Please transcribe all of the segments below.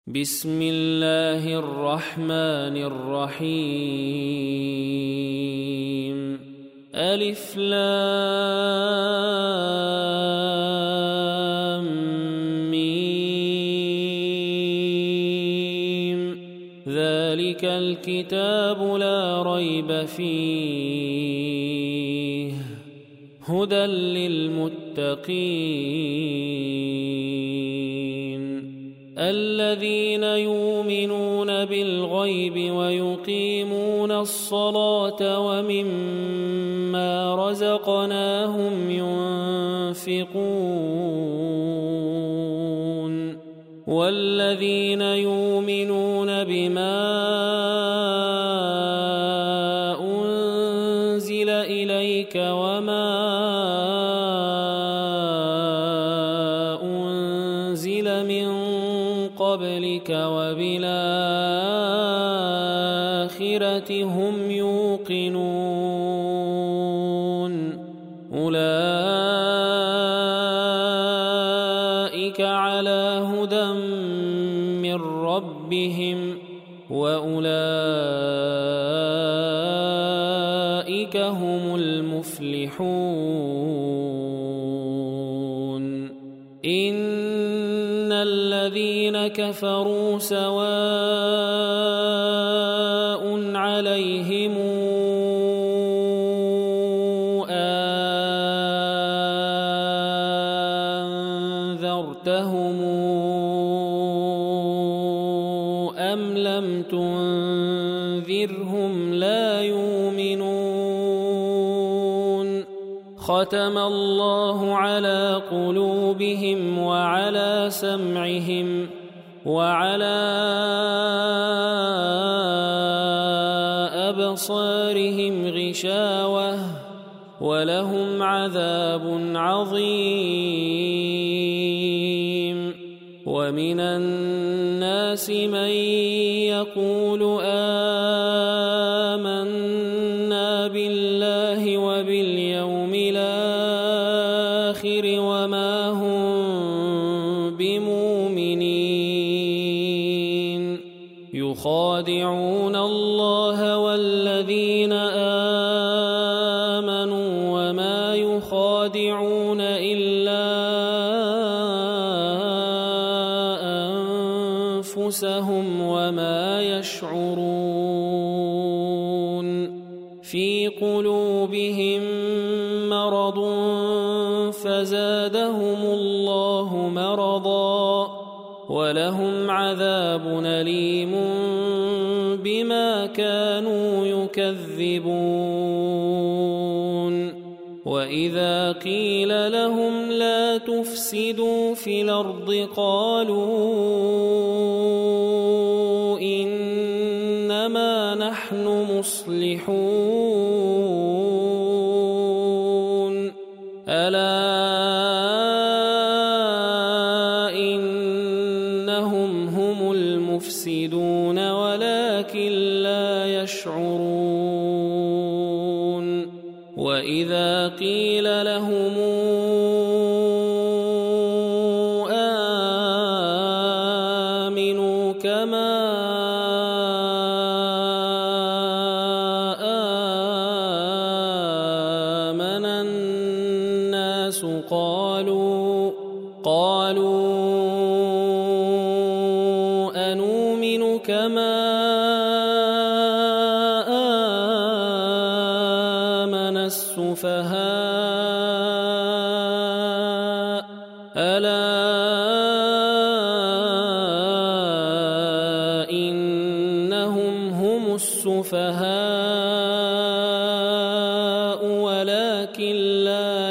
بسم الله الرحمن الرحيم ألف لام ميم ذلك الكتاب لا ريب فيه هدى للمتقين الذين يؤمنون بالغيب ويقيمون الصلاة ومما رزقناهم ينفقون والذين يؤمنون بما أنزل إليك وما أنزل من قبلك وبالآخرة هم يوقنون أولئك على هدى من ربهم وأولئك هم المفلحون إن الذين كفروا سواء عليهم أنذرتهم أم لم تنذرهم لا يؤمنون ختم الله على قلوبهم وعلى سمعهم وعلى أبصارهم غشاوة ولهم عذاب عظيم ومن الناس من يقول آمنا بالله وباليوم الآخر وما هم بمؤمنين يخادعون الله والذين آمنوا وما يخادعون إلا أنفسهم وما يشعرون في قلوبهم مرض فزادهم الله مرضا ولهم عذاب أليم بما كانوا يكذبون وإذا قيل لهم لا تفسدوا في الأرض قالوا إنما نحن مصلحون ألا إنهم هم المفسدون ولكن لا يشعرون وإذا قيل لهم آمنوا كما آمن الناس قالوا أنؤمن كما آمن السفهاء ألا إنهم هم السفهاء ولكن لا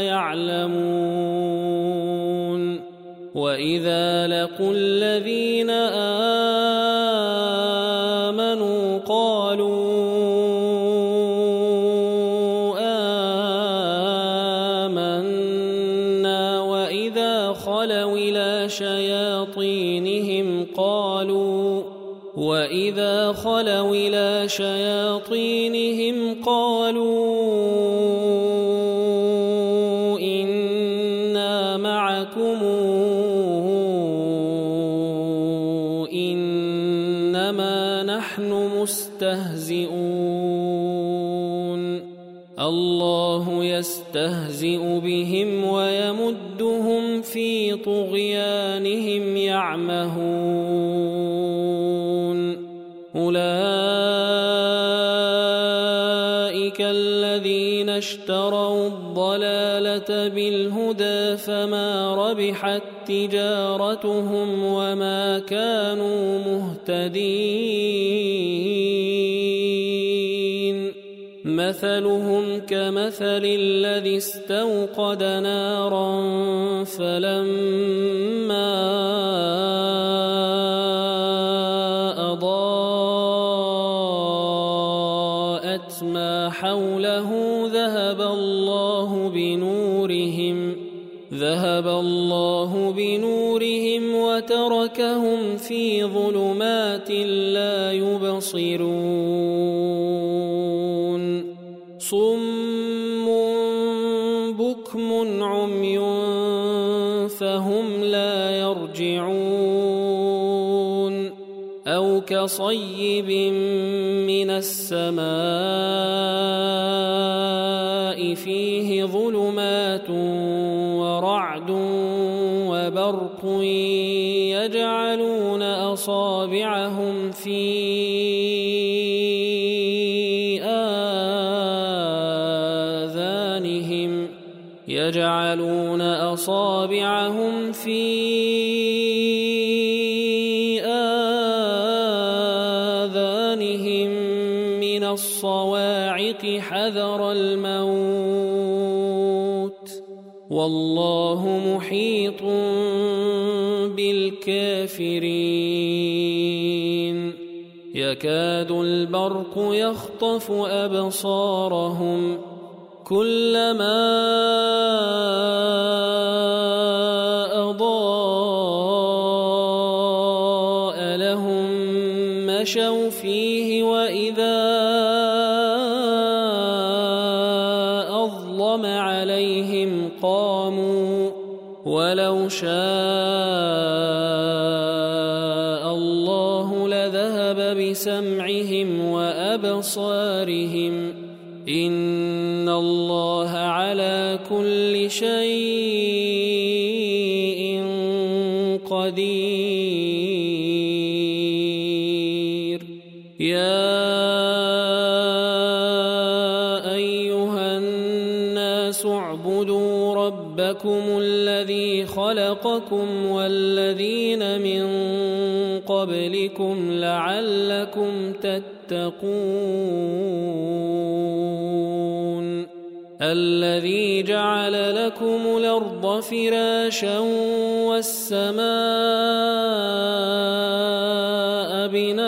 يعلمون وإذا لقوا الذين آمنوا قالوا آمنا وإذا خلوا إلى شياطينهم قالوا إنا معكم نحن مستهزئون الله يستهزئ بهم ويمدهم في طغيانهم يعمهون أولئك الذين اشتروا الضلالة بالهدى فما ربحت تجارتهم وما كانوا مهتدين مثلهم كمثل الذي استوقد نارا فلما أضاءت ما حوله ذهب الله بنورهم وتركهم في ظلمات لا يبصرون صم بكم عمي فهم لا يرجعون أو كصيب من السماء فيه ظلمات ورعد وبرق يجعلون أصابعهم في آذانهم من الصواعق حذر الموت والله محيط بالكافرين يكاد البرق يخطف أبصارهم كلما أضاء لهم مشوا فيه وإذا أظلم عليهم قاموا ولو شاء الله لذهب بسمعهم وأبصارهم إن الله على كل شيء قدير يا أيها الناس اعبدوا ربكم الذي خلقكم والذين من قبلكم لعلكم تتقون الذي جعل لكم الأرض فراشا والسماء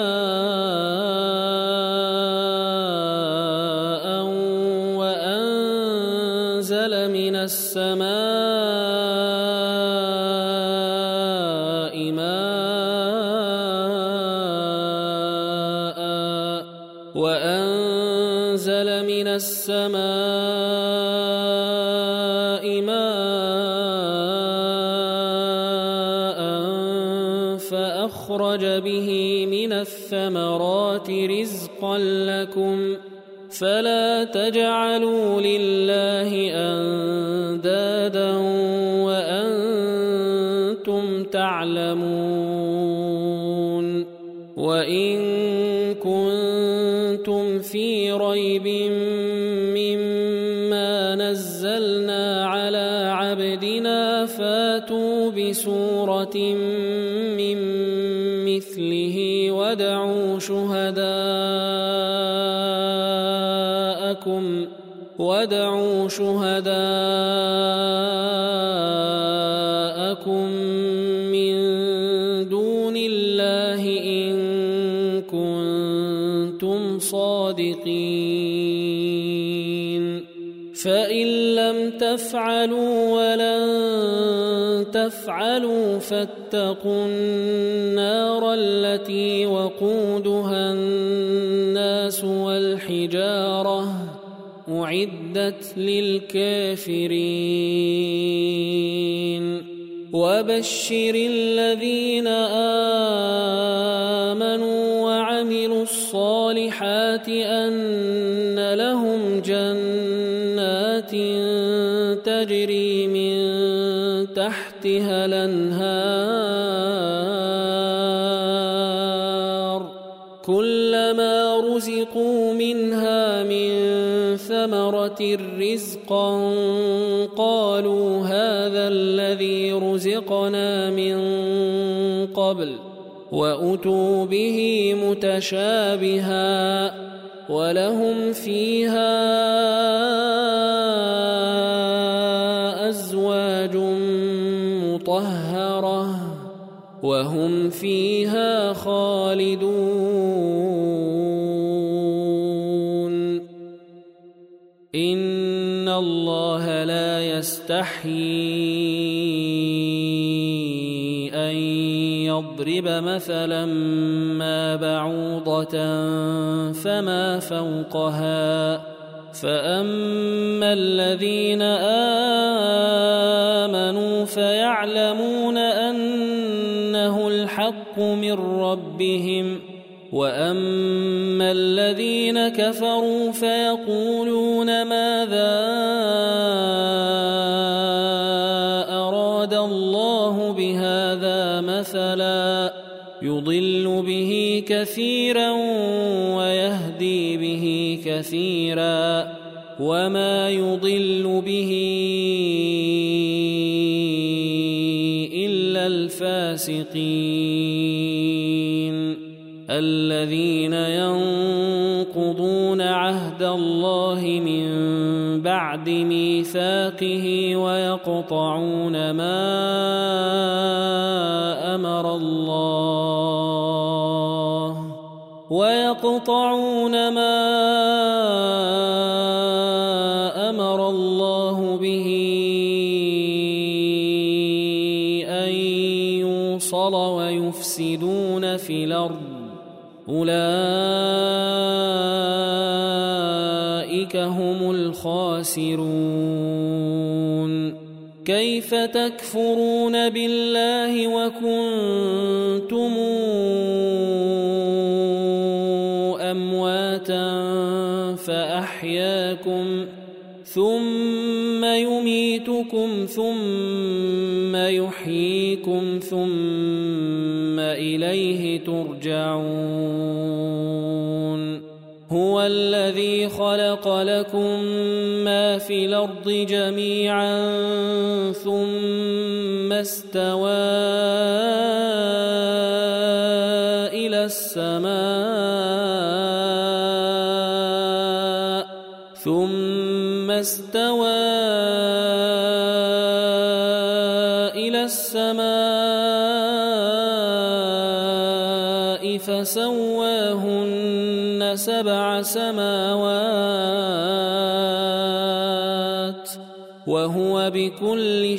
بناء وأنزل من السماء ماء فأخرج به من الثمرات رزقا لكم فلا تجعلوا لله أندادا وأنتم تعلمون وإن كنتم في ريب مما نزلنا على عبدنا فاتوا بسورة من مثله وادعوا شهداءكم من دون الله إن كنتم صادقين فإن لم تفعلوا ولن تفعلوا فاتقوا النار التي وقودها الناس والحجارة أعدت للكافرين وبشر الذين آمنوا وعملوا الصالحات الآيات أن لهم جنات تجري من تحتها الأنهار كلما رزقوا منها من ثمرة رزقا قالوا هذا الذي رزقنا من قبل وأتوا به متشابها ولهم فيها أزواج مطهرة وهم فيها خالدون إن الله لا يستحيي أن يضرب مثلا ما بعوضة فما فوقها فأما الذين آمنوا فيعلمون أنه الحق من ربهم وأما الذين كفروا فيقولون ماذا أراد الله بهذا مثلا يضل به كثيرا ويهدي به كثيرا وما يضل به إلا الفاسقين الذين ينقضون عهد الله من بعد ميثاقه ويقطعون ما أمر الله به أن يوصل ويفسدون في الأرض أولئك هم الخاسرون كيف تكفرون بالله وكنتم أمواتا فأحياكم ثم يميتكم ثم يحييكم ثم إليه ترجعون هو الذي خلق لكم ما في الأرض جميعا ثم استوى إلى السماء فسواهن 7 سماوات وهو بكل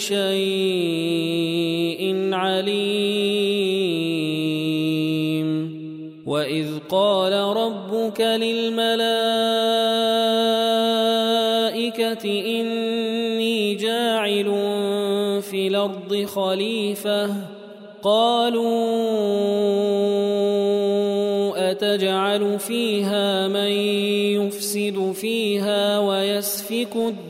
شيء عليم وإذ قال ربك للملائكة إني جاعل في الأرض خليفة قالوا أتجعل فيها من يفسد فيها ويسفك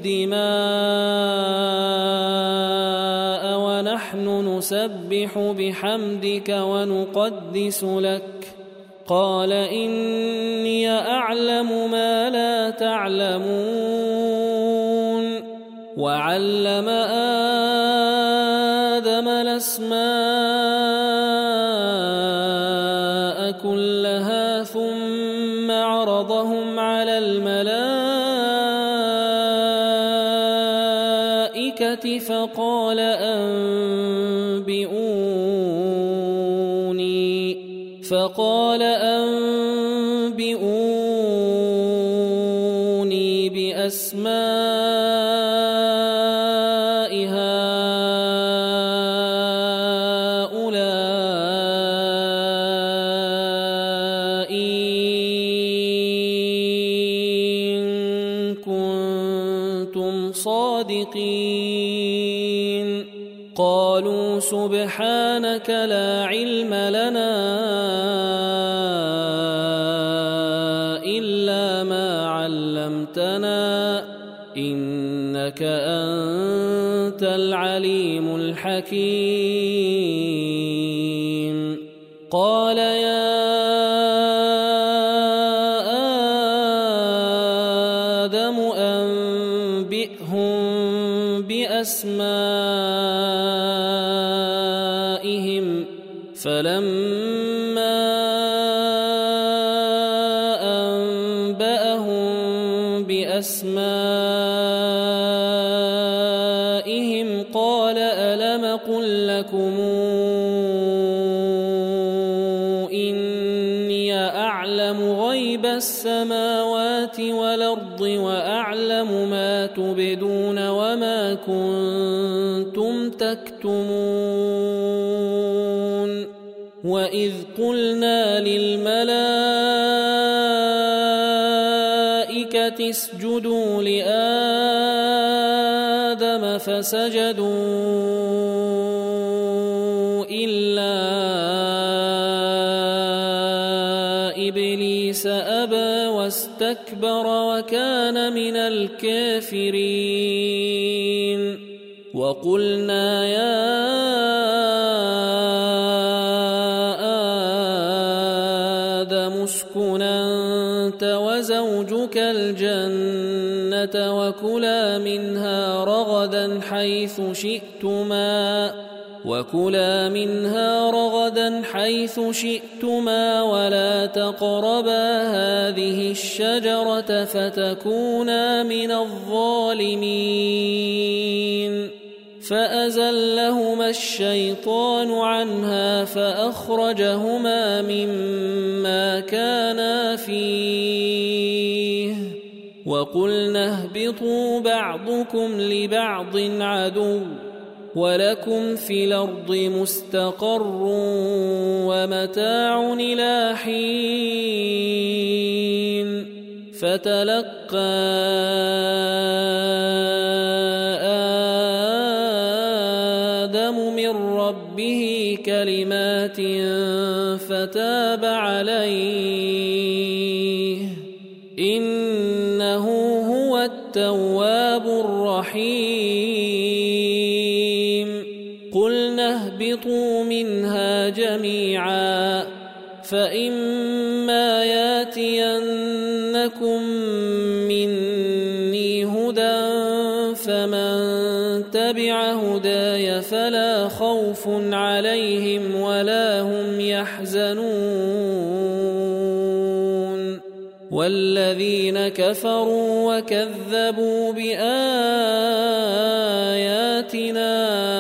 الدماء ونحن نسبح بحمدك ونقدس لك قال إني أعلم ما لا تعلمون وعلم آدم الأسماء كلها ثم عرضهم على الملائكة فقال أنبئوني بأسماء هؤلاء إن كنتم صادقين قالوا سبحانك لا علم لنا إلا إنك أنت العليم الحكيم. قال يا آدم أنبئهم بأسمائهم فلما أنبأهم بأسمائهم قال ألم قل لكم إني أعلم غيب السماوات والأرض وأعلم ما تبدون وما كنتم تكتمون. وإذ قلنا للملائكة اسجدوا لآدم فسجدوا إلا إبليس أبى واستكبر وكان من الكافرين. وقلنا يا آدم اسكن أنت وزوجك الجنة وكلا منها رغدا حيث شئتما ولا تقربا هذه الشجرة فتكونا من الظالمين. فأزلهما الشيطان عنها فأخرجهما مما كانا فيه وقلنا اهبطوا بعضكم لبعض عدو ولكم في الأرض مستقر ومتاع إلى حين. فتلقى آدم من ربه كلمات فتاب عليه إنه هو التواب الرحيم. قلنا اهبطوا منها جميعا فإما ياتينكم مني هدى فمن تبع هداي فلا خوف عليهم ولا هم يحزنون. والذين كفروا وكذبوا بآياتنا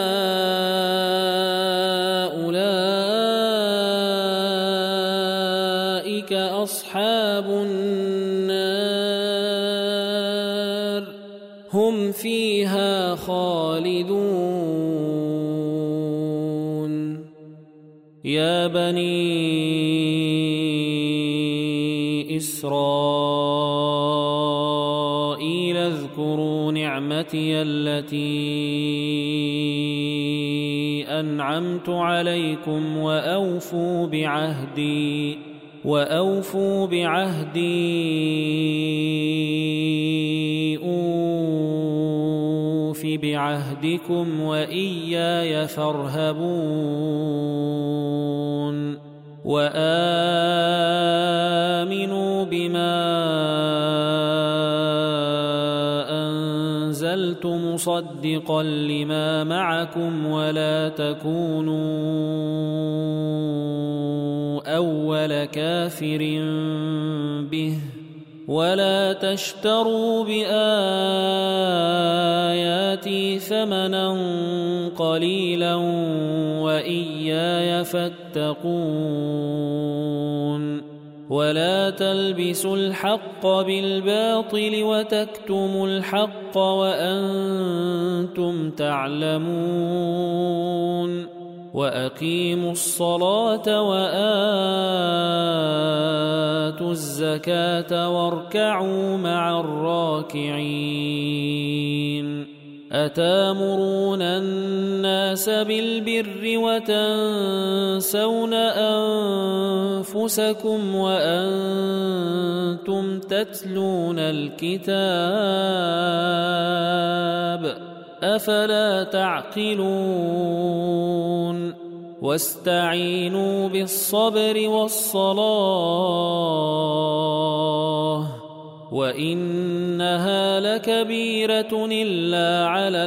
أولئك أصحاب النار هم فيها خالدون. يا بني إسرائيل اذكروا نعمتي التي أنعمت عليكم وأوفوا بعهدي أوف بعهدكم وإياي فارهبون. وآمنوا بما أنزلت مصدقا لما معكم ولا تكونوا أول كافر به ولا تشتروا بآياتي ثمنا قليلا وإياي فاتقون. ولا تلبسوا الحق بالباطل وتكتموا الحق وأنتم تعلمون. وأقيموا الصلاة وآتوا الزكاة واركعوا مع الراكعين. أتامرون الناس بالبر وتنسون أنفسكم وأنتم تتلون الكتاب أفلا تعقلون واستعينوا بالصبر والصلاة وإنها لكبيرة إلا على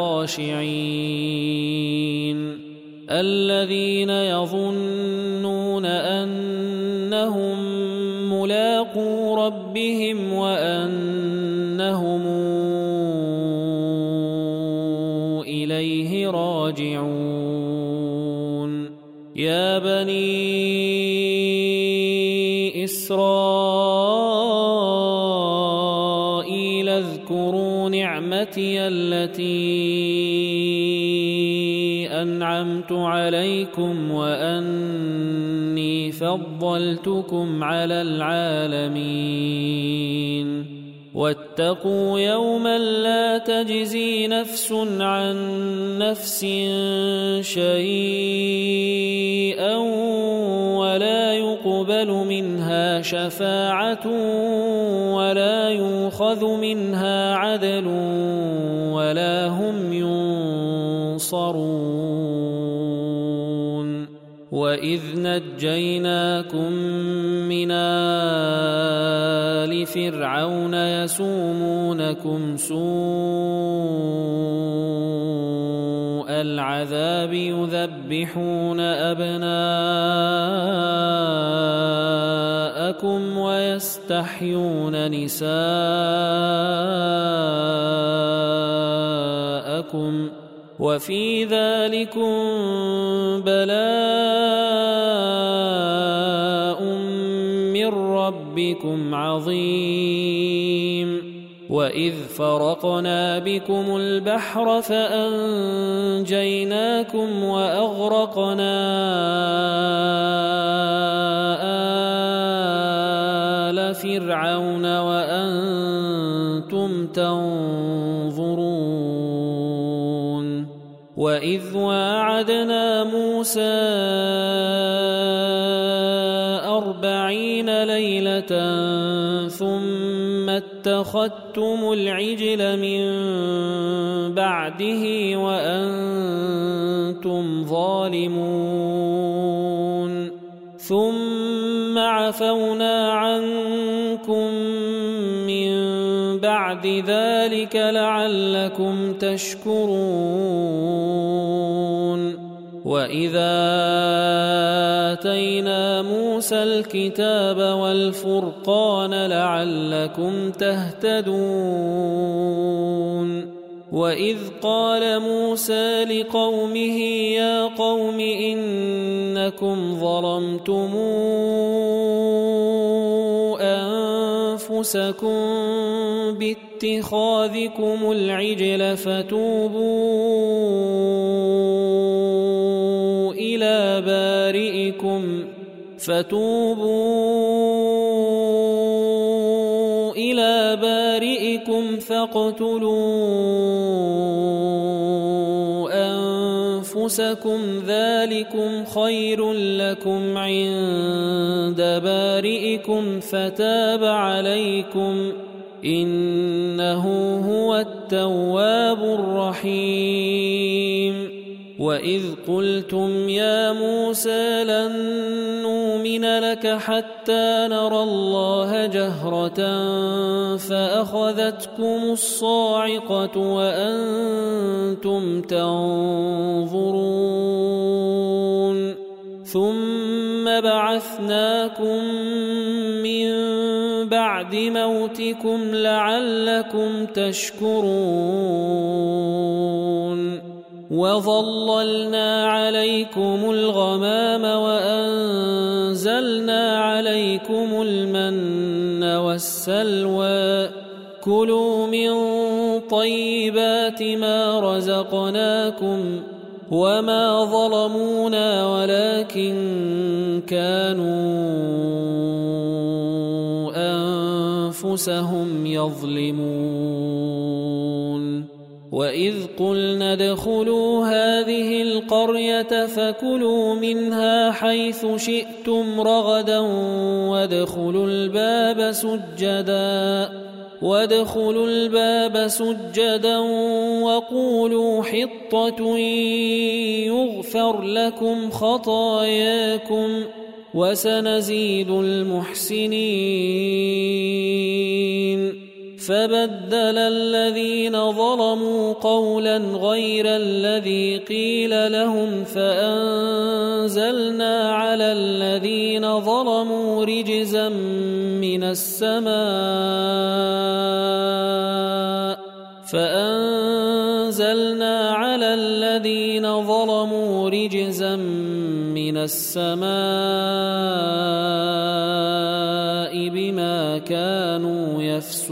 الخاشعين الذين يظنون أنهم ملاقو ربهم وأنهم إليه راجعون يا بني إسرائيل اذكروا نعمتي التي أنعمت عليكم وأني فضلتكم على العالمين واتقوا يوما لا تجزي نفس عن نفس شيئا ولا يقبل منها شفاعة ولا يؤخذ منها عدل ولا هم ينصرون وإذ نجيناكم من آل فرعون يسومونكم سوء العذاب يذبحون أبناءكم ويستحيون نساءكم وفي ذلكم بلاء من ربكم عظيم وإذ فرقنا بكم البحر فأنجيناكم وأغرقنا آل فرعون وأنتم تنظرون وإذ واعدنا موسى 40 ليلة ثم اتخذتم العجل من بعده وأنتم ظالمون ثم عفونا عنكم من بعد ذلك لعلكم تشكرون وإذا آتينا موسى الكتاب والفرقان لعلكم تهتدون وإذ قال موسى لقومه يا قوم إنكم ظلمتم أنفسكم باتخاذكم العجل فتوبوا إلى بارئكم فاقتلوا أنفسكم ذلكم خير لكم عند بارئكم فتاب عليكم إنه هو التواب الرحيم وإذ قلتم يا موسى لن نؤمن لك حتى نرى الله جهرة فأخذتكم الصاعقة وأنتم تنظرون ثم بعثناكم من بعد موتكم لعلكم تشكرون وظللنا عليكم الغمام وأنزلنا عليكم المن والسلوى كلوا من طيبات ما رزقناكم وما ظلمونا ولكن كانوا أنفسهم يظلمون وإذ قلنا ادخلوا هذه القرية فكلوا منها حيث شئتم رغدا وادخلوا الباب سجدا وقولوا حطة يغفر لكم خطاياكم وسنزيد المحسنين. فبدل الذين ظلموا قولا غير الذي قيل لهم فأنزلنا على الذين ظلموا رجزا من السماء بما كانوا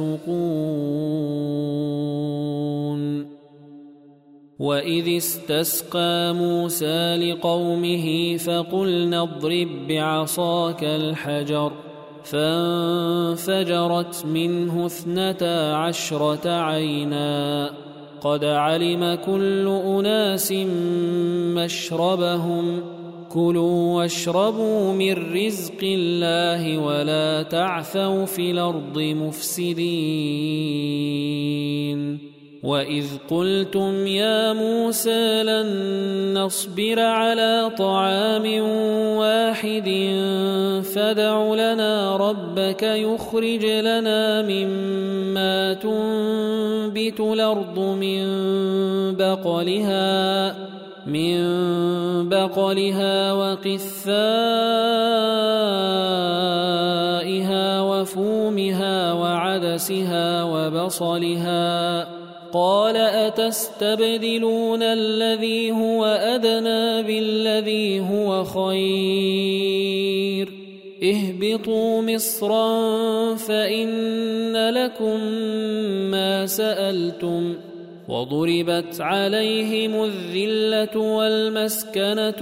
يفسقون. وإذ استسقى موسى لقومه فقلنا اضرب بعصاك الحجر فانفجرت منه 12 عينا قد علم كل أناس مشربهم كلوا واشربوا من رزق الله ولا تعثوا في الأرض مفسدين. وإذ قلتم يا موسى لن نصبر على طعام واحد فادع لنا ربك يخرج لنا مما تنبت الأرض من بقلها وقثائها وفومها وعدسها وبصلها قال أتستبدلون الذي هو أدنى بالذي هو خير اهبطوا مصرا فإن لكم ما سألتم وضربت عليهم الذلة والمسكنة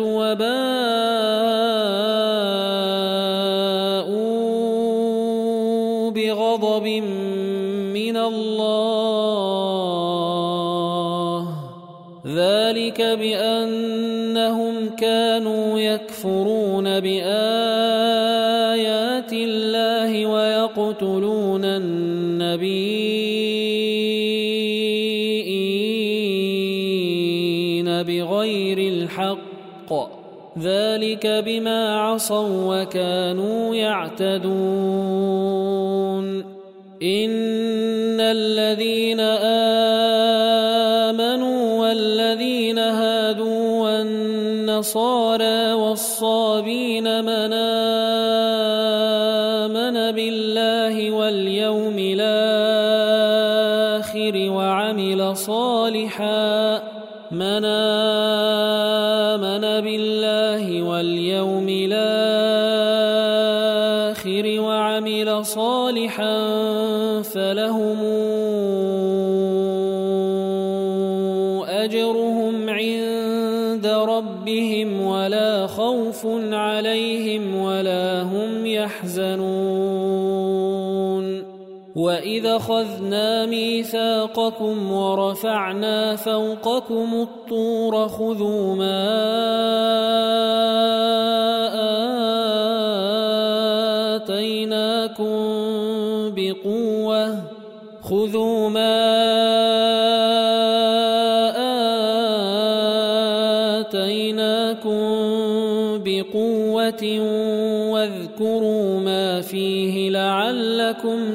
وباءوا بغضب من الله ذلك بأنهم كانوا يكفرون بآيات الله ويقتلون النبيين بغير الحق ذلك بما عصوا وكانوا يعتدون. إن الذين آمنوا والذين هادوا والنصارى والصابين من آمن بالله واليوم الآخر وعمل صالحا فلهم أجرهم عند ربهم ولا خوف عليهم ولا هم يحزنون. وإذا أخذنا ميثاقكم ورفعنا فوقكم الطور خذوا ما آتيناكم بقوة واذكروا ما فيه لعلكم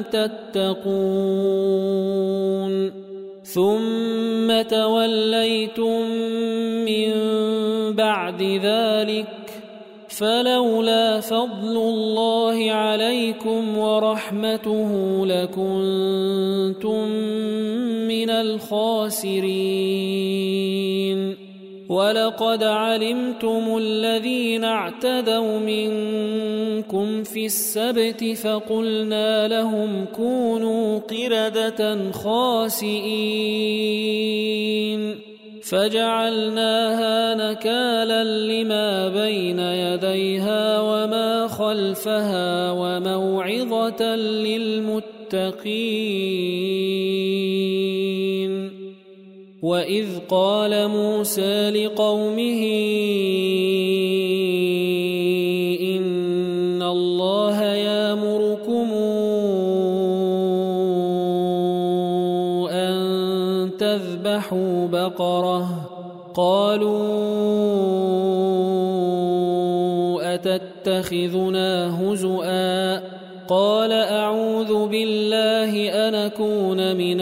تتقون. ثم توليتم من بعد ذلك فلولا فضل الله عليكم ورحمته لكنتم من الخاسرين. ولقد علمتم الذين اعتدوا منكم في السبت فقلنا لهم كونوا قردة خاسئين فجعلناها نكالا لما بين يديها وما خلفها وموعظة للمتقين. وإذ قال موسى لقومه إن الله يأمركم أن تذبحوا بقرة قالوا أتتخذنا هزؤا قال أعوذ بالله أن أكون من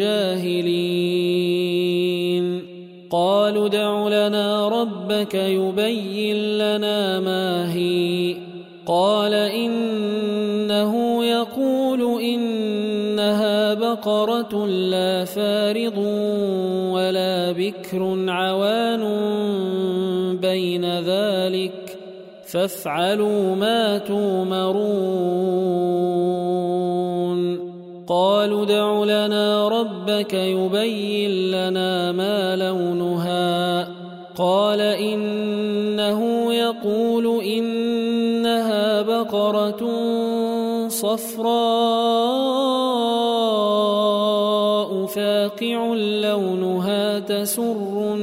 الجاهلين قالوا ادع لنا ربك يبين لنا ما هي قال إنه يقول إنها بقرة لا فارض ولا بكر عوان بين ذلك فافعلوا ما تؤمرون قالوا ادع لنا ربك يبين لنا ما لونها قال إنه يقول إنها بقرة صفراء فاقع لونها تسر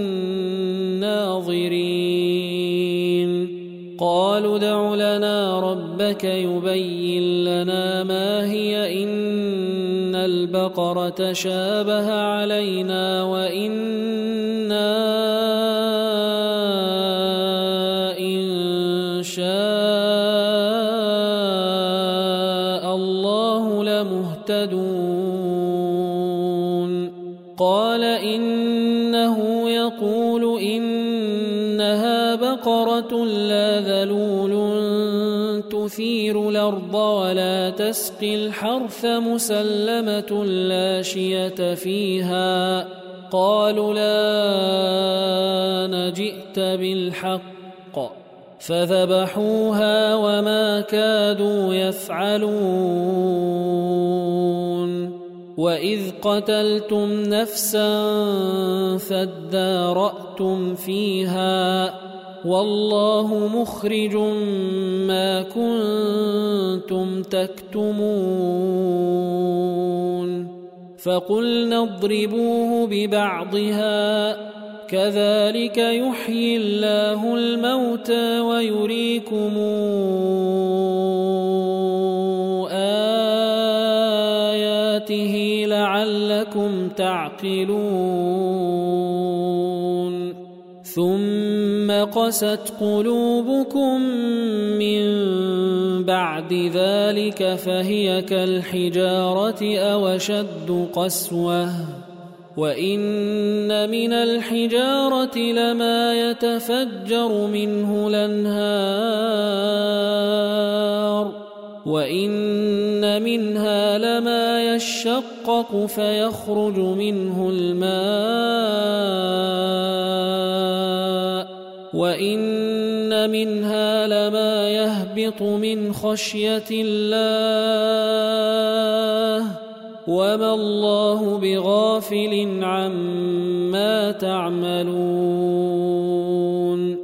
الناظرين قالوا ادع لنا ربك يبين لنا ما هي إن البقرة شابه علينا وإنا إن شاء الله لمهتدون قال إنه يقول إنها بقرة لا ذلول تثير الأرض ولا تسقي الحرث مسلمة لا شية فيها قالوا لا جئت بالحق فذبحوها وما كادوا يفعلون وإذ قتلتم نفسا فادارأتم فيها والله مخرج ما كنتم تكتمون فقلنا اضربوه ببعضها كذلك يحيي الله الموتى ويريكم آياته لعلكم تعقلون ثم قست قلوبكم من بعد ذلك فهي كالحجارة أو أشد قسوة وإن من الحجارة لما يتفجر منه الأنهار وإن منها لما يشقق فيخرج منه الماء وإن منها لما يهبط من خشية الله وما الله بغافل عما تعملون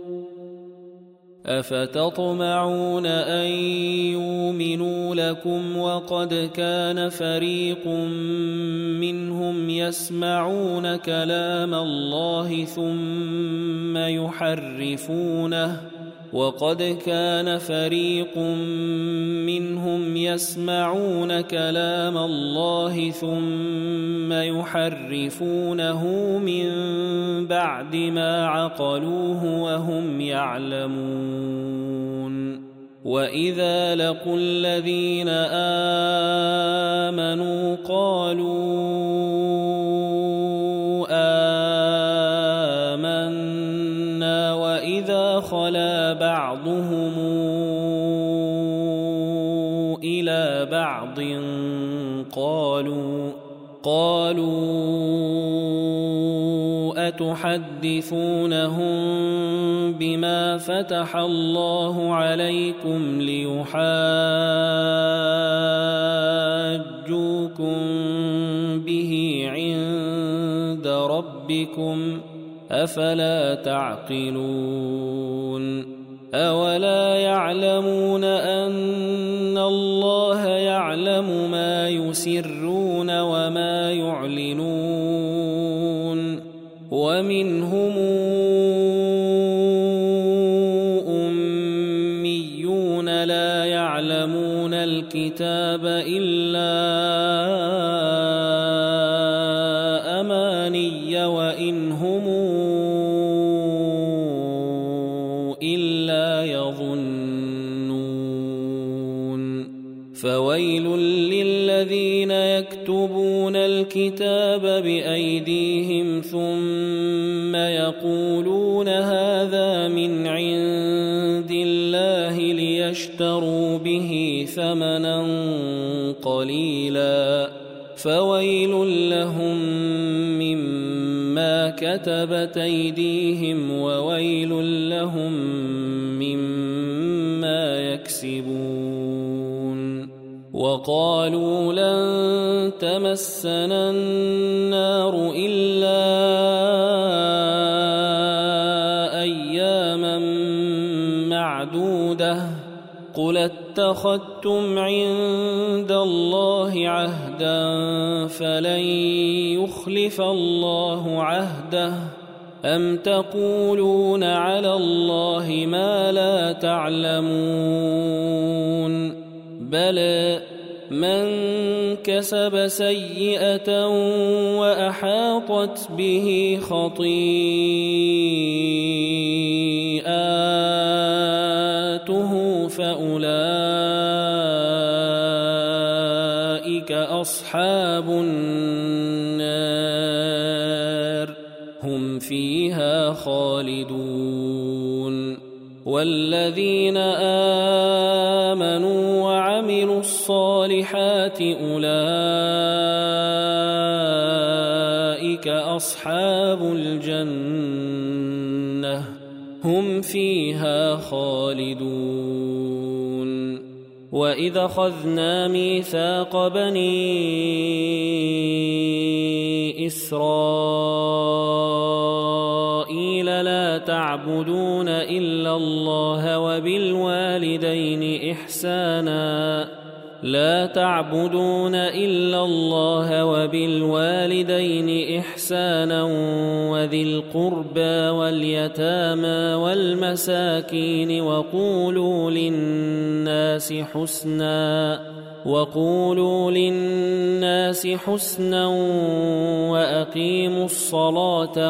أفتطمعون أن يؤمنوا لكم وقد كان فريق منهم يسمعون كلام الله ثم يحرفونه وقد كان فريق منهم يسمعون كلام الله ثم يحرفونه من بعد ما عقلوه وهم يعلمون وإذا لقوا الذين آمنوا قالوا آمنا وإذا خلا بعضهم إلى بعض قالوا أتحدثونهم بما فتح الله عليكم ليحاجوكم به عند ربكم أفلا تعقلون أولا يعلمون أن الله يعلم ما يسرون وما يعلنون يعلمون الكتاب إلا أماني وإن هم إلا يظنون فويل للذين يكتبون الكتاب بأيديهم ثم يقولون هذا من عند الله ليشتروا به ثمنا قليلا فويل لهم مما كتبت أيديهم وويل لهم مما يكسبون وقالوا لن تمسنا النار إلا أياما معدودة قل اتخذتم عند الله عهدا فلن يخلف الله عهده أم تقولون على الله ما لا تعلمون بلى من كسب سيئة وأحاطت به خطيئاته فأولئك أصحاب النار هم فيها خالدون والذين آمنوا وعملوا الصالحات أولئك أصحاب الجنة هم فيها خالدون وإذا أخذنا ميثاق بني إسرائيل لا تعبدون إلا الله وبالوالدين إحسانا وذي القربى واليتامى والمساكين وقولوا للناس حسنا وأقيموا الصلاة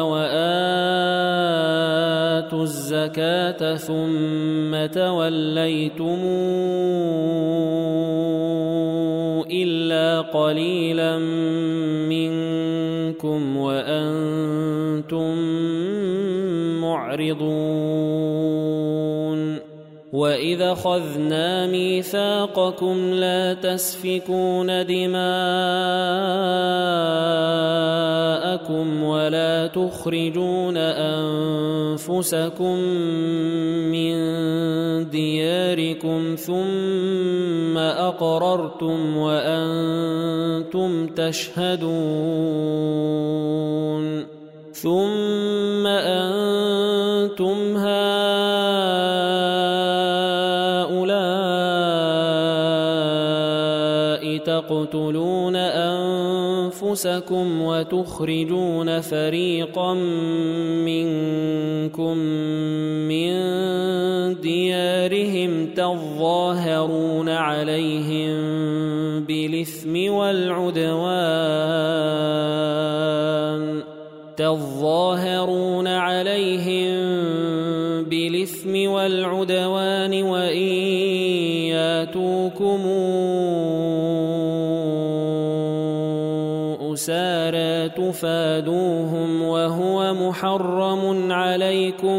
وآتوا الزكاة ثم توليتم إلا قليلا منكم وأنتم معرضون وإذا أخذنا ميثاقكم لا تسفكون دماءكم ولا تخرجون أنفسكم من دياركم ثم أقررتم وأنتم تشهدون ثم أنتم هؤلاء تقتلون أنفسكم وتخرجون فريقا منكم من ديارهم تظاهرون عليهم بالإثم والعدوان وإن ياتوكم أسارى تفادوهم وهو محرم عليكم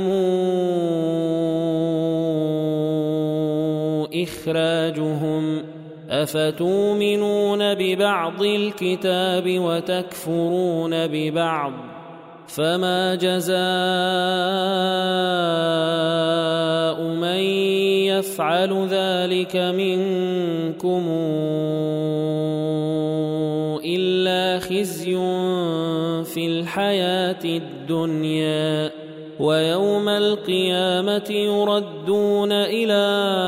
إخراجهم أفتؤمنون ببعض الكتاب وتكفرون ببعض فما جزاء من يفعل ذلك منكم إلا خزي في الحياة الدنيا ويوم القيامة يردون إلى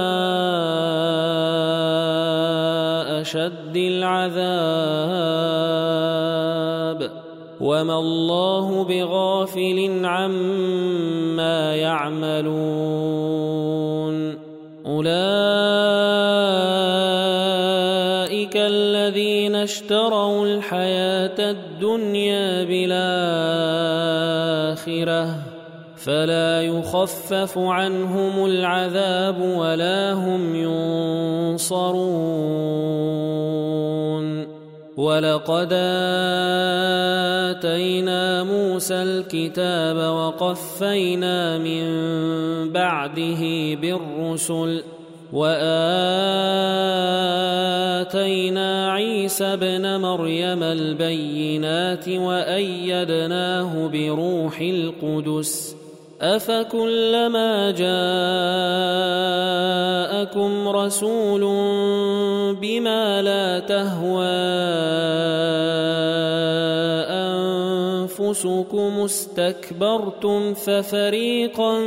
أشد العذاب وما الله بغافل عما يعملون أولئك أولئك الذين اشتروا الحياة الدنيا بالآخرة فلا يخفف عنهم العذاب ولا هم ينصرون ولقد آتينا موسى الكتاب وقفينا من بعده بالرسل وآتينا عيسى ابن مريم البينات وأيدناه بروح القدس أفكلما جاءكم رسول بما لا تهوى أنفسكم استكبرتم ففريقا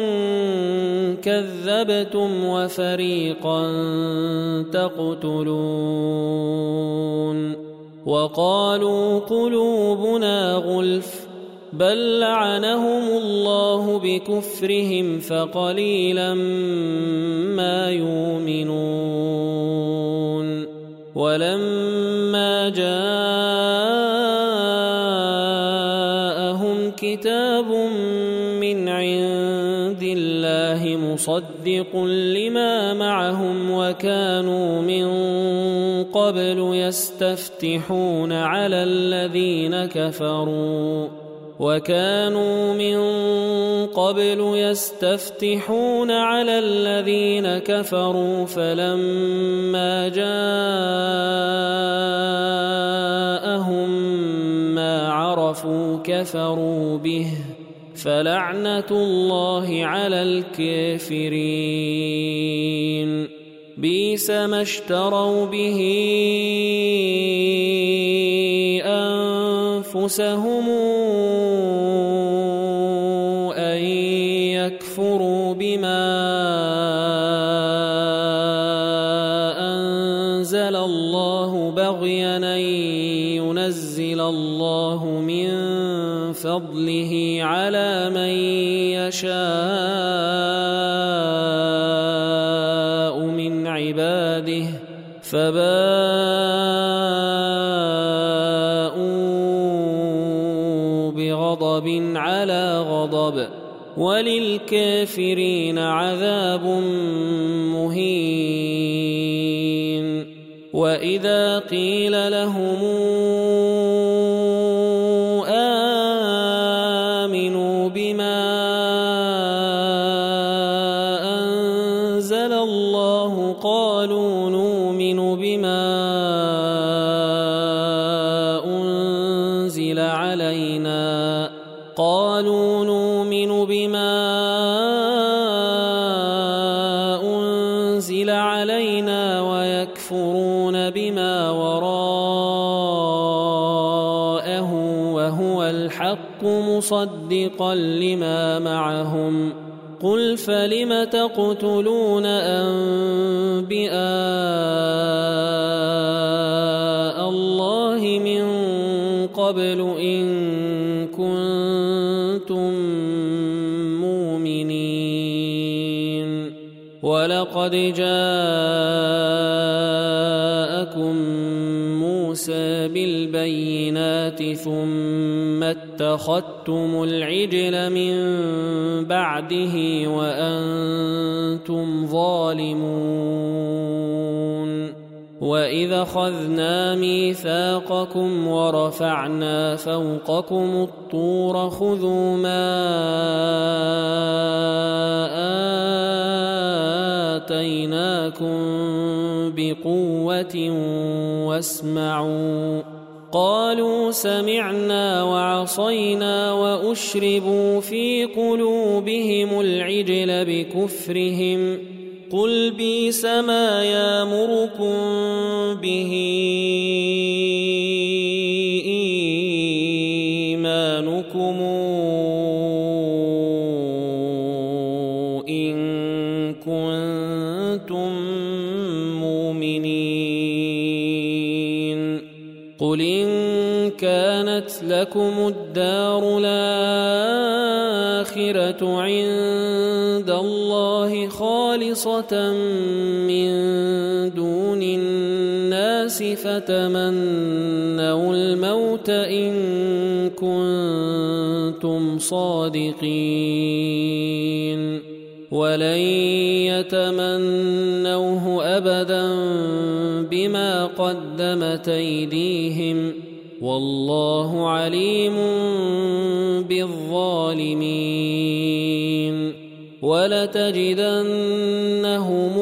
كذبتم وفريقا تقتلون وقالوا قلوبنا غلف بل لعنهم الله بكفرهم فقليلا ما يؤمنون ولما جاءهم كتاب من عند الله مصدق لما معهم وكانوا من قبل يستفتحون على الذين كفروا فلما جاءهم ما عرفوا كفروا به فلعنة الله على الكافرين بئس ما اشتروا به أنفسهم أن يكفروا بما أنزل الله بغيا أن ينزل الله من فضله على من يشاء من عباده فباءوا بغضب على غضب وللكافرين عذاب مهين وإذا قيل لهم آمنوا بما أنزل الله قالوا نؤمن بما أنزل علينا ويكفرون بما وراءه وهو الحق مصدقا لما معهم قل فلم تقتلون أنبياء الله من قبل إن كنتم مؤمنين ولقد جاءكم موسى بالبينات ثم اتخذتم العجل من بعده وأنتم ظالمون وإذا أخذنا ميثاقكم ورفعنا فوقكم الطور خذوا ما آتيناكم بقوة واسمعوا قالوا سمعنا وعصينا وأشربوا في قلوبهم العجل بكفرهم قل بئس ما يأمركم به إيمانكم إن كنتم مؤمنين قل إن كانت لكم الدار الآخرة عند الله خالصة من دون الناس الناس فتمنوا الموت إن كنتم صادقين ولن يتمنوه أبدا بما قدمت أيديهم والله عليم بالظالمين ولتجدنهم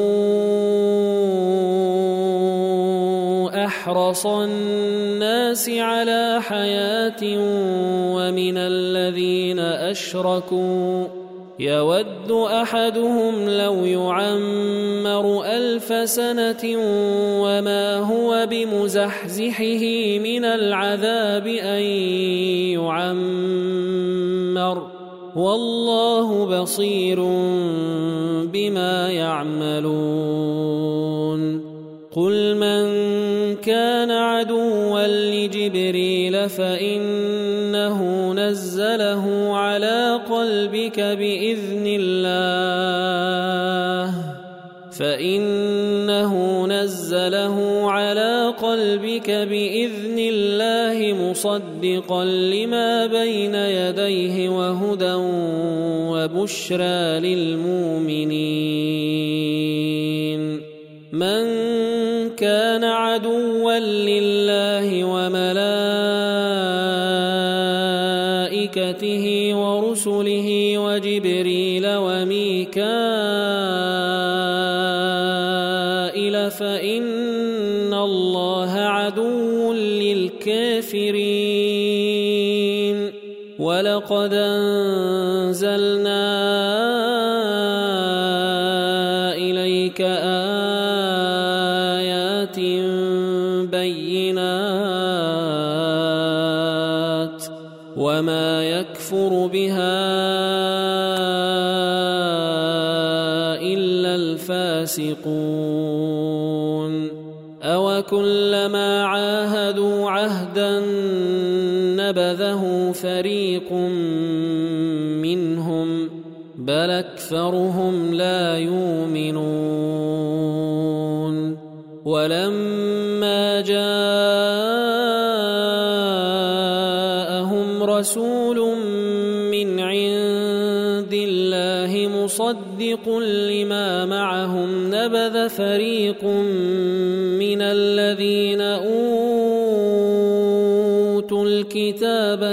أحرص الناس على حياة ومن الذين أشركوا يود أحدهم لو يعمر 1000 سنة وما هو بمزحزحه من العذاب أن يعمر والله بصير بما يعملون قل من كان عدوا لجبريل فإنه نزله على قلبك بإذن الله مصدقا لما بين يديه وهدى وبشرى للمؤمنين من كان عدوا لله وملائكته ورسله وجبريل وميكائيل فإن الله عدو للكافرين ولقد أنزلنا إليك آيات بينات وما يكفر بها إلا الفاسقون أوكلما عاهدوا عهدا نبذه فريق منهم بل أكثرهم لا يؤمنون ولما جاءهم رسول من عند الله مصدق لما معهم نبذ فريق من الذين أوتوا الكتاب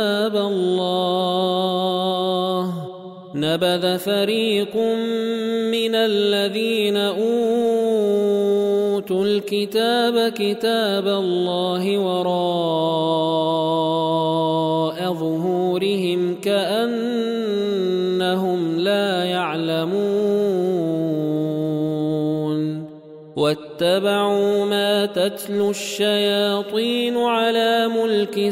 كتاب الله وراء ظهورهم كأنهم لا يعلمون واتبعوا ما تتلو الشياطين على ملك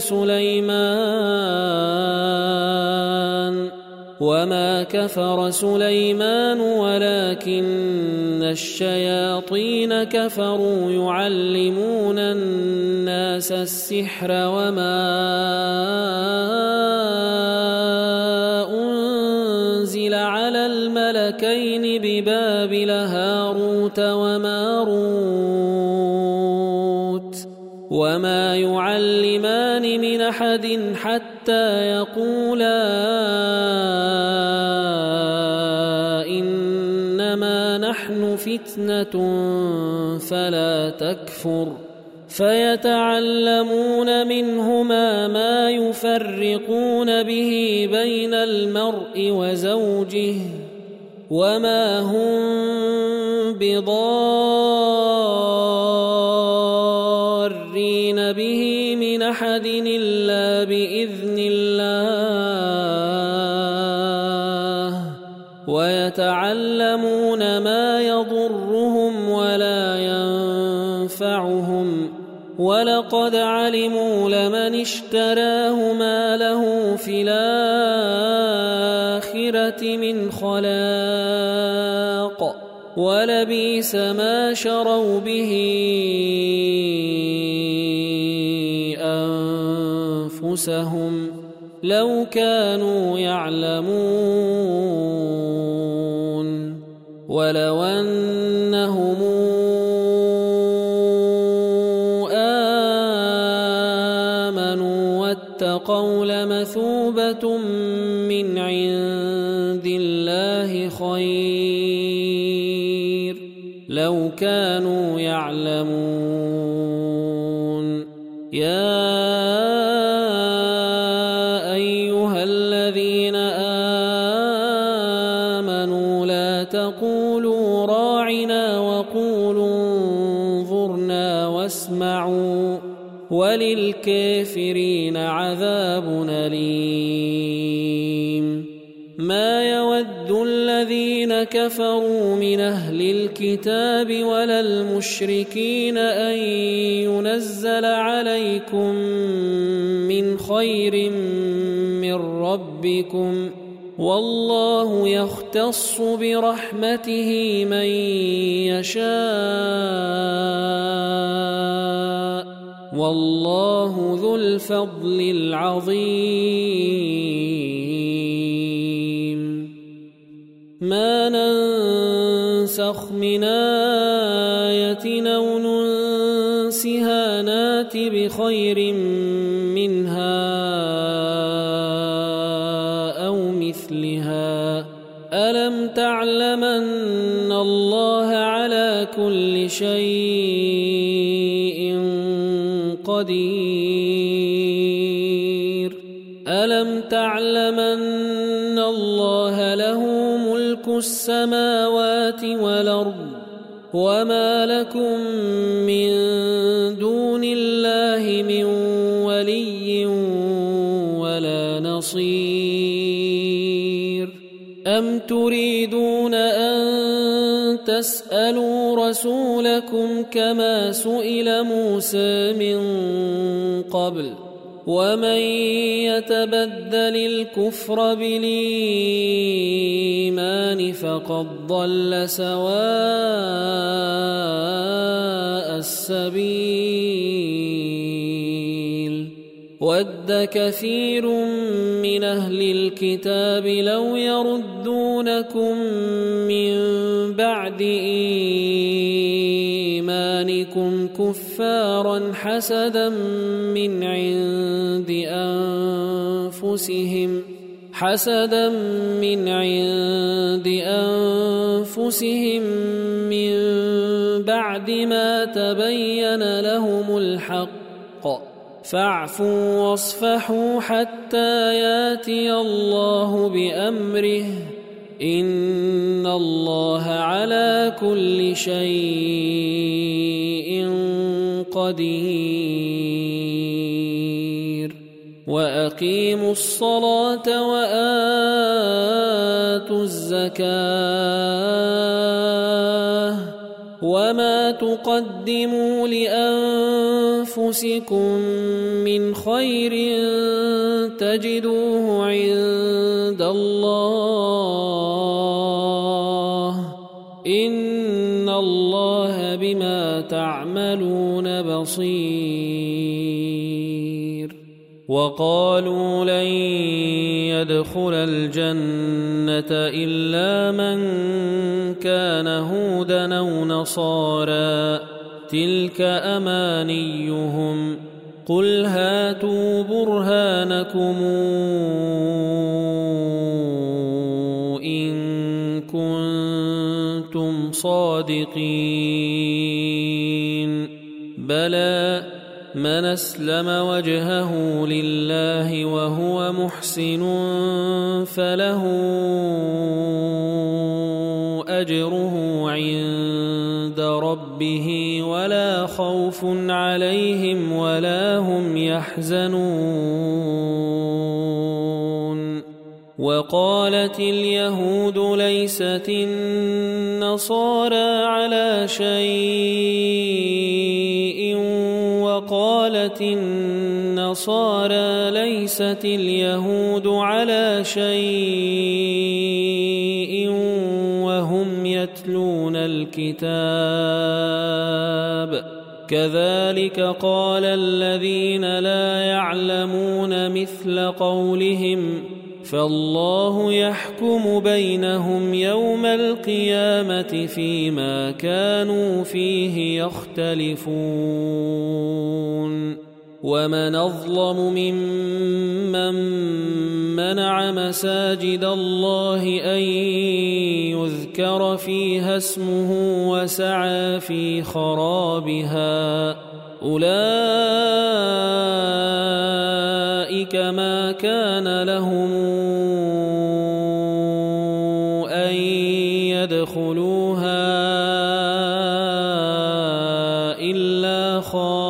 سليمان وما كفر سليمان ولكن الشياطين كفروا يعلمون الناس السحر وما أنزل على الملكين ببابل هاروت وماروت وما يعلمان من أحد حتى يقولا إنما نحن فتنة فلا تكفر فيتعلمون منهما ما يفرقون به بين المرء وزوجه وما هم بضارين به من أحد إلا بإذن الله ويتعلمون ما يضرهم ولا ينفعهم ولقد علموا لمن اشتراه ما له في الآخرة من خلاق ولبئس ما شروا به أنفسهم لو كانوا يعلمون ولو أنهم كانوا يعلمون يا أيها الذين آمنوا لا تقولوا راعنا وقولوا انظرنا واسمعوا وللكافرين عذاب أليم ما يود الذين كفروا من أهل الكتاب ولا المشركين أن ينزل عليكم من خير من ربكم والله يختص برحمته من يشاء والله ذو الفضل العظيم ما ننسخ من آية أو ننسها نات بخير منها أو مثلها ألم تعلم أن الله على كل شيء قدير ألم تعلم أن الله له ملك السماوات والأرض وما لكم من دون الله من ولي ولا نصير أم تريدون أن تسألوا رسولكم كما سئل موسى من قبل ومن يتبدل الكفر بالإيمان فقد ضل سواء السبيل ود كثير من أهل الكتاب لو يردونكم من بعد إيمانكم كفارا حسدا من عند أنفسهم من بعد ما تبين لهم الحق فاعفوا واصفحوا حتى ياتي الله بأمره إن الله على كل شيء قدير وأقيموا الصلاة وآتوا الزكاة وما تقدموا لأنفسكم من خير تجدوه عند الله إن الله بما تعملون بصير وقالوا لن يدخل الجنة إلا من كان هودا أو نصارى تلك أمانيهم قل هاتوا برهانكم إن كنتم صادقين بلى من أسلم وجهه لله وهو محسن فله أجره عند ربه ولا خوف عليهم ولا هم يحزنون وقالت اليهود ليست النصارى على شيء وقالت النصارى ليست اليهود على شيء وهم يتلون الكتاب كذلك قال الذين لا يعلمون مثل قولهم فالله يحكم بينهم يوم القيامة فيما كانوا فيه يختلفون ومن أظلم ممن منع مساجد الله أن يذكر فيها اسمه وسعى في خرابها أولئك ما كان لهم أن يدخلوها إلا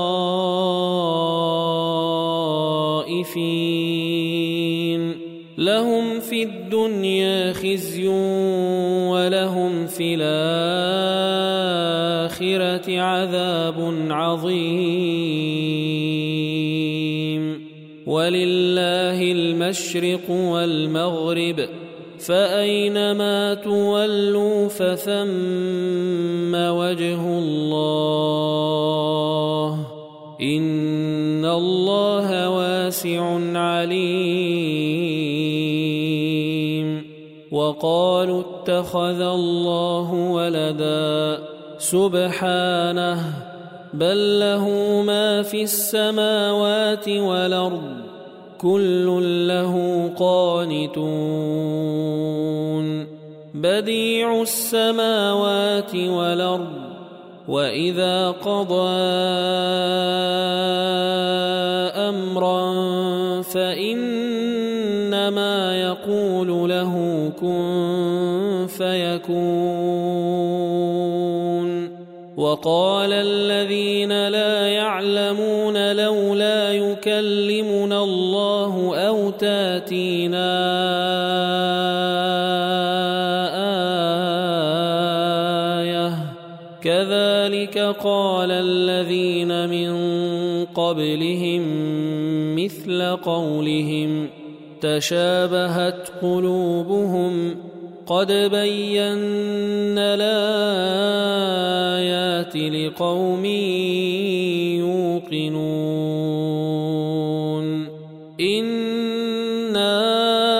خائفين لهم في الدنيا خزي ولهم في الآخرة عذاب عظيم ولله المشرق والمغرب فأينما تولوا فثم وجه الله إن الله واسع عليم وقالوا اتخذ الله ولدا سبحانه بل له ما في السماوات والأرض كل له قانتون بديع السماوات والأرض وإذا قضى أمرا فإنما يقول له كن فيكون وقال الذين لا يعلمون لولا يكلمنا الله أو تاتينا آية كذلك قال الذين من قبلهم مثل قولهم تشابهت قلوبهم قد بينا الآيات لقوم يوقنون إنا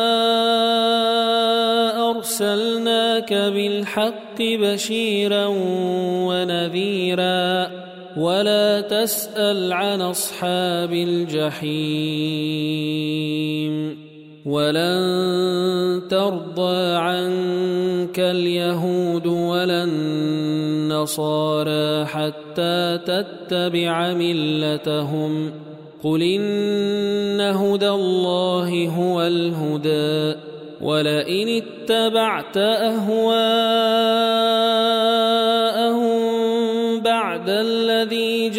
أرسلناك بالحق بشيرا ونذيرا ولا تسأل عن أصحاب الجحيم ولن ترضى عنك اليهود ولا النصارى حتى تتبع ملتهم قل إن هدى الله هو الهدى ولئن اتبعت أهواءهم بعد الذي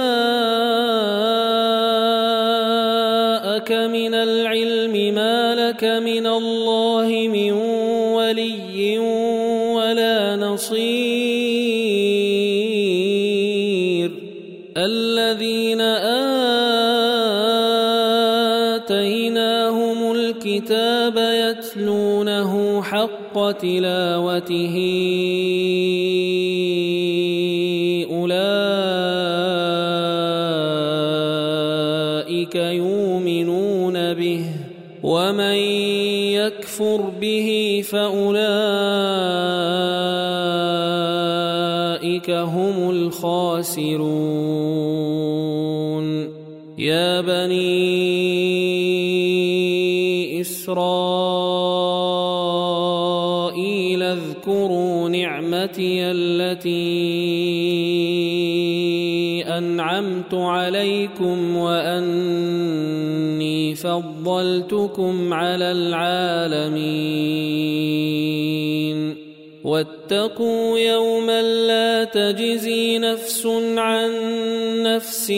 جاءك من العلم ما لك من الله من ولي ولا نصير الذين آتيناهم الكتاب يتلونه حق تلاوته أولئك يؤمنون به ومن يكفر به فأولئك هم الخاسرون يا بني إسرائيل اذكروا نعمتي التي أنعمت عليكم وأني فضلتكم على العالمين واتقوا يوما لا تجزي نفس عن نفس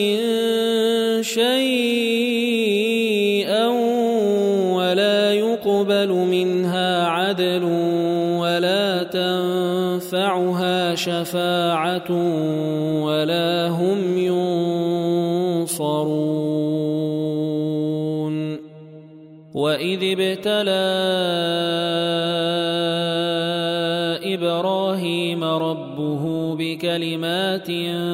شيئا ولا يقبل منها عدل ولا تنفعها شفاعة ولا هم ينصرون وإذ ابتلى إبراهيم ربه بكلمات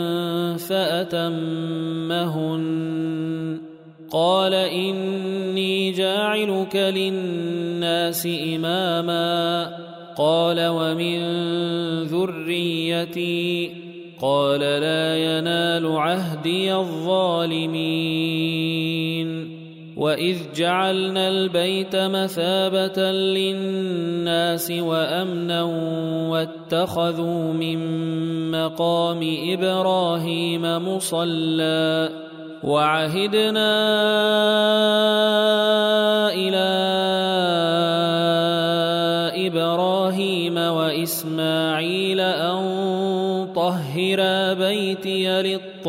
فأتمهن قال إني جاعلك للناس إماما قال ومن ذريتي قال لا ينال عهدي الظالمين وإذ جعلنا البيت مثابة للناس وأمنا واتخذوا من مقام إبراهيم مصلى وعهدنا إلى إبراهيم وإسماعيل أن طهرا بيتي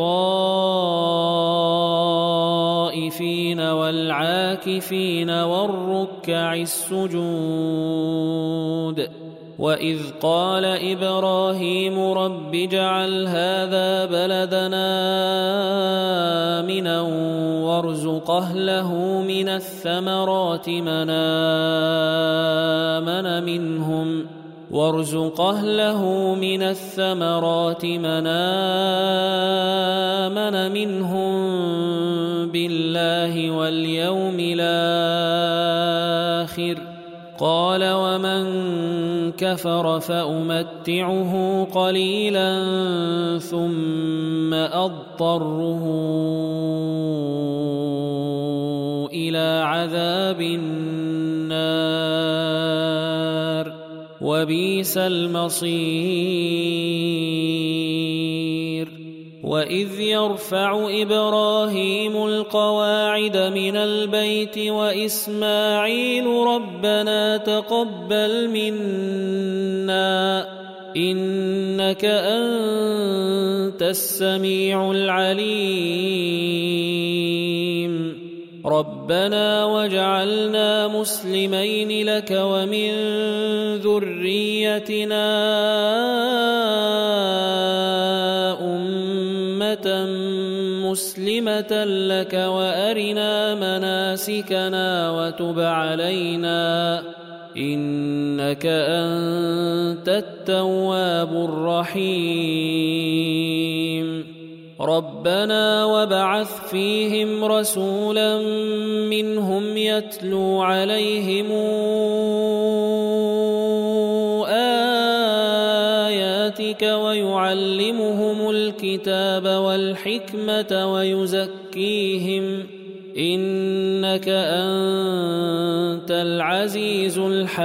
للطائفين والعاكفين والركع السجود وإذ قال إبراهيم رب اجعل هذا بلدنا آمنا وارزق أهله من الثمرات من آمن منهم بالله واليوم الآخر قال ومن كفر فأمتعه قليلا ثم أضطره إلى عذاب النار وبئس المصير وإذ يرفع إبراهيم القواعد من البيت وإسماعيل ربنا تقبل منا إنك أنت السميع العليم ربنا واجعلنا مسلمين لك ومن ذريتنا أمة مسلمة لك وأرنا مناسكنا وتب علينا إنك أنت التواب الرحيم ربنا وابعث فيهم رسولا منهم يتلو عليهم آياتك ويعلمهم الكتاب والحكمة ويزكيهم إنك أنت العزيز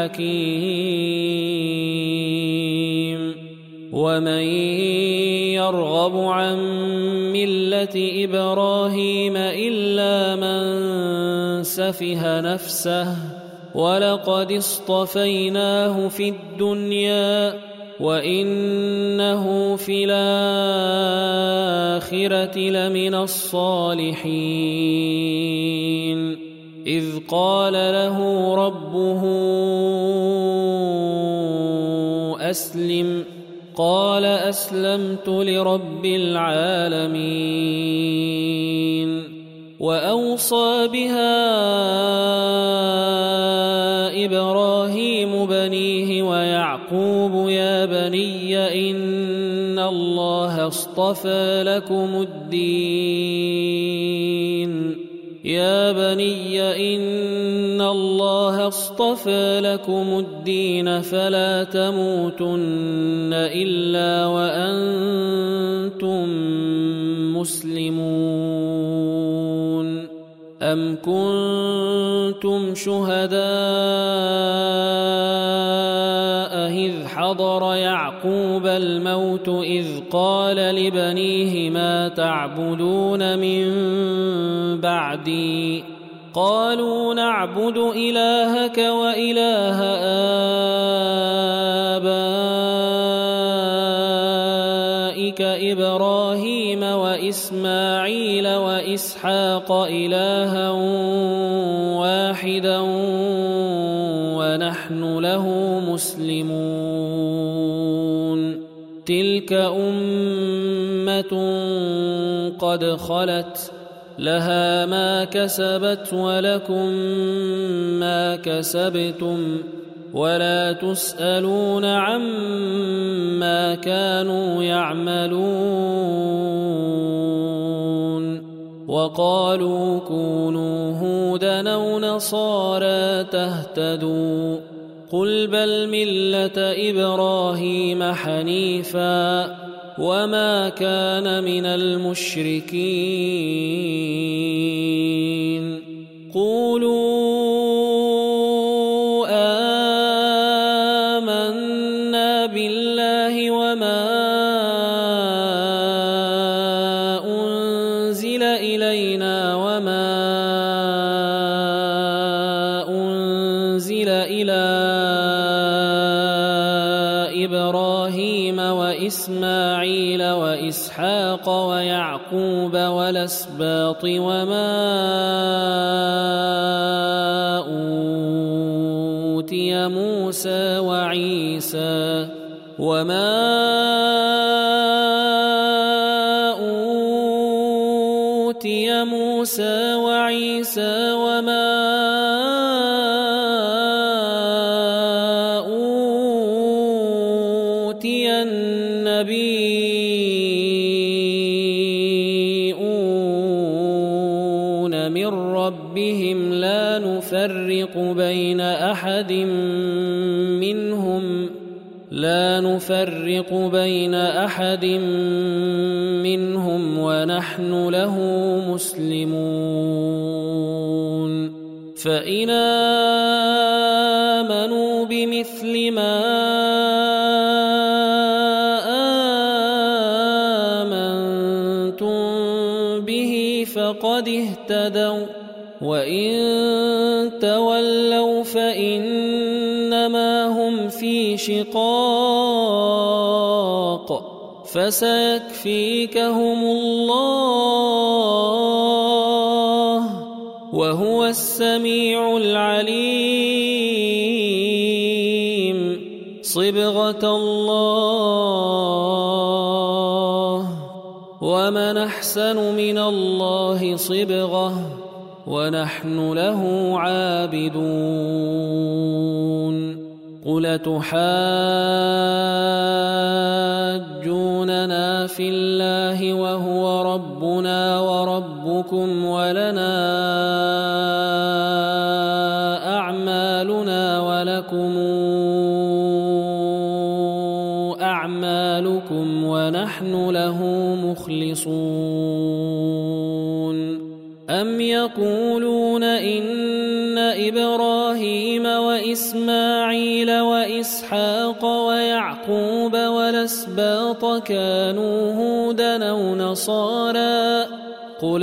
الحكيم ومن يرغب عن ملة إبراهيم إلا من سفه نفسه ولقد اصطفيناه في الدنيا وإنه في الآخرة لمن الصالحين إذ قال له ربه أسلم قال أسلمت لرب العالمين وأوصى بها إبراهيم بنيه ويعقوب يا بني إن الله اصطفى لكم الدين يا بني إن الله اصطفى لكم الدين فلا تموتن إلا وأنتم مسلمون أم كنتم شهداء إذ حضر يعقوب الموت إذ قال لبنيه ما تعبدون من بعدي قالوا نعبد إلهك وإله آبائك إبراهيم وإسماعيل وإسحاق إلها واحدا ونحن له مسلمون تلك أمة قد خلت لها ما كسبت ولكم ما كسبتم ولا تسألون عما كانوا يعملون وقالوا كونوا هودا أو نصارى تهتدوا قل بل ملة إبراهيم حنيفا وما كان من المشركين قولوا آمنا بالله وما أنزل إلينا وما أنزل إلى إبراهيم وإسماعيل وإسحاق ويعقوب والأسباط وما أوتي موسى وعيسى وما أوتي النبيون من ربهم لا نفرق بين أحد منهم ونحن له مسلمون فإن آمنوا بمثل ما آمنتم به فقد اهتدوا وإن تولوا فإنما هم في شقاق فسيكفيكهم الله وهو السميع العليم صبغة الله ومن أحسن من الله صبغة ونحن له عابدون قل تحاجوننا في الله وهو ربنا وربكم ولنا أعمالنا ولكم أعمالكم ونحن له مخلصون أم يقولون إن إبراهيم وإسماعيل وإسحاق ويعقوب والأسباط كانوا هودا أو نصارى قل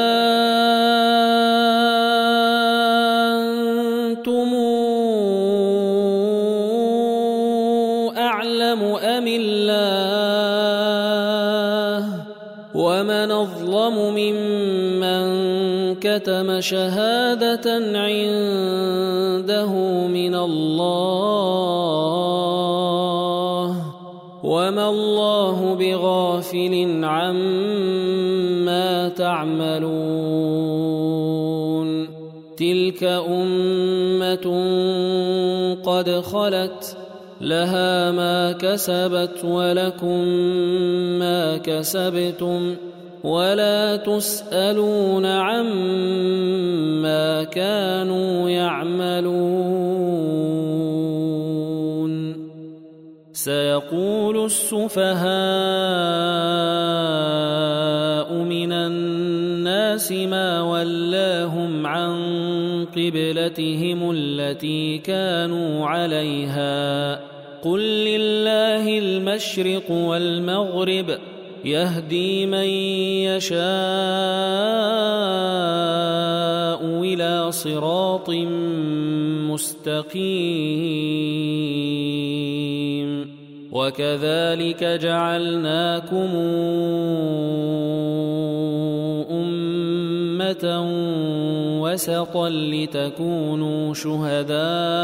أنتم أعلم أم الله ومن أظلم ممن كتم شهادة عنده من الله وما الله بغافل عما تعملون تلك أمة قد خلت لها ما كسبت ولكم ما كسبتم ولا تسألون عما كانوا يعملون سيقول السفهاء من الناس ما ولاهم عن قبلتهم التي كانوا عليها قل لله المشرق والمغرب يهدي من يشاء إلى صراط مستقيم وكذلك جعلناكم أمة وسطا لتكونوا شهداء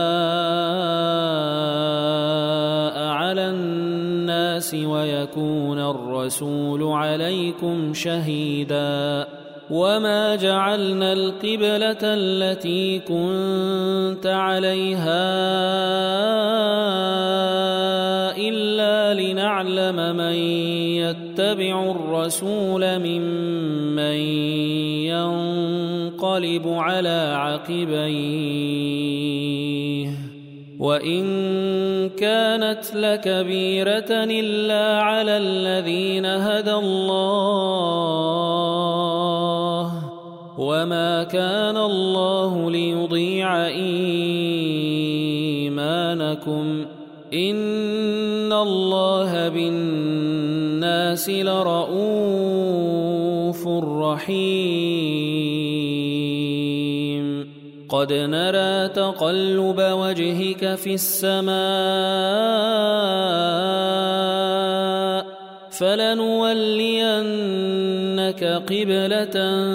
على الناس ويكون الرسول عليكم شهيدا وما جعلنا القبلة التي كنت عليها إلا لنعلم من يتبع الرسول ممن ينقلب على عقبيه وإن كانت لكبيرة إلا على الذين هدى الله وما كان الله ليضيع إيمانكم إن الله بالناس لرءوف رحيم قد نرى تقلب وجهك في السماء فلنولينك قبلة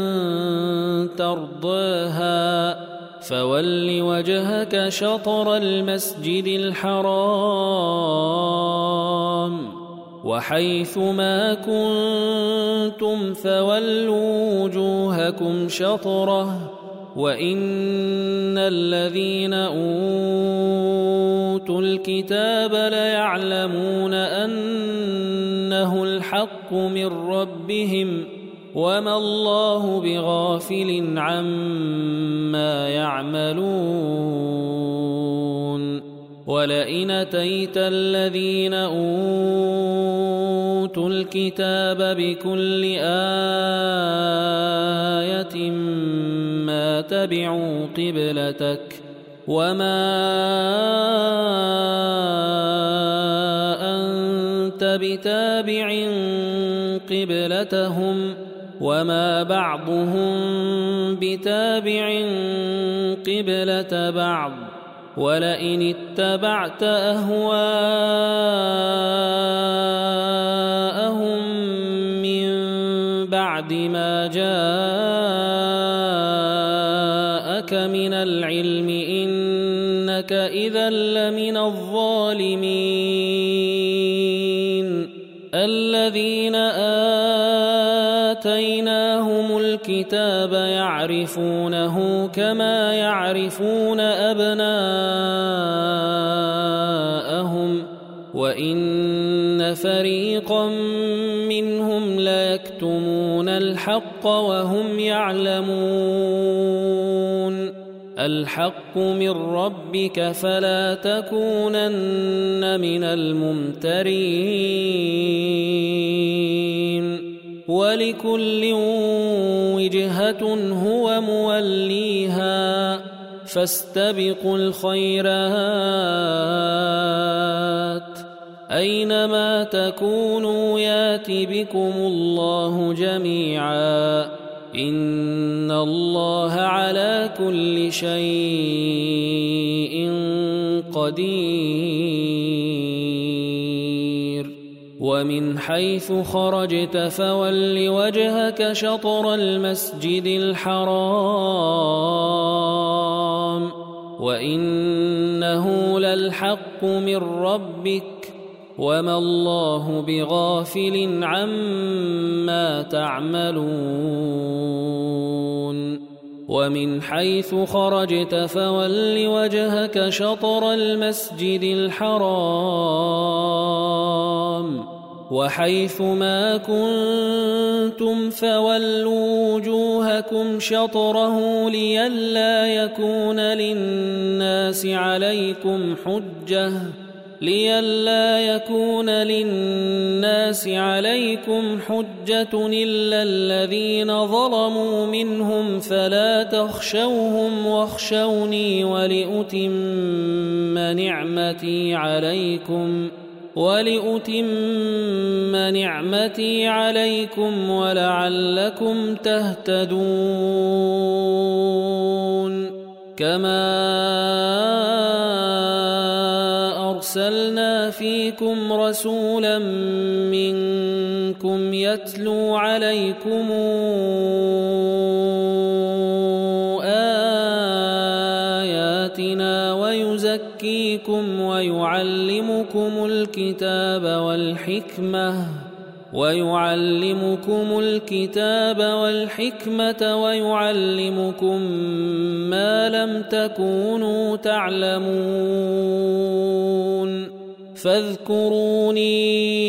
ترضاها فول وجهك شطر المسجد الحرام وحيث ما كنتم فولوا وجوهكم شطره وإن الذين أوتوا الكتاب ليعلمون أنه الحق من ربهم وما الله بغافل عما يعملون ولئن أتيت الذين أوتوا الكتاب بكل آية ما تبعوا قبلتك وما أنت بتابع قبلتهم وما بعضهم بتابع قبلة بعض ولئن اتبعت أهواءهم من بعد ما جاءك من العلم إنك إذا لمن الظالمين الذين آتيناهم الكتاب يعرفونه كما يعرفون أبناءهم وإن فريقا منهم ليكتمون الحق وهم يعلمون الحق من ربك فلا تكونن من الممترين ولكل وجهة هو موليها فاستبقوا الخيرات أينما تكونوا يات بكم الله جميعا إن الله على كل شيء قدير ومن حيث خرجت فول وجهك شطر المسجد الحرام وإنه للحق من ربك وما الله بغافل عما تعملون ومن حيث خرجت فول وجهك شطر المسجد الحرام وحيث ما كنتم فولوا وجوهكم شطره لئلا يكون للناس عليكم حجة إلا الذين ظلموا منهم فلا تخشوهم واخشوني ولأتم نعمتي عليكم ولعلكم تهتدون كما أرسلنا فيكم رسولا منكم يتلو عليكم آياتنا ويزكيكم ويعلمكم الكتاب والحكمة ويعلمكم ما لم تكونوا تعلمون فاذكروني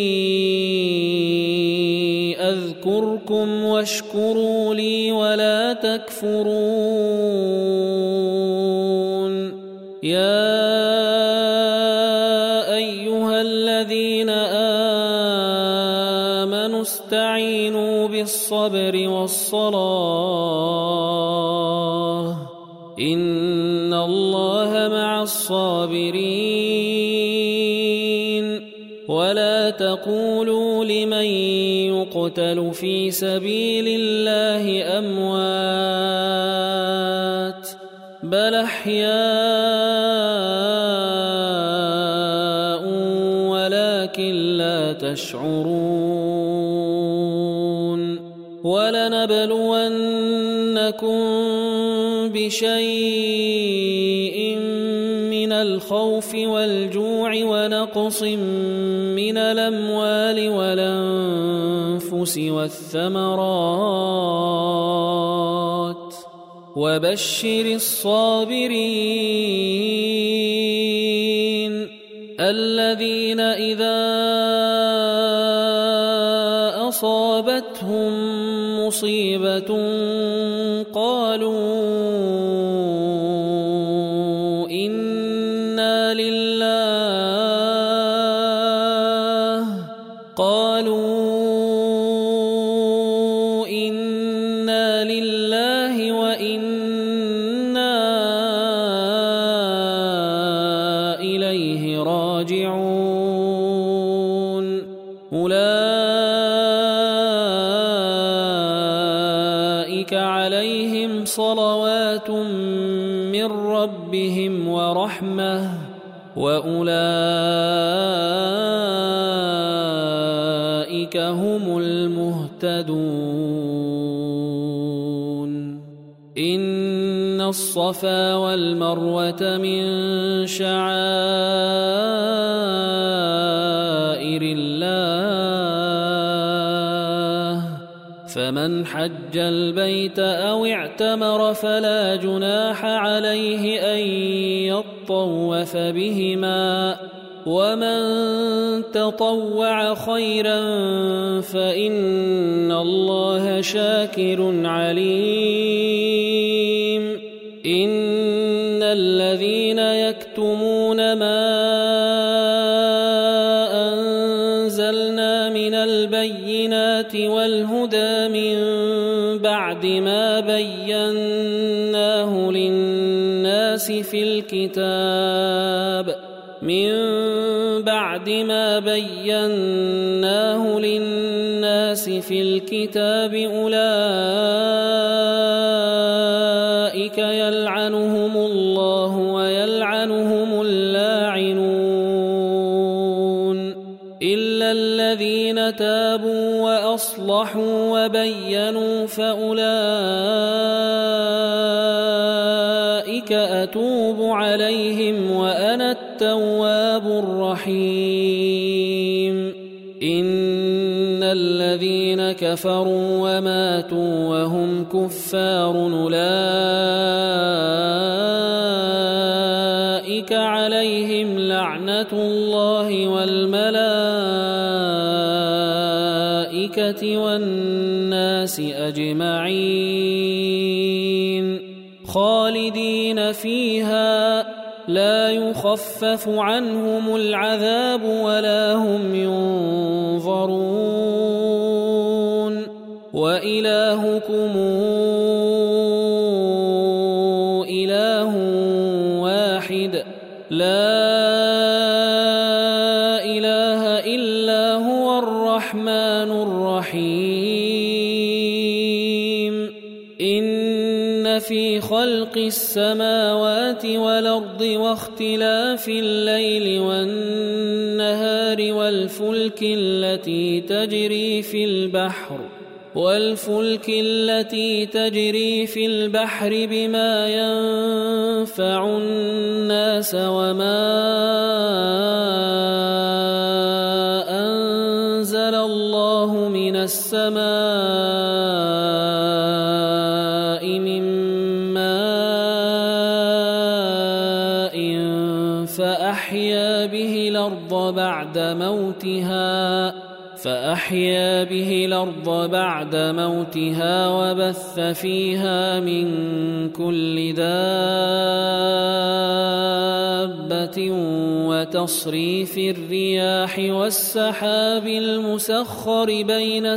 أذكركم واشكروا لي ولا تكفرون يا بالصبر والصلاة إن الله مع الصابرين ولا تقولوا لمن يقتل في سبيل الله أموات بل أحياء ولكن لا تشعرون ولنبلونكم بشيء من الخوف والجوع ونقص من الأموال والأنفس والثمرات وبشر الصابرين الذين إذا أصابتهم مصيبة قالوا إنا لله وإنا إليه راجعون أولئك عليهم صلوات من ربهم ورحمة وأولئك هم المهتدون إن الصفا والمروة من شعائر الله فمن حج البيت أو اعتمر فلا جناح عليه أن يطوف بهما ومن تطوع خيرا فإن الله شاكر عليم إن الذين يكتمون ما أنزلنا من البينات والهدى من بعد ما بيناه للناس في الكتاب أولئك يلعنهم الله ويلعنهم اللاعنون إلا الذين تابوا وأصلحوا وبينوا فأولئك أتوب عليهم وأنا التواب الرحيم إن الذين كفروا وماتوا وهم كفار أولئك عليهم لعنة الله والملائكة والناس أجمعين خالدين فيها لا يخفف عنهم العذاب ولا هم ينظرون وإلهكم إله واحد لا إله إلا هو الرحمن الرحيم إن في خلق السماوات والأرض واختلاف الليل والنهار والفلك التي تجري في البحر بما ينفع الناس وما أنزل الله من السماء من ماء فأحيا به الأرض بعد موتها فأحيا به الأرض بعد موتها وبث فيها من كل دابة وتصريف الرياح والسحاب المسخر بين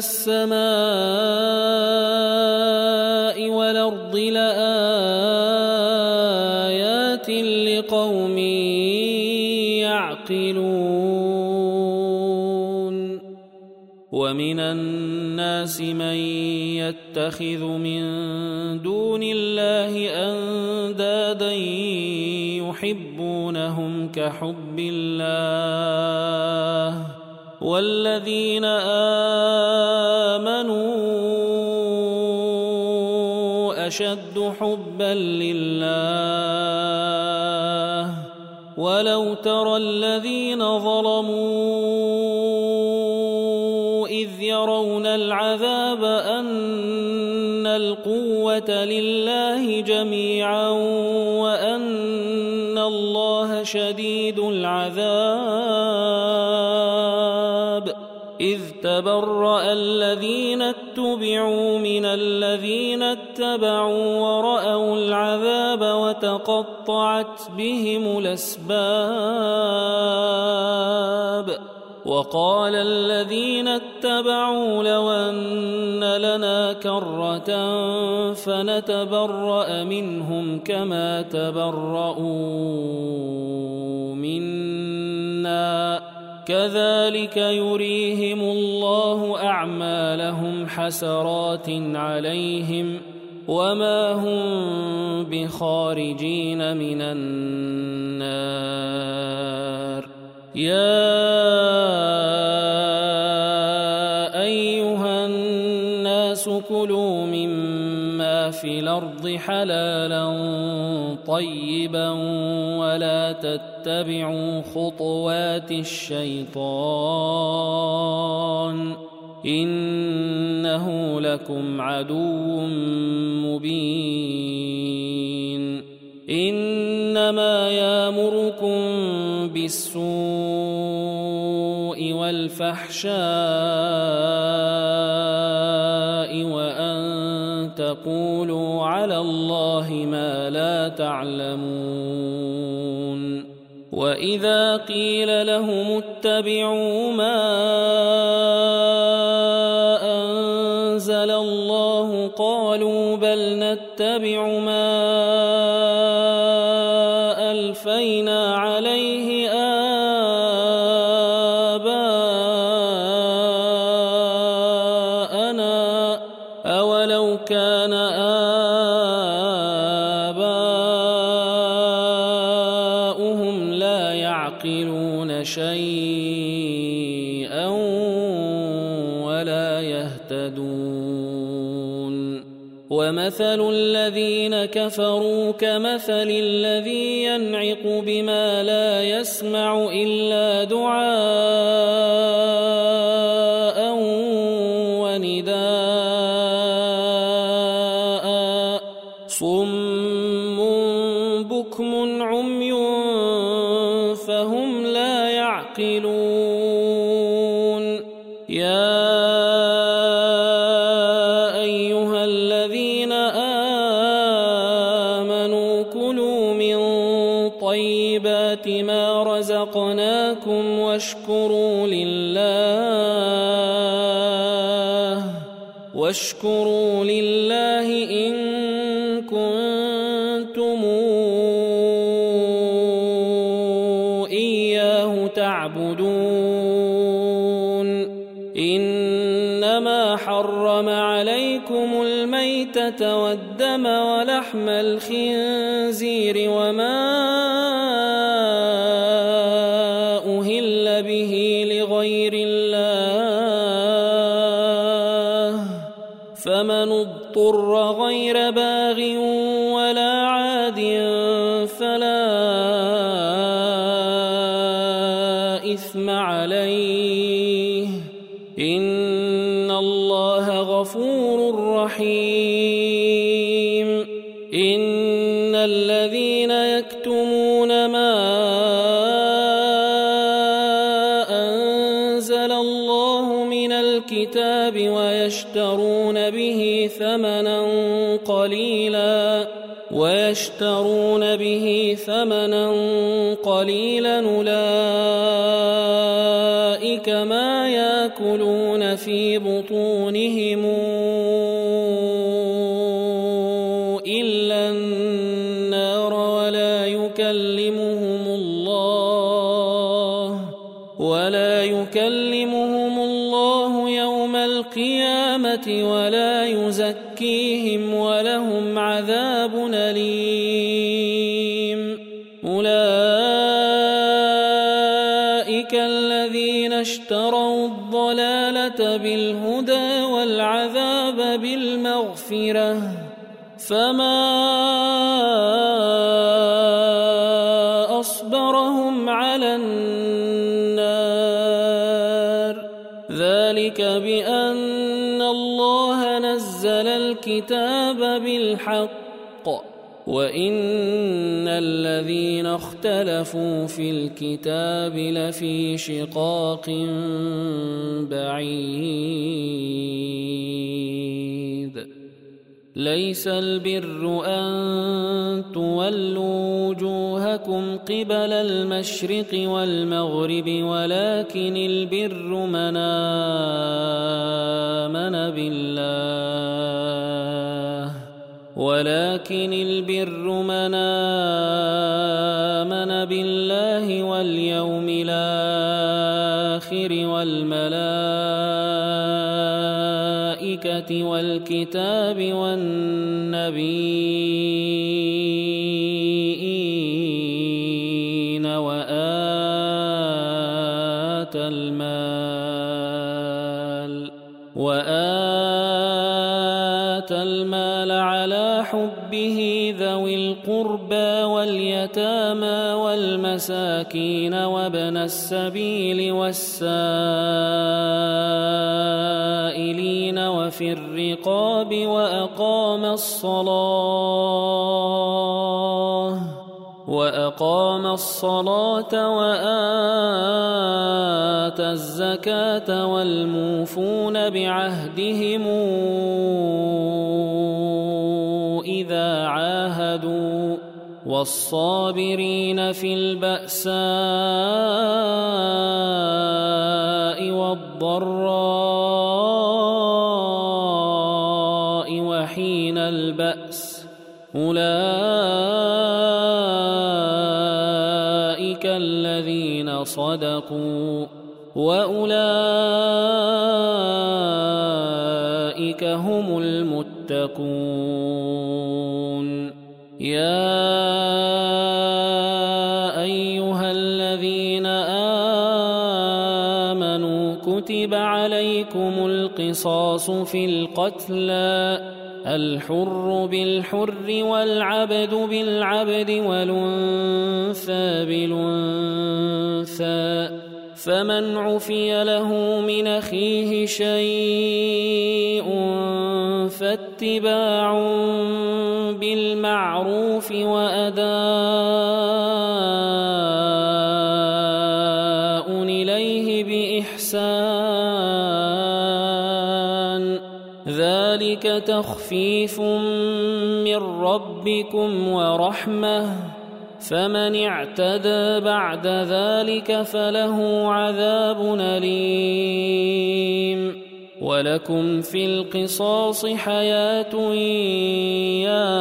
السماء والأرض لآيات لقوم يعقلون ومن الناس من يتخذ من دون الله أندادا يحبونهم كحب الله والذين آمنوا أشد حبا لله ولو ترى الذين ظلموا إذ يرون العذاب أن القوة لله جميعا وأن الله شديد العذاب إذ تبرأ الذين اتبعوا من الذين اتبعوا ورأوا العذاب وتقطعت بهم الأسباب وقال الذين اتبعوا لو أن لنا كرة فنتبرأ منهم كما تبرؤوا منا كذلك يريهم الله أعمالهم حسرات عليهم وما هم بخارجين من النار يا أيها الناس كلوا مما في الأرض حلالا طيبا ولا تتبعوا خطوات الشيطان إنه لكم عدو مبين إنما يأمركم بالسوء والفحشاء وأن تقولوا على الله ما لا تعلمون وإذا قيل لهم اتبعوا ما أنزل الله قالوا بل نتبع ما ألفينا عليه آباءنا أولو كان آباؤهم لا يعقلون شيئا ولا يهتدون ومثل الذين كفروا كمثل الذي ينعق بما لا يسمع إلا دعاء ونداء صم بكم عمي فهم لا يعقلون يا أيها الذين آمنوا كلوا من طيبات ما رزقناكم واشكروا لله إن كنتم إياه تعبدون إنما حرم عليكم الميتة والدم ولحم الخنزير وما أهل به لغير الله فمن اضطر غير باغ ولا عاد فلا إثم عليه إن الله غفور رحيم إن الذين يكتمون ما أنزل الله من ثمنا قليلا ويشترون به ثمنا قليلا أولئك ما يأكلون في بطونهم إلا النار ولا يكلمهم الله يوم القيامة ولا يزكيهم ولهم عذاب أليم. أولئك الذين اشتروا الضلالة بالهدى والعذاب بالمغفرة فما أصبرهم على النار ذلك بأن الله نزل الكتاب بالحق وإن الذين اختلفوا في الكتاب لفي شقاق بعيد. ليس البر أن تولوا وجوهكم قبل المشرق والمغرب ولكن البر من آمن بالله واليوم الآخر والملائكة والكتاب والنبيين وآتى المال على حبه ذوي القربى واليتامى والمساكين وابن السبيل والسائلين وفي الرقاب وأقام الصلاة وآتى الزكاة والموفون بعهدهم إذا عاهدوا والصابرين في البأساء والضراء وحين البأس أولئك الذين صدقوا وأولئك هم المتقون. يا أيها الذين آمنوا كتب عليكم القصاص في القتلى الحر بالحر والعبد بالعبد والأنثى بالأنثى فمن عفي له من أخيه شيء فاتباع بالمعروف وأداء إليه بإحسان ذلك تخفيف من ربكم ورحمة فمن اعتدى بعد ذلك فله عذاب أليم. ولكم في القصاص حياة يا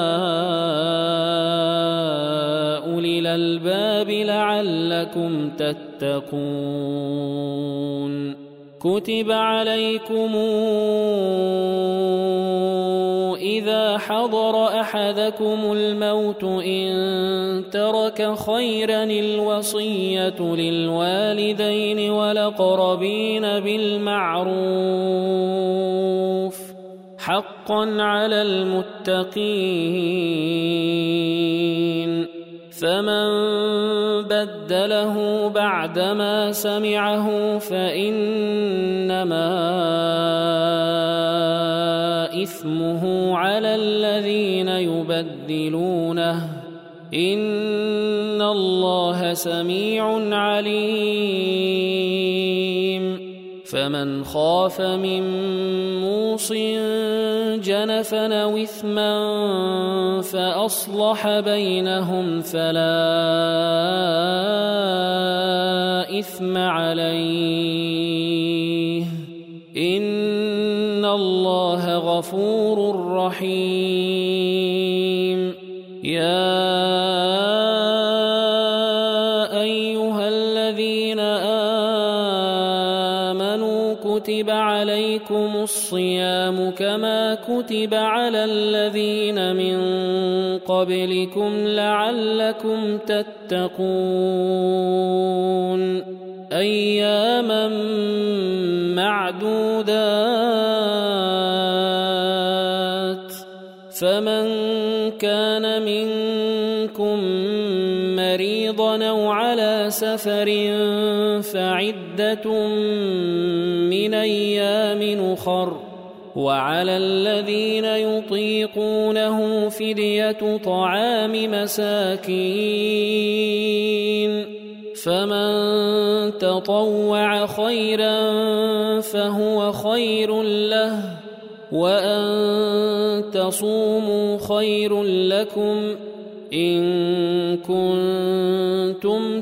أولي الألباب لعلكم تتقون. كتب عليكم إذا حضر أحدكم الموت إن ترك خيرا الوصية للوالدين والأقربين بالمعروف حقا على المتقين. فمن بدله بعدما سمعه فإنما إثمه على الذين يبدلونه إن الله سميع عليم. فمن خاف من موص كنفا أو إثما فأصلح بينهم فلا إثم عليه إن الله غفور رحيم. يا أيها الذين آمنوا كتب عليكم الصيام كما كتب على الذين من قبلكم لعلكم تتقون أياما معدودات. فمن كان منكم مريضا أو على سفر فعدة من أيام أخر وعلى الذين يطيقونه فدية طعام مساكين فمن تطوع خيرا فهو خير له وأن تصوموا خير لكم إن كنتم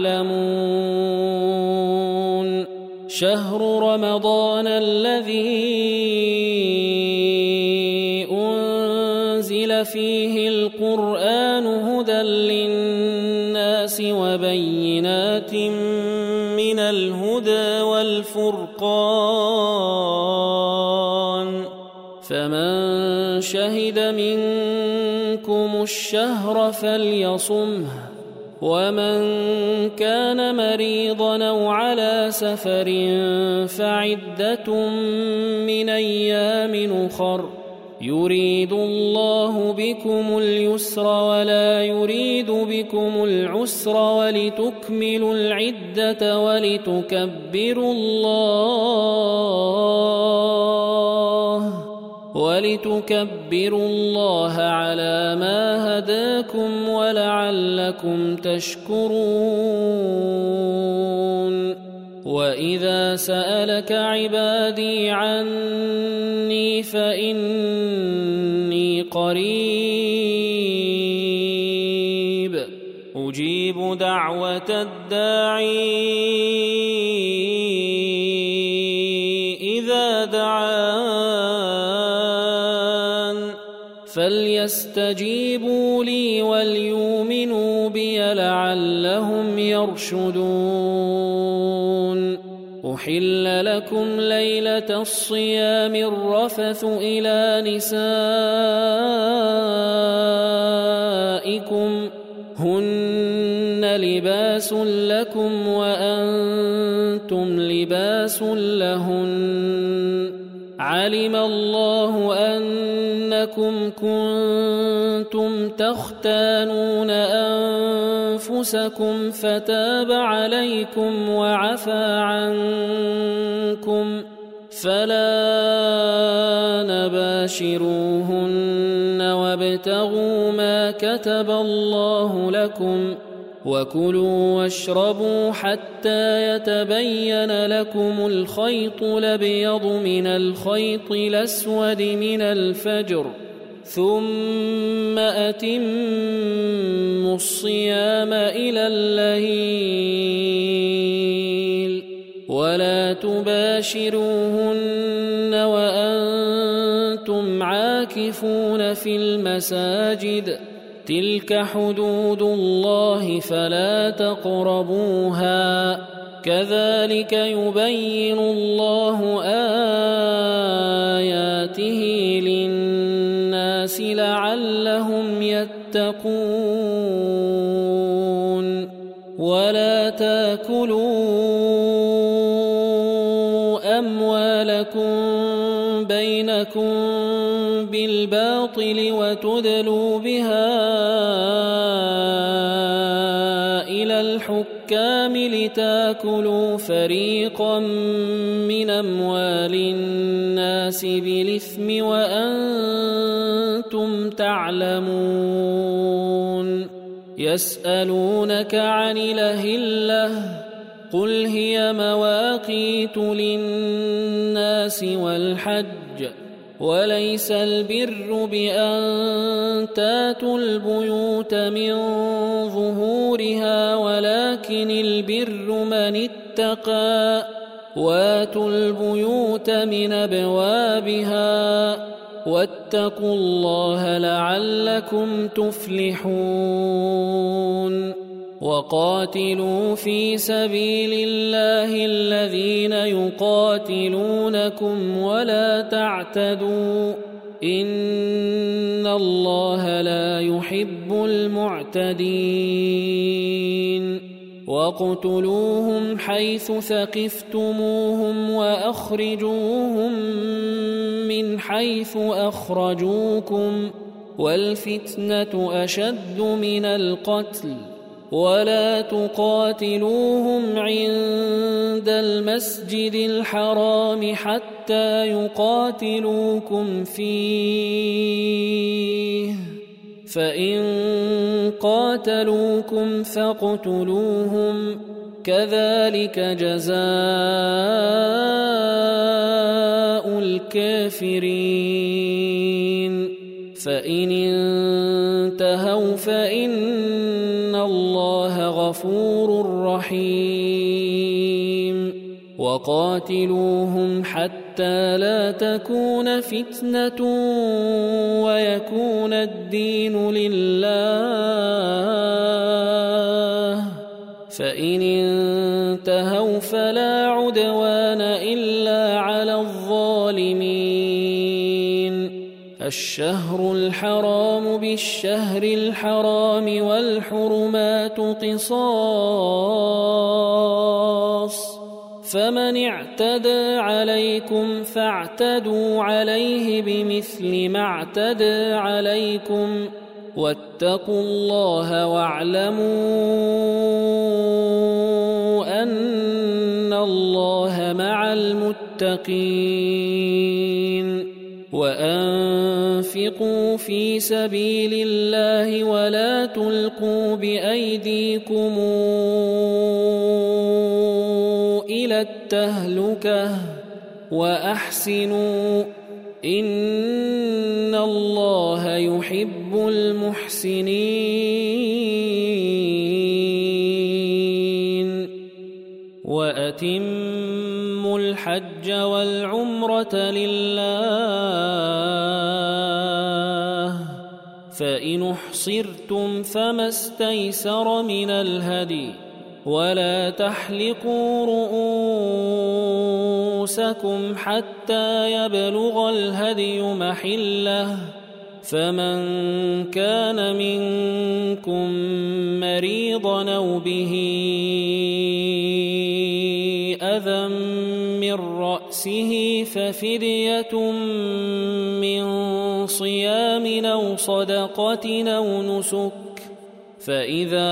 تعلمون. شهر رمضان الذي أنزل فيه القرآن هدى للناس وبينات من الهدى والفرقان فمن شهد منكم الشهر فليصمه ومن كان مريضا أو على سفر فعدة من أيام أخر يريد الله بكم اليسر ولا يريد بكم العسر ولتكملوا العدة ولتكبروا الله على ما هداكم ولعلكم تشكرون. وإذا سألك عبادي عني فإني قريب أجيب دعوة الداعي إذا دعان فليستجيبوا لي وليؤمنوا بي لعلهم يرشدون. أحل لكم ليلة الصيام الرفث إلى نسائكم هن لباس لكم وأنتم لباس لهن علم الله أنكم كنتم تختانون أنفسكم فتاب عليكم وعفى عنكم فلا نباشروهن وابتغوا ما كتب الله لكم وكلوا واشربوا حتى يتبين لكم الخيط الأبيض من الخيط الأسود من الفجر ثم أتموا الصيام إلى الليل ولا تباشروهن وأنتم عاكفون في المساجد تلك حدود الله فلا تقربوها كذلك يبين الله آياته للناس لعلهم يتقون. ولا تاكلوا أموالكم بينكم بالباطل وتدلوا بها إلى الحكام لتاكلوا فريقا من أموال الناس بالإثم وأنتم تعلمون. يسألونك عن الأهلة قل هي مواقيت للناس والحج وليس البر بأن تاتوا البيوت من ظهورها ولكن البر من اتقى واتوا البيوت من أبوابها واتقوا الله لعلكم تفلحون وقاتلوا في سبيل الله الذين يقاتلونكم ولا تعتدوا إن الله لا يحب المعتدين واقتلوهم حيث ثقفتموهم وأخرجوهم من حيث أخرجوكم والفتنة أشد من القتل ولا تقاتلوهم عند المسجد الحرام حتى يقاتلوكم فيه فإن قاتلوكم فاقتلوهم كذلك جزاء الكافرين فإن انتهوا فإن الله غفور رحيم وقاتلوهم حتى لا تكون فتنة ويكون الدين لله فإن انتهوا فلا عدوان إلا على الظالمين الشهر الحرام بالشهر الحرام والحرمات قصاص فمن اعتدى عليكم فاعتدوا عليه بمثل ما اعتدى عليكم واتقوا الله واعلموا أن الله مع المتقين وأنفقوا في سبيل الله ولا تلقوا بأيديكم إلى التهلكة وأحسنوا إن الله يحب المحسنين وأتموا الحج والعمرة لله فإن احصرتم فما استيسر من الهدي ولا تحلقوا رؤوسكم حتى يبلغ الهدي محله فمن كان منكم مريضا أو به أذى من رأسه ففدية من صيام أو صدقة أو نسك فإذا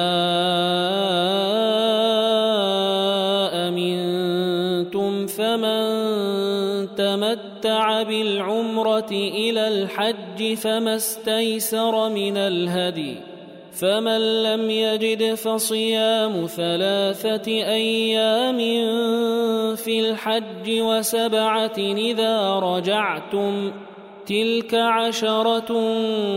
أمنتم فمن تمتع بالعمرة إلى الحج فما استيسر من الهدي فمن لم يجد فصيام 3 أيام في الحج و7 إذا رجعتم تلك 10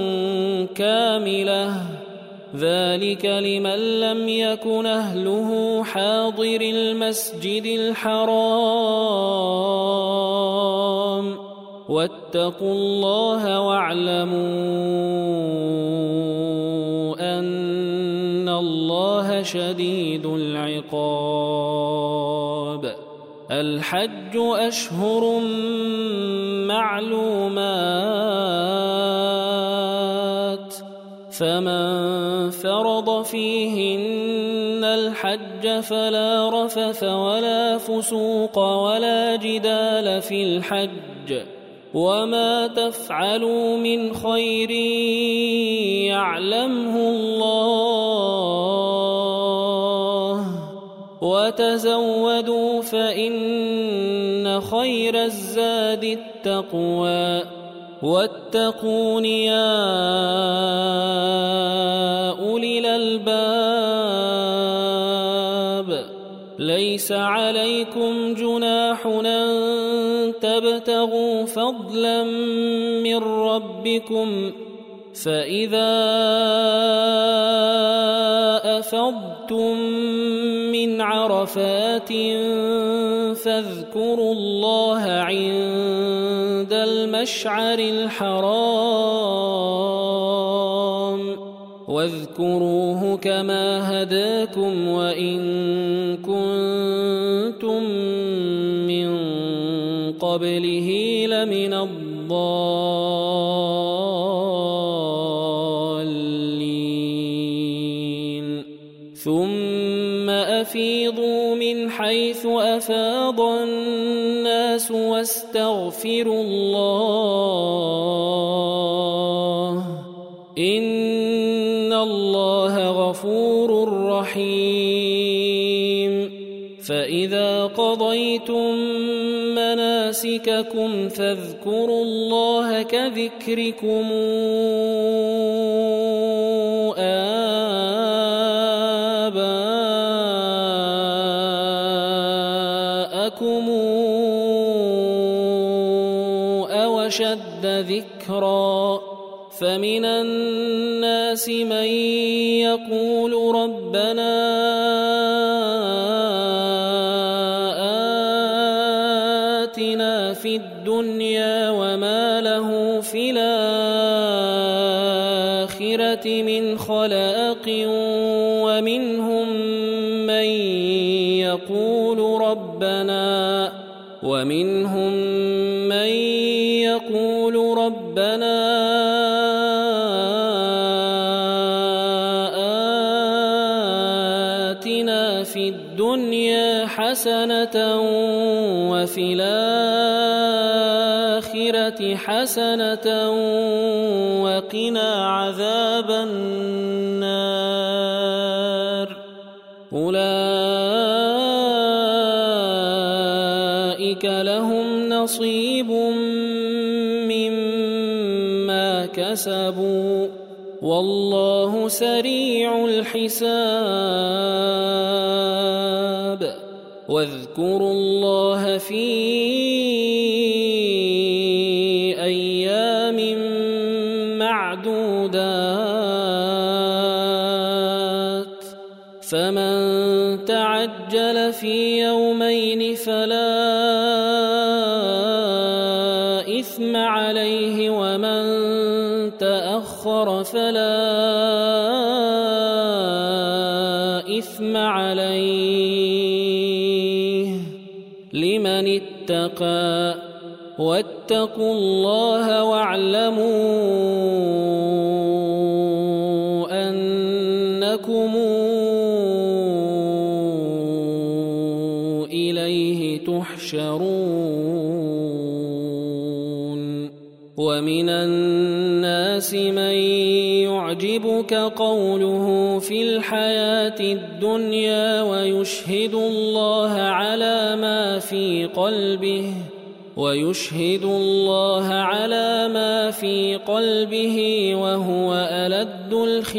كاملة ذلك لمن لم يكن أهله حاضر المسجد الحرام واتقوا الله واعلموا أن الله شديد العقاب الحج أشهر معلومات فمن فرض فيهن الحج فلا رفث ولا فسوق ولا جدال في الحج وما تفعلوا من خير يعلمه الله وتزودوا فإن خير الزاد التقوى واتقون يا أولي الألباب ليس عليكم جناح أن تبتغوا فضلا فضلا من ربكم فإذا أفضتم من عرفات فاذكروا الله عند المشعر الحرام واذكروه كما هداكم وإن كنتم من قبله لمن الضالين ثم أفيضوا من حيث أفاض الناس واستغفروا الله إن الله غفور رحيم فإذا قضيتم مناسككم فاذكروا الله كذكركم آباءكم أو أشد ذكرا فمن الناس من يقول ربنا آتنا في الدنيا وما له في الآخرة من خلاق ومنهم من يقول ربنا آتنا في الدنيا حسنة وفي الآخرة حسنة وقنا عذاب النار أولئك لهم نصيب مما كسبوا والله سريع الحساب واذكروا الله في أيام معدودات فمن تعجل في يومين فلا إثم عليه ومن تأخر فلا إثم عليه لمن اتقى واتقوا الله واعلموا أنكم إليه تحشرون ومن الناس من يعجبك قوله في الحياة الدنيا ويشهد الله على ما في قلبه وهو ألد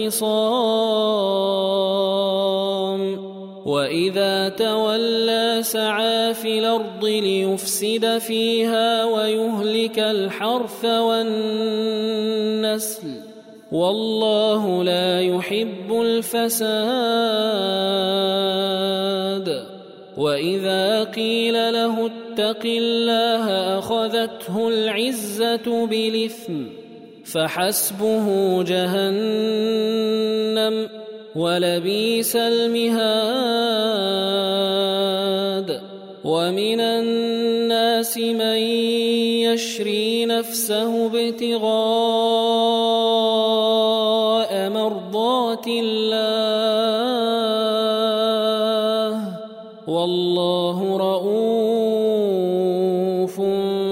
الخصام وإذا تولى سعى في الأرض ليفسد فيها ويهلك الحرث والنسل والله لا يحب الفساد وإذا قيل له اتق الله أخذته العزة بالإثم فحسبه جهنم ولبئس المهاد ومن الناس من يشري نفسه ابتغاء مرضات الله والله رؤوف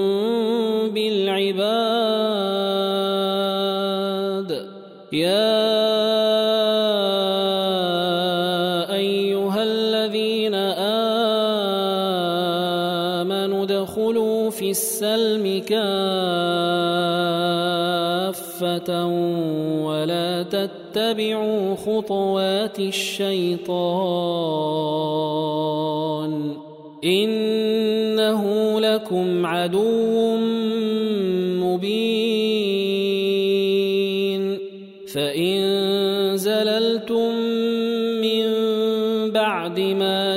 بالعباد يا أيها الذين آمنوا ادخلوا في السلم كافة ولا تتبعوا خطوات الشيطان إنه لكم عدو فإن زللتم من بعد ما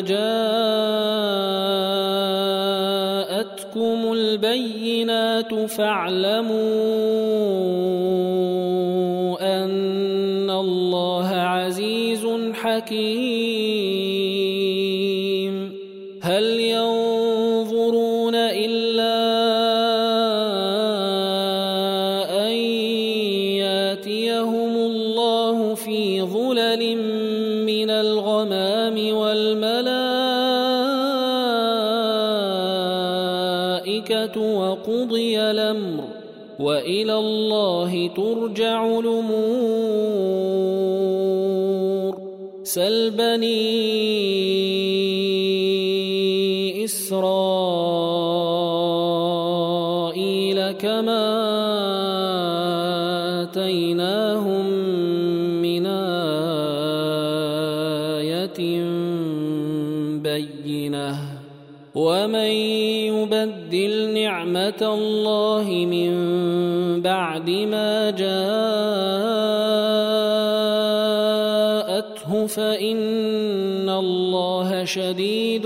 جاءتكم البينات فاعلموا أن الله عزيز حكيم. هل ينظرون إلا أن ياتيهم الله في ظلل من الغمام والملائكة وقضي الأمر وإلى الله ترجع الأمور. سل بني إسرائيل كما آتيناهم من آية بينة ومن يبدل نعمة الله من بعد ما جاءته فإن الله شديد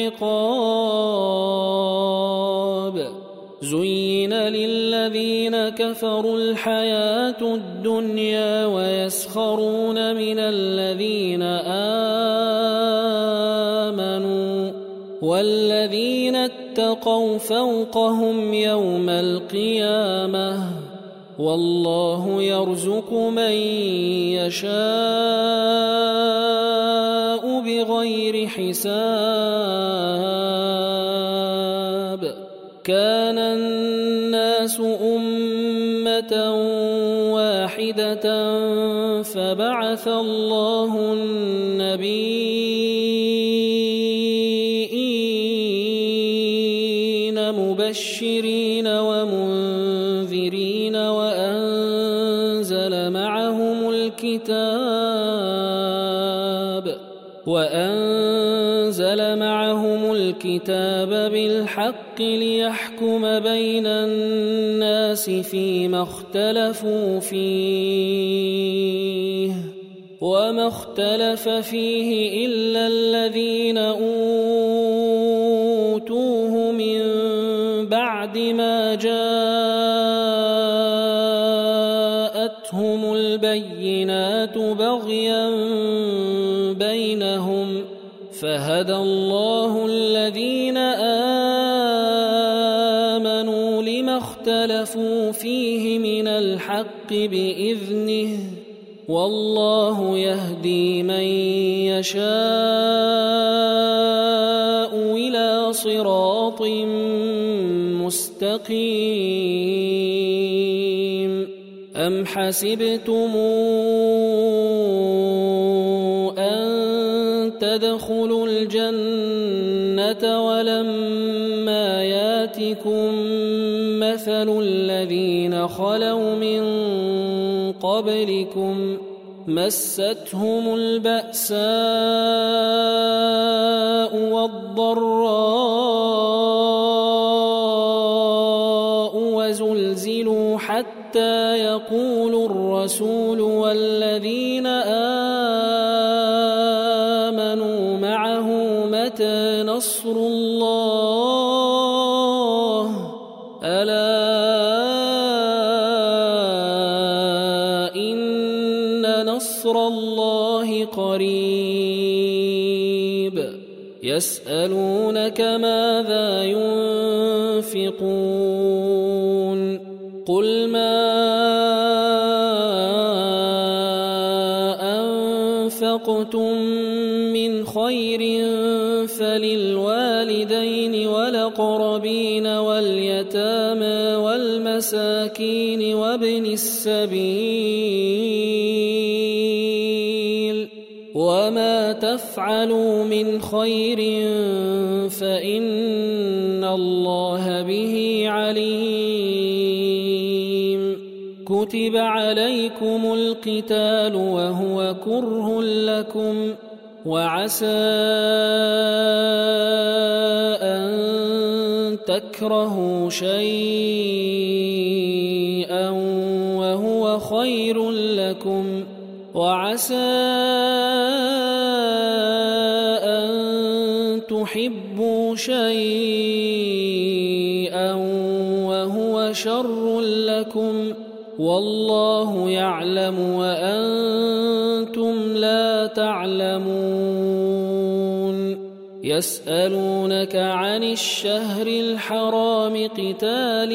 العقاب. زين للذين كفروا الحياة الدنيا ويسخرون من الذين آمنوا والذين اتقوا فوقهم يوم القيامة والله يرزق من يشاء بغير حساب. كان الناس أمة واحدة فبعث الله النبيين مبشرين ومنذرين وأنزل معهم الكتاب بالحق ليحكم بين الناس فيما اختلفوا فيه وما اختلف فيه إلا الذين أوتوه من بعد ما جاءتهم البينات بغيا بينهم فهدى الله الذين آمنوا لما اختلفوا فيه من الحق بإذنه والله يهدي من يشاء إلى صراط مستقيم. أم حسبتم أن تدخلوا الجنة ولما ياتكم مثل الذين خلوا من قبلكم مستهم البأساء والضراء وزلزلوا حتى يقول الرسول والذين آمنوا معه متى نصر الله ألا إن نصر الله قريب. يسألونك ماذا ينفقون قل ما أنفقتم من خير فللوالدين والأقربين واليتامى والمساكين وابن السبيل وما تفعلوا من خير فإن الله به عليم. كتب عليكم القتال وهو كره لكم وعسى أن تكرهوا شيئا وهو خير لكم وعسى أن تحبوا شيئا وهو شر لكم والله يعلم وأنتم لا تعلمون يسألونك عن الشهر الحرام قتال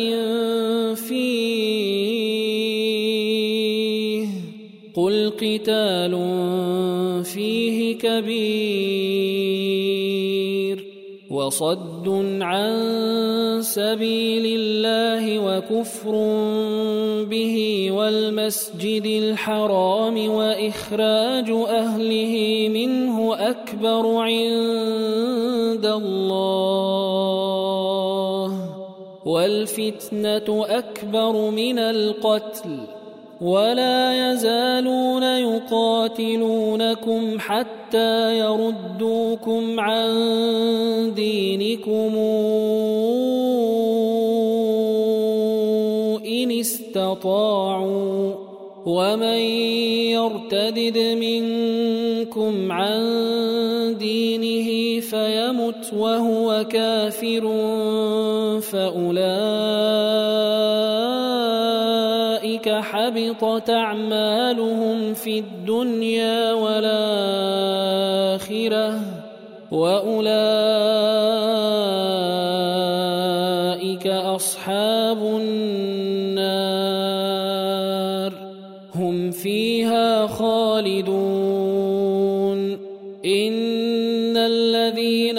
فيه قل قتال فيه كبير وصد عن سبيل الله وكفر به والمسجد الحرام وإخراج أهله منه أكبر عند الله والفتنة أكبر من القتل ولا يزالون يقاتلونكم حتى يردوكم عن دينكم إن استطاعوا ومن يرتدد منكم عن دينه فيمت وهو كافر فأولئك حبطت أعمالهم في الدنيا والآخرة وأولئك أصحاب النار هم فيها خالدون إن الذين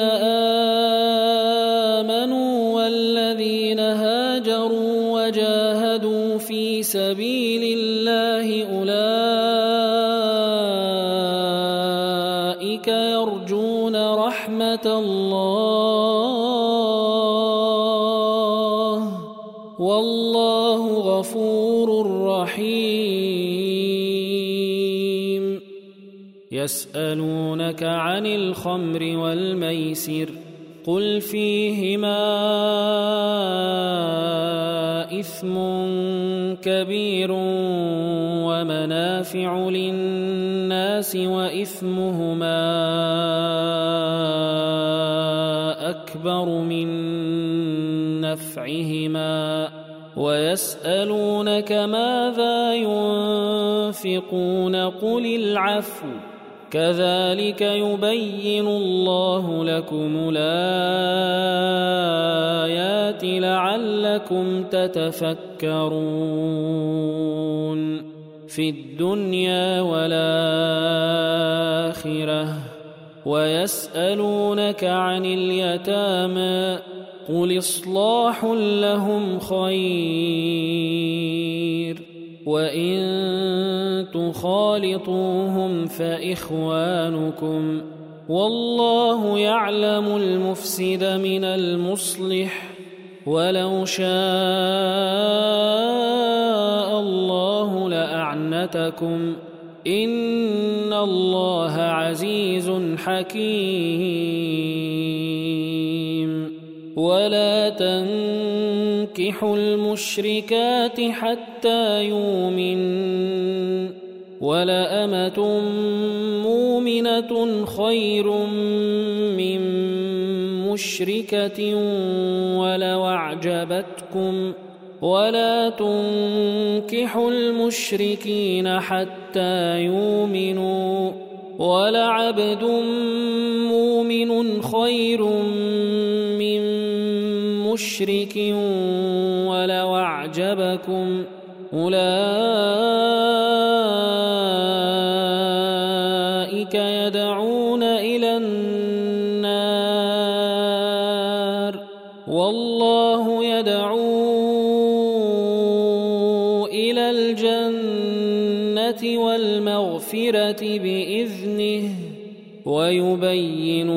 آمنوا والذين هاجروا وجاهدوا في سبيل الله أولئك يرجون رحمة الله والله غفور رحيم يسألونك عن الخمر والميسر قل فيهما إثم كبير ومنافع للناس وإثمهما أكبر من نفعهما ويسألونك ماذا ينفقون قل العفو كذلك يبين الله لكم الآيات لعلكم تتفكرون في الدنيا والآخرة ويسألونك عن اليتامى قل إصلاح لهم خير وإن تخالطوهم فإخوانكم والله يعلم المفسد من المصلح ولو شاء الله لأعنتكم إن الله عزيز حكيم ولا تنكحوا المشركات حتى يؤمنوا ولأمة مؤمنة خير من مشركة ولو أعجبتكم ولا تنكحوا المشركين حتى يؤمنوا ولعبد مؤمن خير من مشرك ولو أعجبكم أولئك يدعون إلى النار والله يدعو إلى الجنة والمغفرة بإذنه ويبين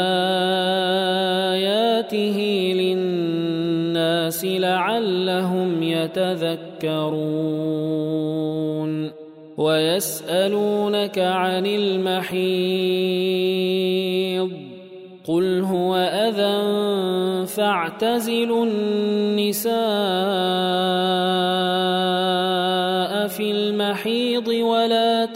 آياته للناس لعلهم يتذكرون ويسألونك عن المحيض قل هو أذى فاعتزلوا النساء في المحيض ولا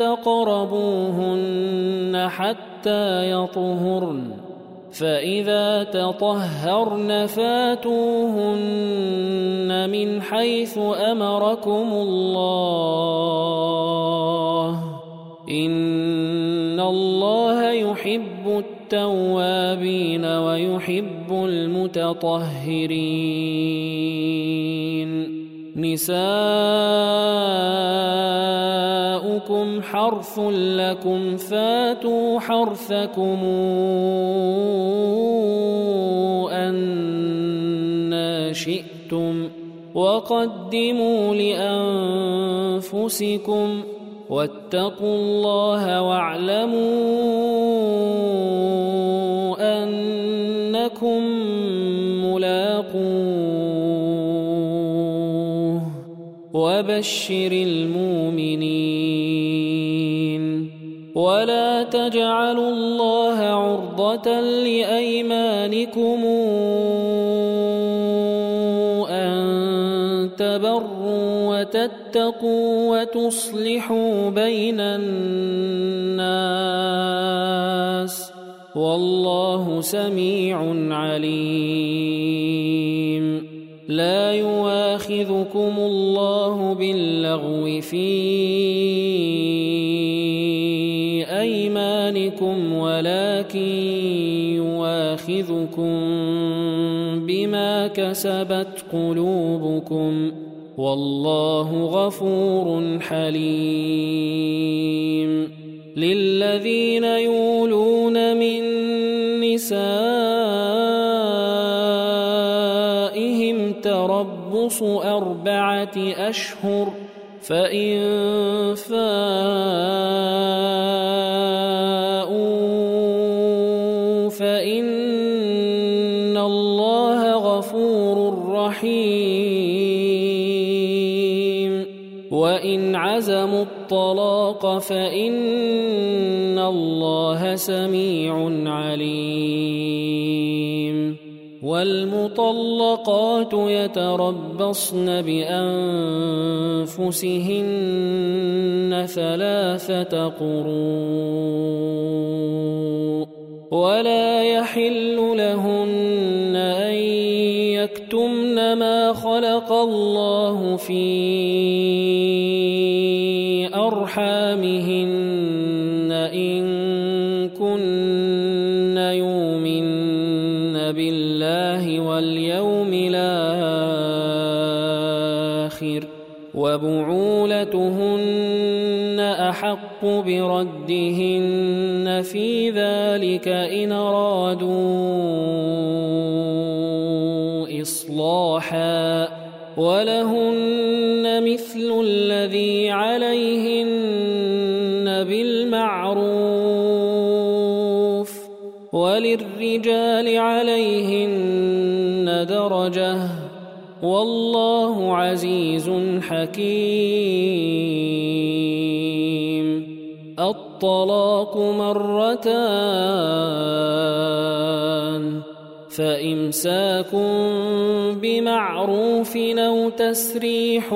تقربوهن حتى يطهرن فإذا تطهرن فاتوهن من حيث أمركم الله إن الله يحب التوابين ويحب المتطهرين نساؤكم حرث لكم فاتوا حرثكم أنى شئتم وقدموا لأنفسكم واتقوا الله واعلموا أنكم ملاقوه وبشر المؤمنين ولا تجعلوا الله عرضة لأيمانكم أن تبروا وتتقوا وتصلحوا بين الناس والله سميع عليم لا يؤاخذكم الله باللغو في أيمانكم ولكن يؤاخذكم بما كسبت قلوبكم والله غفور حليم للذين يولون من نسائهم تربص 4 أشهر فإن فاءوا فإن الله غفور رحيم وإن عزموا الطلاق فإن الله سميع عليم والمطلقات يتربصن بأنفسهن 3 قروء ولا يحل لهن أن يكتمن ما خلق الله في أرحامهن إن كن يؤمن بالله واليوم الآخر وبعولتهن أحق بردهن في ذلك إن أرادوا إصلاحا ولهن مثل الذي عليهن بالمعروف وللرجال عليهن درجة والله عزيز حكيم الطلاق 2 فإمساك بمعروف أو تسريح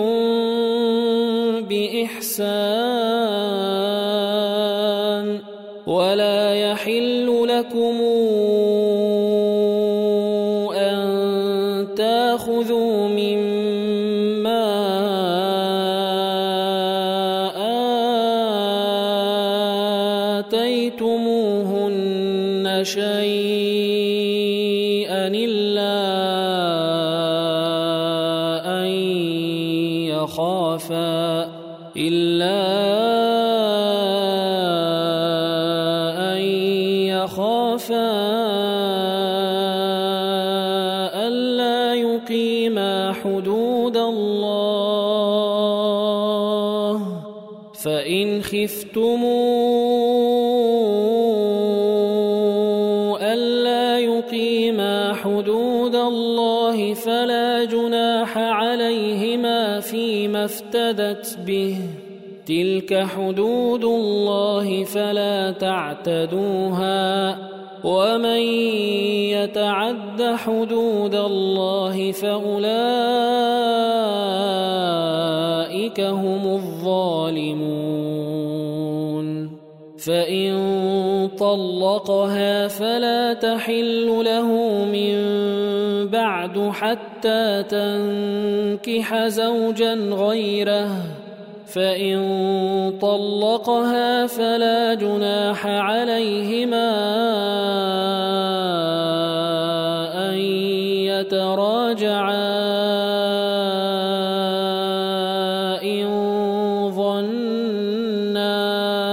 بإحسان ولا يحل لكم أن تأخذوا مما آتيتموهن شيئا إلا أن يخافا ألا يقيما حدود الله فإن خفتم ألا يقيما حدود الله فلا جناح عليهما فيما افتدت به تلك حدود الله فلا تعتدوها ومن يتعد حدود الله فأولئك هم الظالمون الظالمون فإن طلقها فلا تحل له من بعد حتى تنكح زوجا غيره فإن طلقها فلا جناح عليهما أن يتراجعا إن ظنا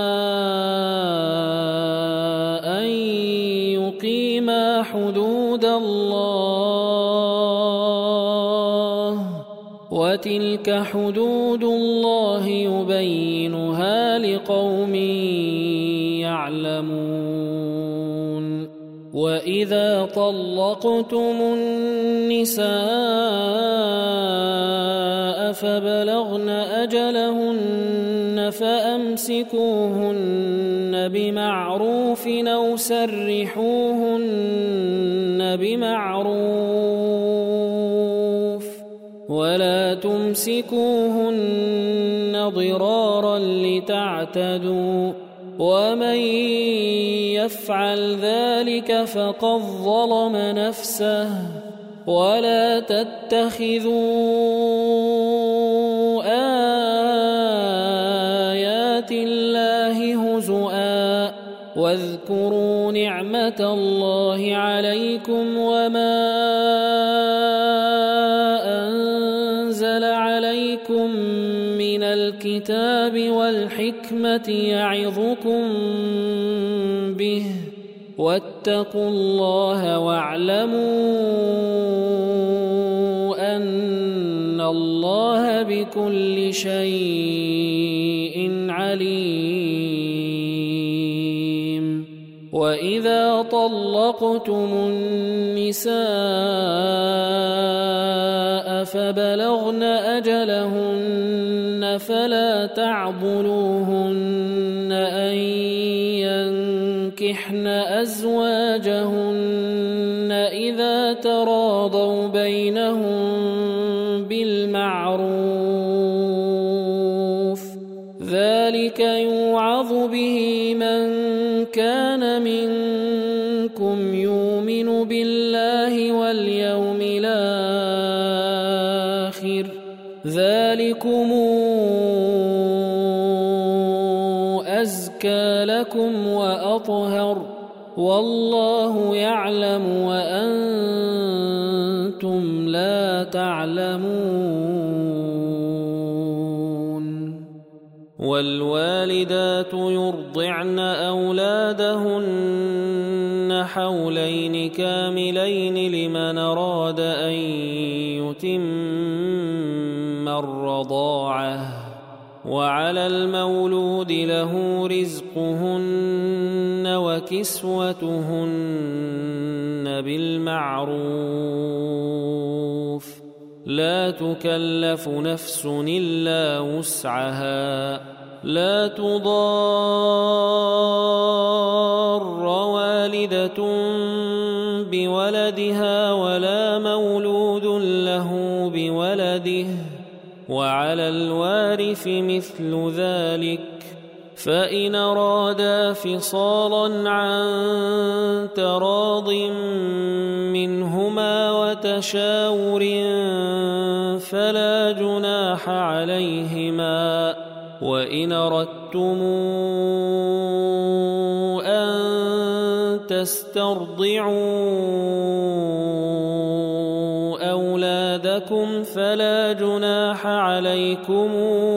أن يقيما حدود الله وتلك حدود الله يبينها لقوم يعلمون وإذا طلقتم النساء فبلغن أجلهن فأمسكوهن بمعروف أو سرحوهن بمعروف ولا تمسكوهن ضرارا لتعتدوا ومن يفعل ذلك فقد ظلم نفسه ولا تتخذوا آيات الله هزؤا واذكروا نعمة الله عليكم وما أنزل عليكم من الكتاب والحكمة يعظكم به واتقوا الله واعلموا أن الله بكل شيء عليم وإذا طلقتم النساء فبلغن أجلهن فلا تعضلوهن أن ينكحن أزواجهن إذا تراضوا بينهم بالمعروف ذلك يوعظ به من كان منكم يؤمن بالله واليوم الآخر ذلكم أزكى لكم وأطهر والله يعلم وأنتم لا تعلمون والوالدات يرضعن أولادهن حولين كاملين لمن أراد أن يتم الرضاعة وعلى المولود له رزقهن وكسوتهن بالمعروف لا تكلف نفس إلا وسعها لا تضار والدة بولدها ولا مولود له بولده وعلى الوارث مثل ذلك فإن أرادا فصالا عن تراض منهما وتشاور فلا جناح عليهما وإن أردتم أن تسترضعوا أولادكم فلا جناح عليكم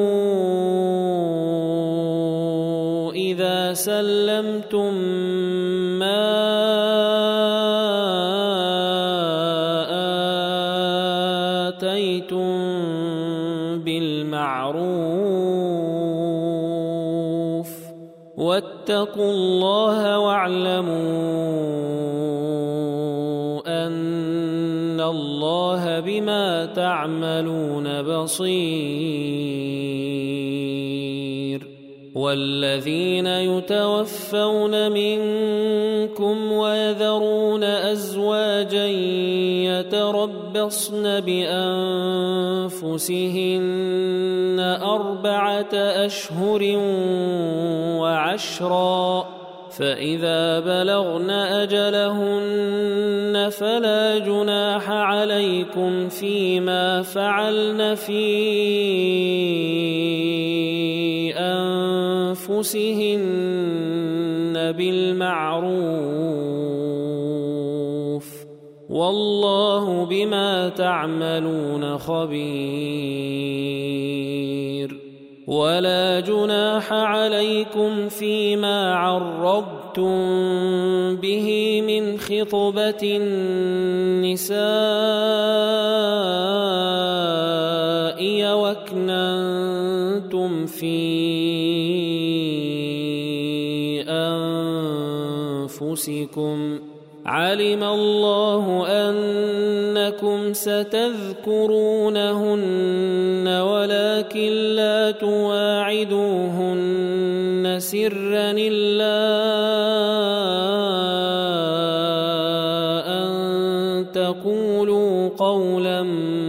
إذا سلمتم ما آتيتم بالمعروف واتقوا الله واعلموا أن الله بما تعملون بصير والذين يتوفون منكم ويذرون أزواجا يتربصن بأنفسهن أربعة أشهر وعشرا فإذا بلغن أجلهن فلا جناح عليكم فيما فعلن في أنفسهن بالمعروف والله بما تعملون خبير ولا جناح عليكم فيما عرضتم به من خطبة النساء وأكننتم في أنفسكم علم الله أنكم ستذكرونهن ولكن لا تواعدوهن سرا إلا أن تقولوا قولا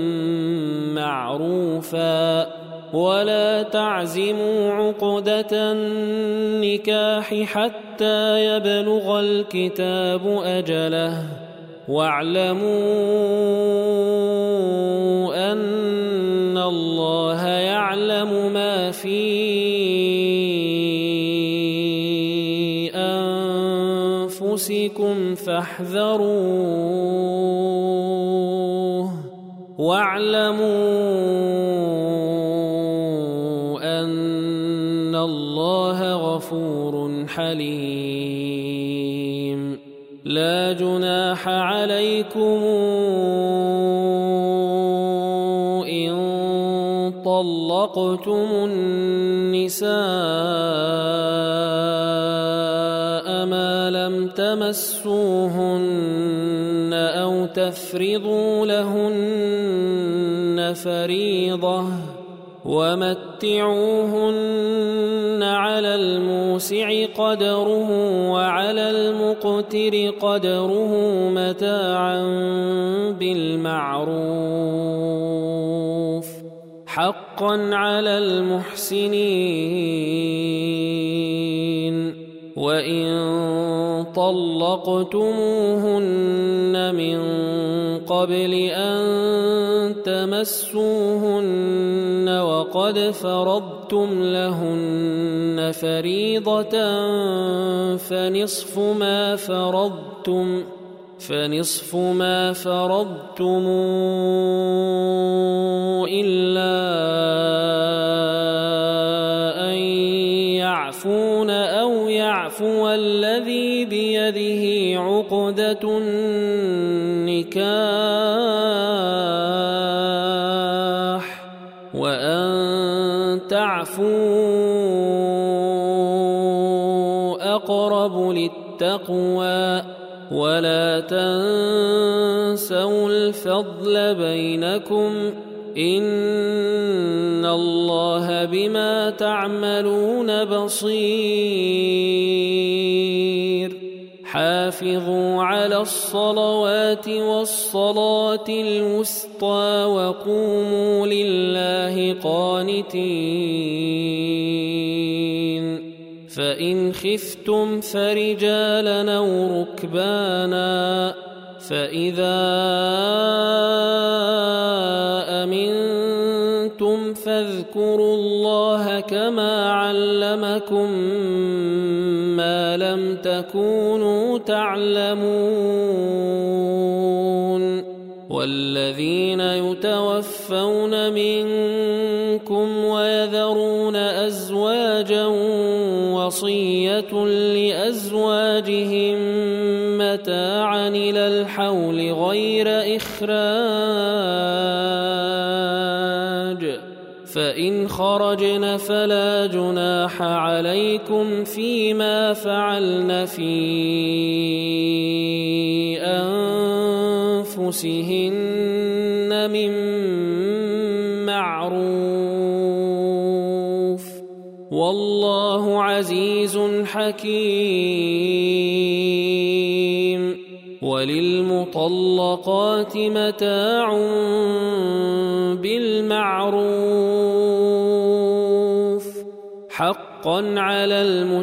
معروفا ولا تعزموا عقدة النكاح حتى يبلغ الكتاب أجله واعلموا أن الله يعلم ما في أنفسكم فاحذروه واعلموا أن الله غفور حليم لا جناح عليكم إن طلقتم النساء ما لم تمسوهن أو تفرضوا لهن فريضة ومتعوهن على الموسع قدره وعلى المقتر قدره متاعا بالمعروف حقا على المحسنين وإن طلقتموهن من قبل أن تمسوهن وقد فرضتم لهن فريضة فنصف ما فرضتم إلا أن يعفون أو يعفو الذي بيده عقدة النكاح وأن تعفوا أقرب للتقوى ولا تنسوا الفضل بينكم إن الله بما تعملون بصير حافظوا على الصلوات والصلاة الوسطى وقوموا لله قانتين فإن خفتم فرجالا أو ركبانا فإذا أمنتم فاذكروا الله كما علمكم ما لم تكونوا تعلمون والذين يتوفون منكم ويذرون أزواجا وصية لأزواجهم متاعا إلى الحول غير إخراج فإن خرجن فلا جناح عليكم فيما فعلن في أنفسهن من معروف والله عزيز حكيم وللمطلقات متاع بالمعروف حقا على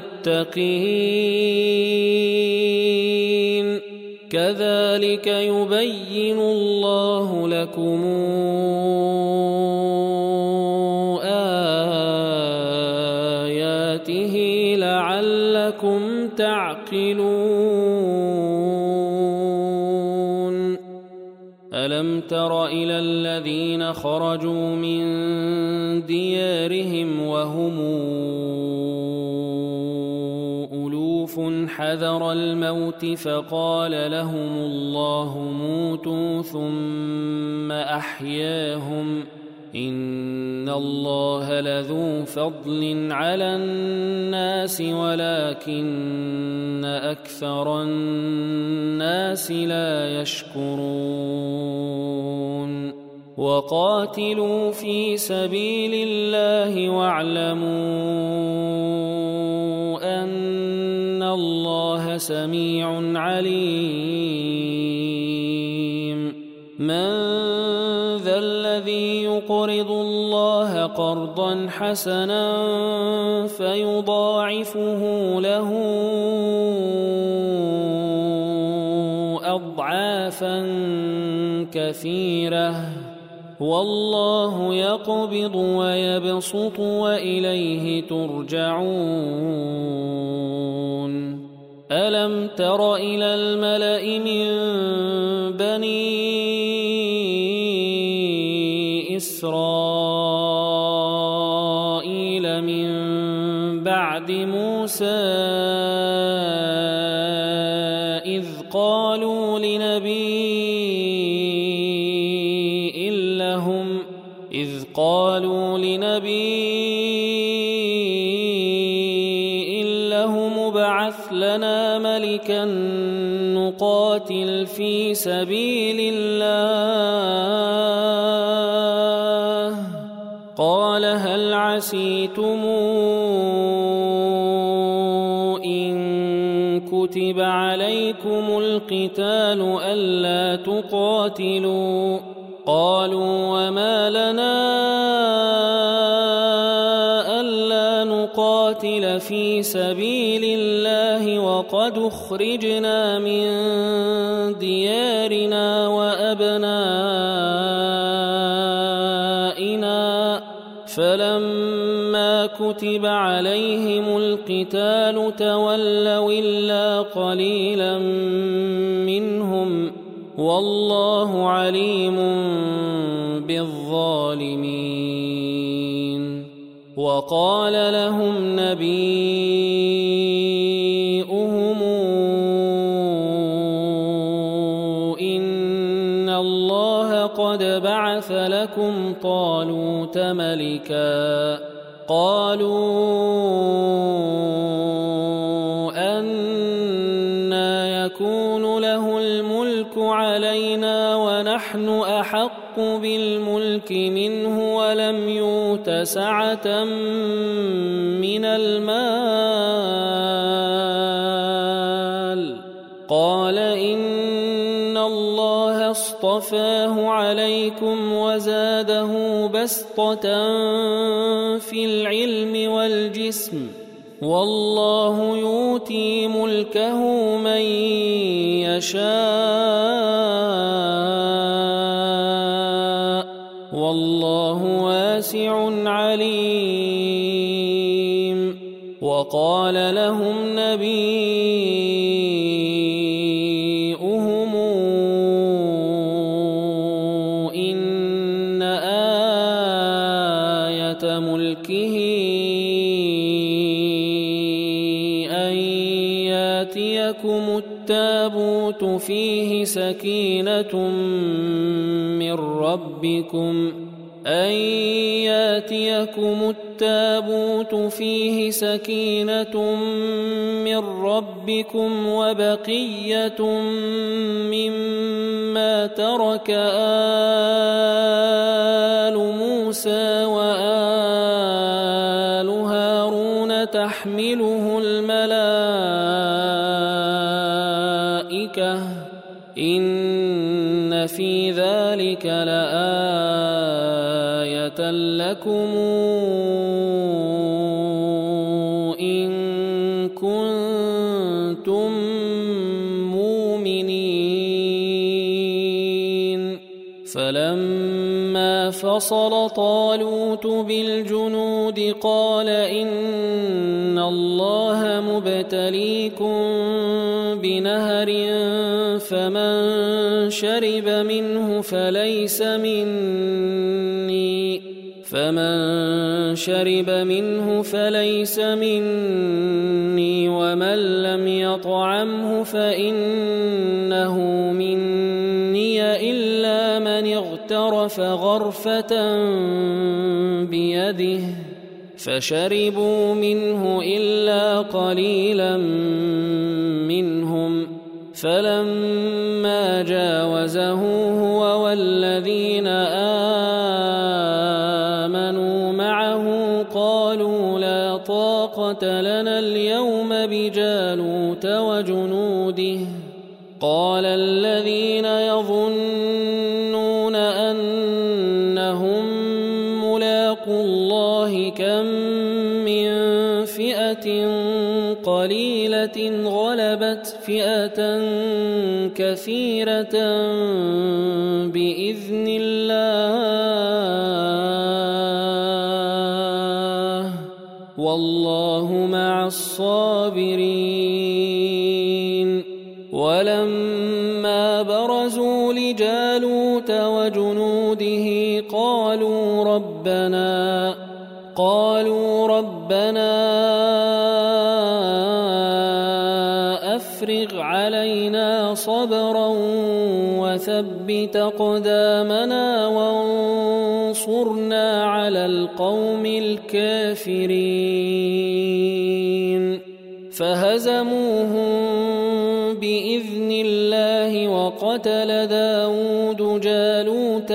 المتقين كذلك يبين الله لكم آياته لعلكم تعقلون ألم تر إلى الذين خرجوا من ديارهم وهم ألوف حذر الموت فقال لهم الله موتوا ثم أحياهم إن الله لذو فضل على الناس ولكن أكثر الناس لا يشكرون وقاتلوا في سبيل الله واعلموا أن الله سميع عليم من ذا الذي يقرض الله قرضا حسنا فيضاعفه له أضعافا كثيرة والله يقبض ويبسط وإليه ترجعون ألم تر إلى الملأ من بني إسرائيل من بعد موسى إذ قالوا لنبي لهم ابعث لنا ملكا نقاتل في سبيل الله قال هل عسيتم إن كتب عليكم القتال ألا تقاتلوا قالوا وما لنا ألا نقاتل في سبيل الله وقد أخرجنا من ديارنا وأبنائنا فلما كتب عليهم القتال تولوا إلا قليلا منهم والله عليم بالظالمين وقال لهم نبيؤهم إن الله قد بعث لكم طالوت ملكا قالوا أنى يكون له الملك علينا ونحن أحق بالملك منه ولم يؤت سعة من المال قال إن الله اصطفاه عليكم وزاده بسطة في العلم والجسم والله يؤتي ملكه من يشاء والله واسع عليم وقال لهم نبيؤهم إن آية ملكه أن يأتيكم التابوت فيه سكينة من ربكم وبقية مما ترك آل موسى وآل هارون تحمله الملائكة إن في ذلك لآية لكم فصل طالوت بالجنود قال إن الله مبتليكم بنهر فمن شرب منه فليس مني ومن لم يطعمه فإنه مني إلا من اغترف غرفة بيده فشربوا منه إلا قليلا منهم فلما جاوزه هو والذين آمنوا معه قالوا لا طاقة لنا اليوم بجالوت وجنوده قال الذين يظنون أنهم ملاقو الله كم من فئة قليلة غلبت فئة كثيرة بإذن الله والله مع الصابرين ولما برزوا لجالوت وجنوده قالوا ربنا أفرغ علينا صبرا وثبت أقدامنا وانصرنا على القوم الكافرين فهزموهم بإذن الله وقتل داود جالوت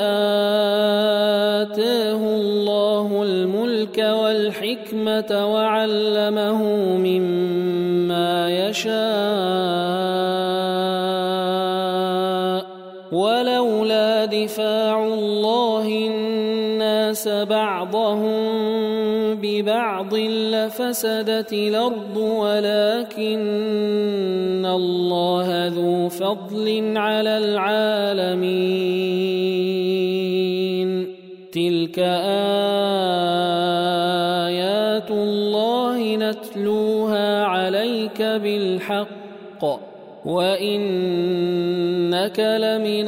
وآتاه الله الملك والحكمة وعلمه مما يشاء ولولا دفاع الله الناس بعضهم ببعض لفسدت الأرض ولكن الله ذو فضل على العالمين تلك آيات الله نتلوها عليك بالحق وإنك لمن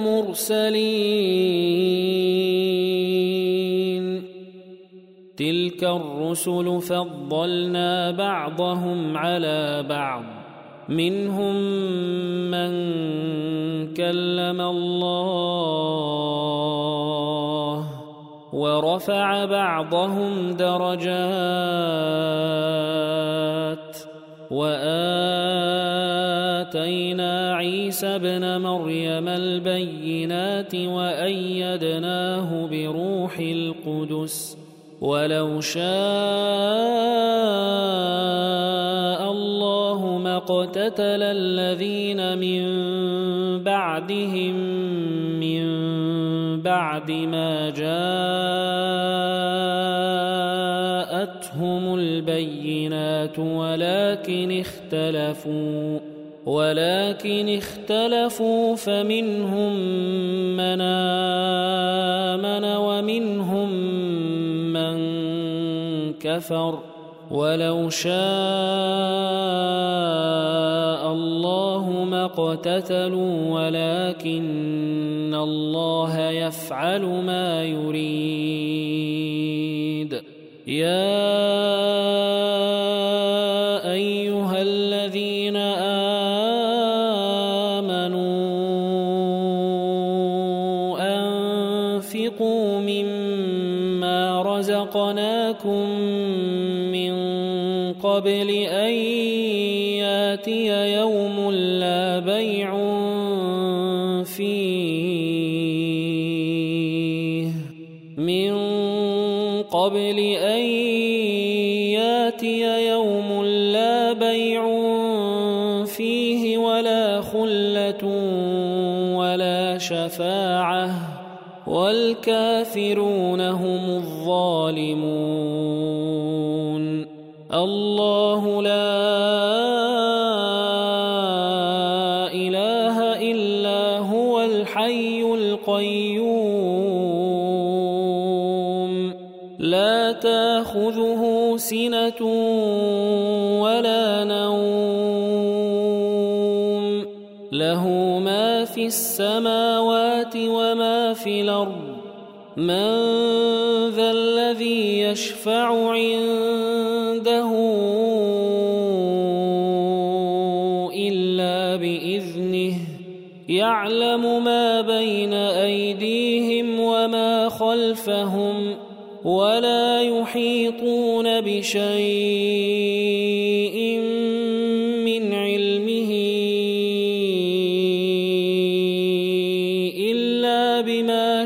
المرسلين تلك الرسل فضلنا بعضهم على بعض منهم من كلم الله ورفع بعضهم درجات وآتينا عيسى ابن مريم البينات وأيدناه بروح القدس ولو شاء الله ما اقتتل الذين من بعدهم من بعد ما جاءتهم البينات ولكن اختلفوا فمنهم من آمن ومنهم من كفر ولو شاء الله ما اقتتلوا ولكن الله يفعل ما يريد يا أيها الذين آمنوا أنفقوا مما رزقناكم من قبل أن يأتي يوم لا بيع فيه ولا خلة ولا شفاعة والكافرون هم الظالمون الله لا إله إلا هو الحي القيوم مبيت ولا نوم له ما في السماوات وما في الأرض من ذا الذي يشفع عنده إلا بإذنه يعلم ما بين أيديهم وما خلفهم ولا يحيطون بشيء من علمه إلا بما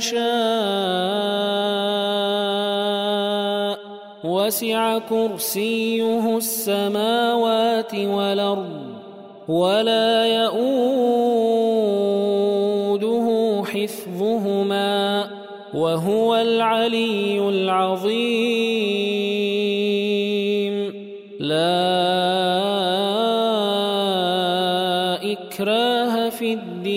شاء وسع كرسيه السماوات والأرض ولا يؤوده حفظهما وهو العلي العظيم لا إكراه في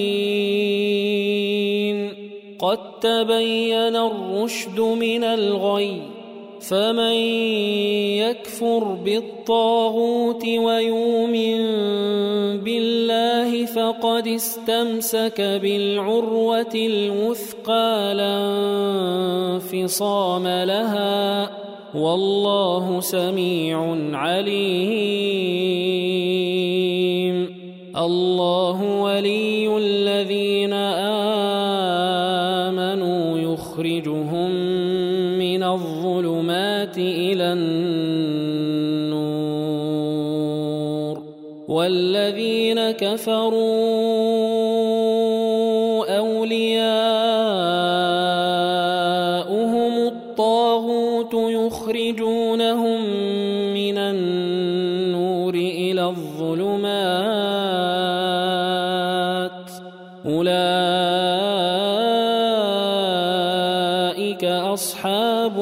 الدين قد تبين الرشد من الغي فمن يكفر بالطاغوت ويؤمن بالله فقد استمسك بالعروة الوثقى لا انفصام لها والله سميع عليم الله ولي الذين آمنوا يخرجهم من الظلمات إلى النور والذين كفروا أولياؤهم الطاغوت يخرجونهم من النور إلى الظلمات أولئك أصحاب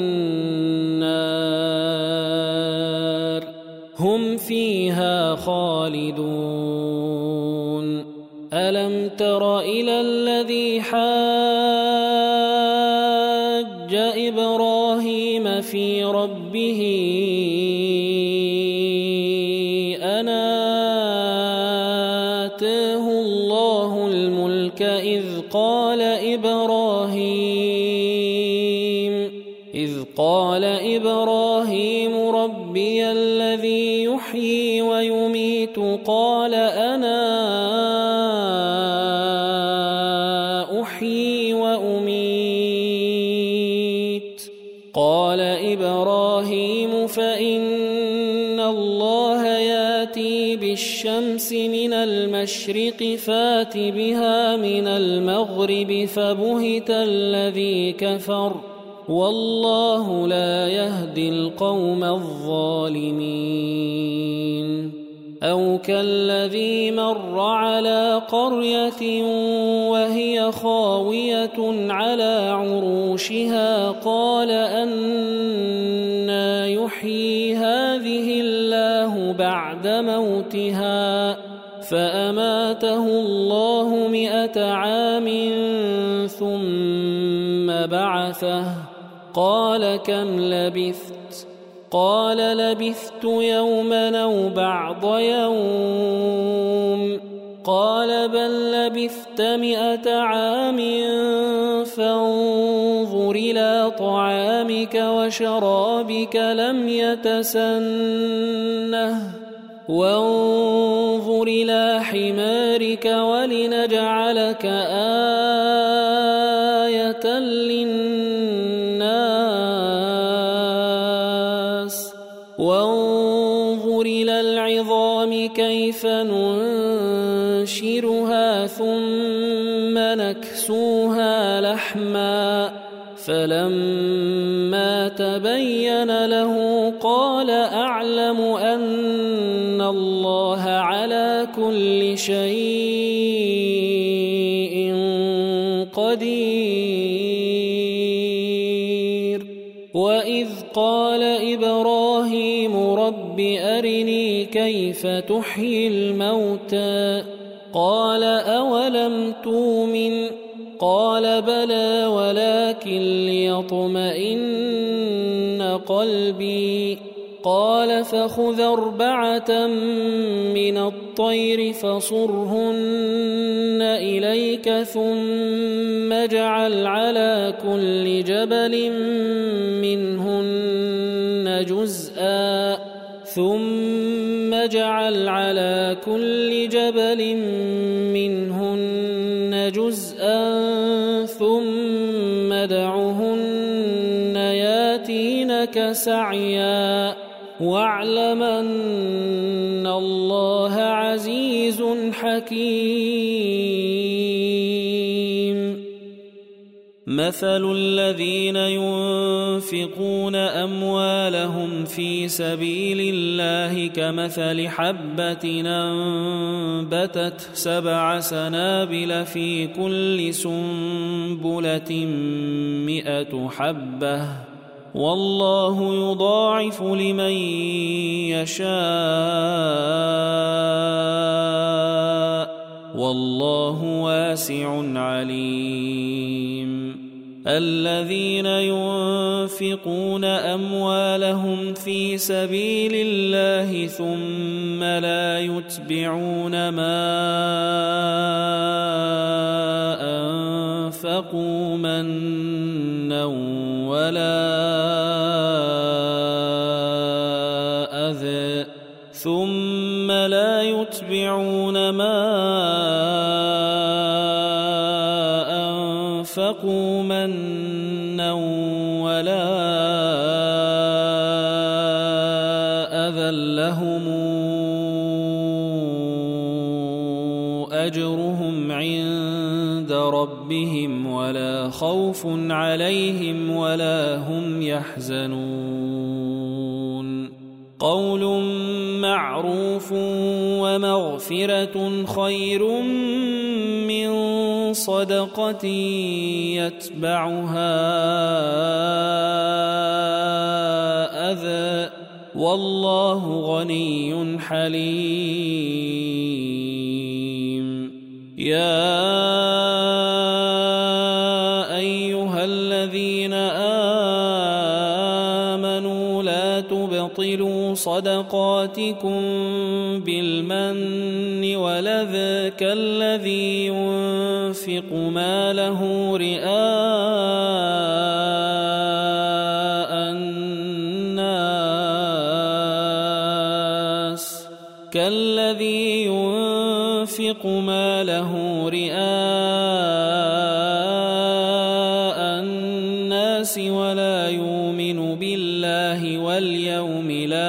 النار هم فيها خالدون ألم تر إلى الذي حاج إبراهيم في ربه أن آتاه الله الملك إذ قال إبراهيم ربي الذي يحيي ويميت قال أنا أحيي وأميت قال إبراهيم فإن الله ياتي بالشمس من المشرق فات بها من المغرب فبهت الذي كفر والله لا يهدي القوم الظالمين أو كالذي مر على قرية وهي خاوية على عروشها قال أنى يحيي هذه الله بعد موتها فأماته الله 100 عام ثم بعثه قال كم لبثت قال لبثت يوما أو بعض يوم قال بل لبثت 100 عام فانظر إلى طعامك وشرابك لم يتسنه وانظر إلى حمارك ولنجعلك آية للناس وانظر إلى العظام كيف ننشرها ثم نكسوها لحما فلما تبين له قال أعلم أن الله على كل شيء قدير وإذ قال إبراهيم رب أرني كيف تحيي الموتى قال أولم تؤمن قال بلى ولكن ليطمئن قلبي قال فخذ 4 من الطير فصرهن إليك ثم اجعل على كل جبل منهن جزءا ثم ادعهن ياتينك سعيا واعلم أن الله عزيز حكيم. مثل الذين ينفقون أموالهم في سبيل الله كمثل حبة أنبتت 7 سنابل في كل سنبلة 100 حبة والله يضاعف لمن يشاء والله واسع عليم. الذين ينفقون أموالهم في سبيل الله ثم لا يتبعون ما أنفقوا منا ولا أذى أنفقوا منا ولا أذى لهم أجرهم عند ربهم ولا خوف عليهم ولا هم يحزنون. قول معروف ومغفرة خير من صدقة يتبعها أذى والله غني حليم. يا أيها الذين آمنوا لا تبطلوا صدقاتكم بالمن والأذى كالذي ينفق ماله رئاء الناس ولا يؤمن بالله واليوم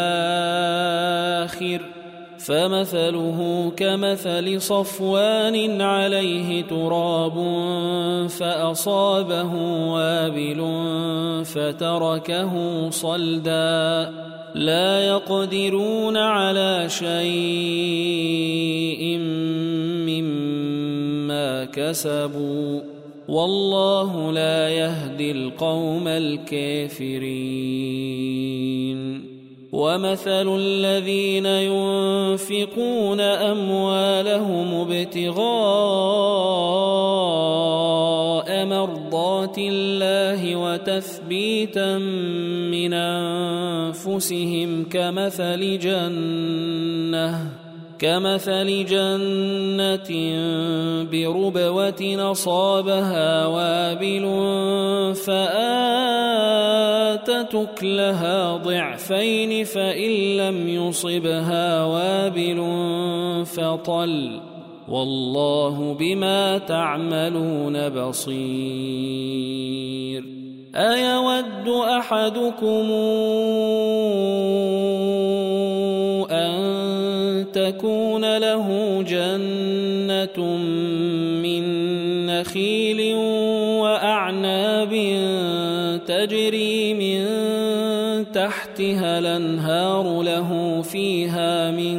الآخر فمثله كمثل صفوان عليه تراب فأصابه وابل فتركه صلدا لا يقدرون على شيء مما كسبوا والله لا يهدي القوم الكافرين. ومثل الذين ينفقون أموالهم ابتغاء مرضات الله وتثبيتا من أنفسهم كمثل جنة بربوة أصابها وابل فآتت أكلها ضعفين فإن لم يصبها وابل فطل والله بما تعملون بصير. أيود أحدكم أن تكون له جنة من نخيل وأعناب تجري من تحتها الأنهار له فيها من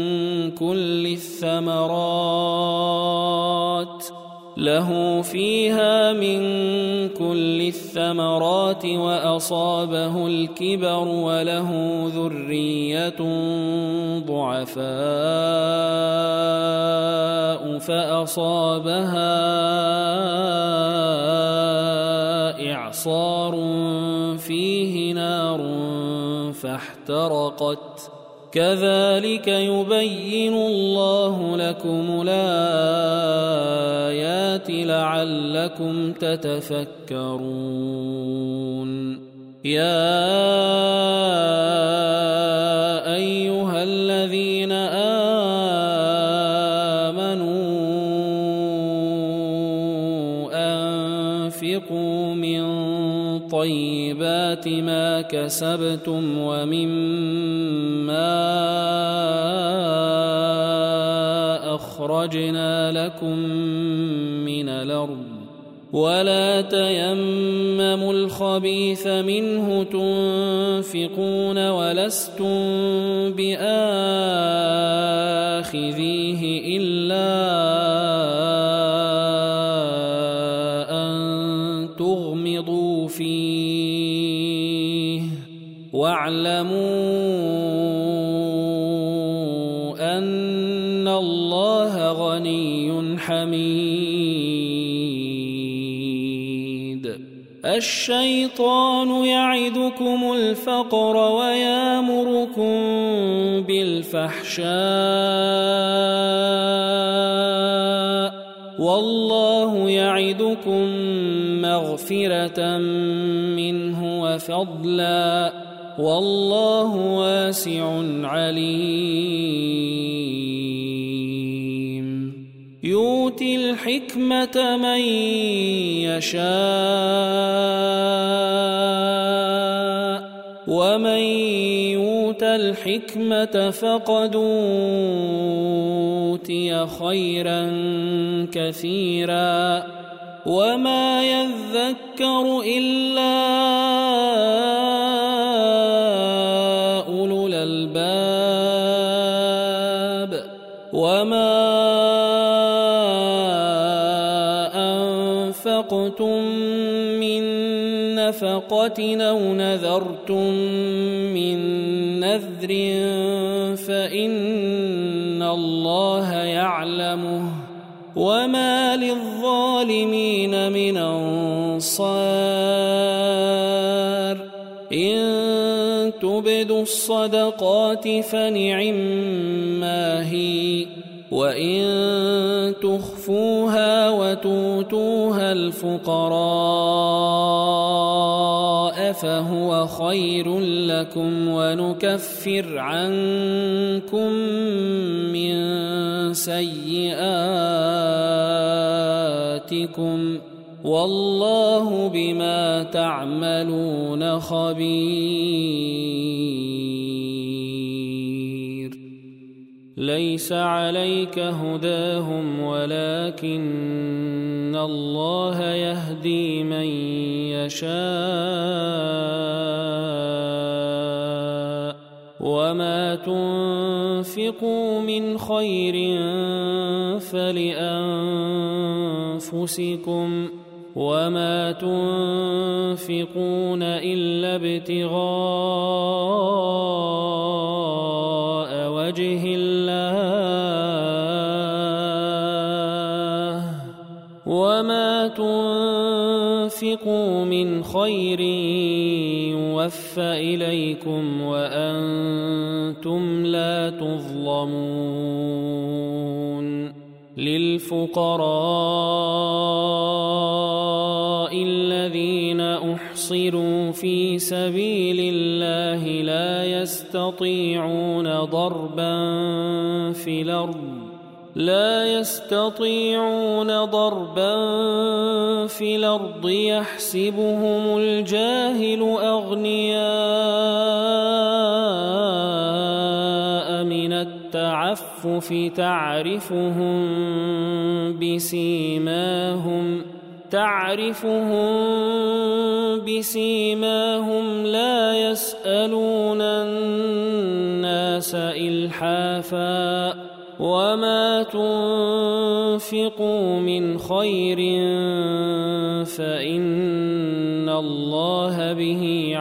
كل الثمرات وأصابه الكبر وله ذرية ضعفاء فأصابها إعصار فيه نار فاحترقت احترقت كذلك يبين الله لكم الآيات لعلكم تتفكرون يا أيها الذين آمنوا أنفقوا من طيبات ما كسبتم ومما أخرجنا لكم من الأرض ولا تيمموا الخبيث منه تنفقون ولستم بآخذيه إلا أن تغمضوا فيه واعلموا أن الله غني حميد الشيطان يعدكم الفقر ويأمركم بالفحشاء والله يعدكم مغفرة منه وفضلا والله واسع عليم يؤتي الحكمة من يشاء ومن يؤت الحكمة فقد أوتي خيرا كثيرا وما يذكر إلا أولو الألباب وما أنفقتم من نفقة أو نذرتم من نذر فإن الله يعلمه وما للظالمين من أنصار إن تبدوا الصدقات فنعما هي وإن تخفوها وتؤتوها الفقراء فهو خير لكم ونكفر عنكم من سيئاتكم والله بما تعملون خبير ليس عليك هداهم ولكن الله يهدي من يشاء وما تنفقوا من خير فلأنفسكم وما تنفقون إلا ابتغاء وجه الله وما تنفقوا من خير يوفى إليكم وأنتم لا تظلمون للفقراء الذين أحصروا في سبيل الله لا يستطيعون ضربا في الأرض يحسبهم الجاهل أغنياء من التعفف تعرفهم بسيماهم لا يسألون الناس إلحافا وما تنفقوا من خير فإن الله به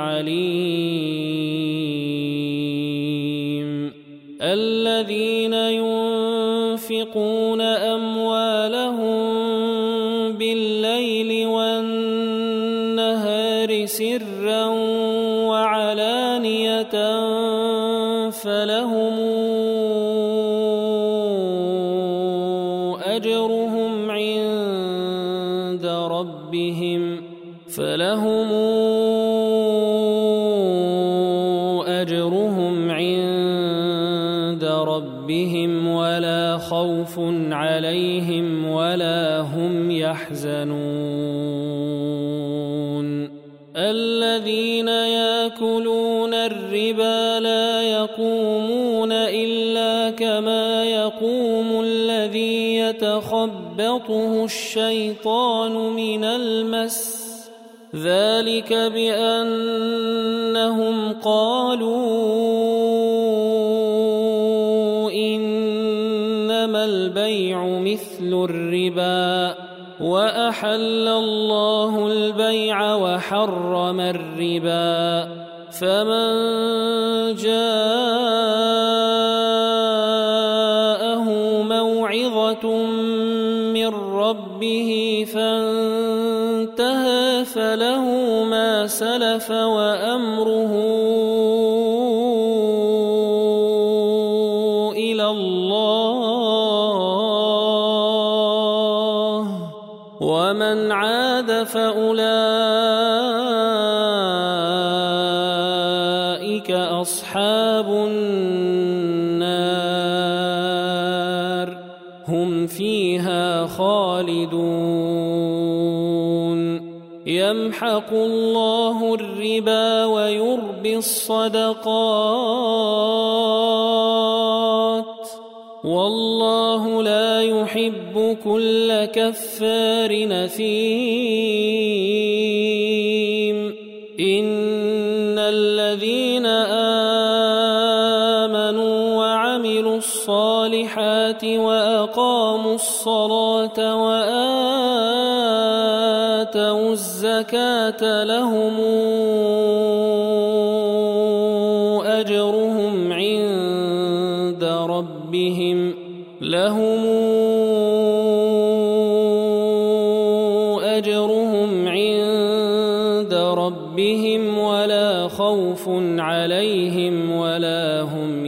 عليم الذين ينفقون أموالهم بالليل والنهار سرا وعلانية فلهم أجرهم عند ربهم ولا خوف عليهم ولا هم يحزنون الذين يأكلون الربا لا يقومون إلا كما يقوم الذي يتخبطه الشيطان من المس ذلك بأنهم قالوا إنما البيع مثل الربا وأحل الله البيع وحرم الربا فمن جاءه موعظة من ربه فانتهى فله ما سلف وأمره إلى الله ومن عاد فأولئك أصحاب النار هم فيها خالدون يمحق الله الربا ويربي الصدقات والله لا يحب كل كفار نثيم إن الذين آمنوا وعملوا الصالحات وأقاموا الصلاة وآتوا الزكاة لهم أجرهم عند ربهم ولا خوف عليهم ولا هم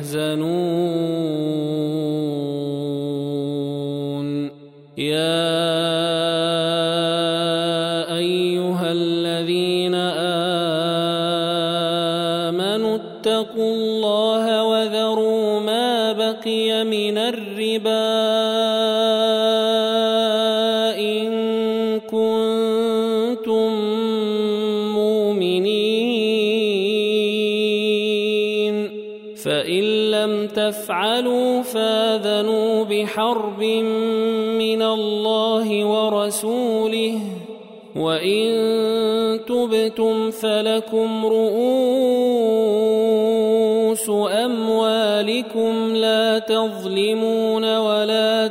يحزنون يا أيها الذين آمنوا اتقوا الله وذروا ما بقي من الربا إن كنتم مؤمنين فإن لم تفعلوا فآذنوا بحرب من الله ورسوله وإن تبتم فلكم رؤوس أموالكم لا تظلمون ولا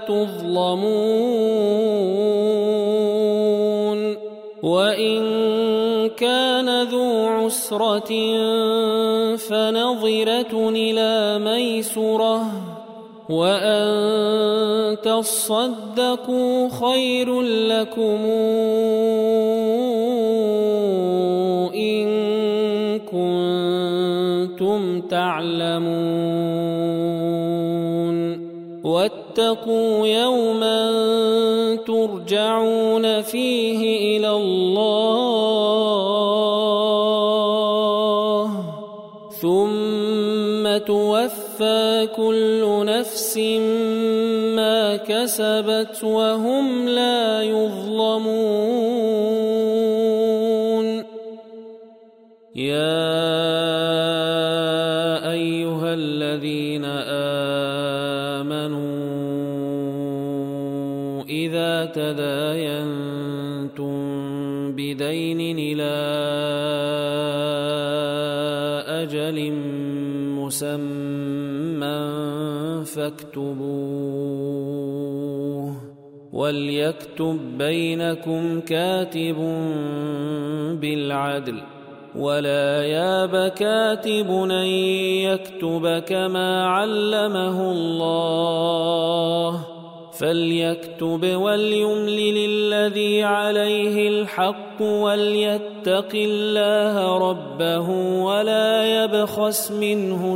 تظلمون وإن كان ذو عسرة فنظرة إلى ميسرة وأن تصدقوا خير لكم إن كنتم تعلمون واتقوا يوما ترجعون فيه إلى الله ثم توفى كل نفس ما كسبت وهم لا يظلمون يا أيها الذين آمنوا إذا تداينتم بدين إلى أجل مسمى فاكتبوه وليكتب بينكم كاتب بالعدل ولا ياب كاتب أن يكتب كما علمه الله فليكتب وليملل الذي عليه الحق وليتق الله ربه ولا يبخس منه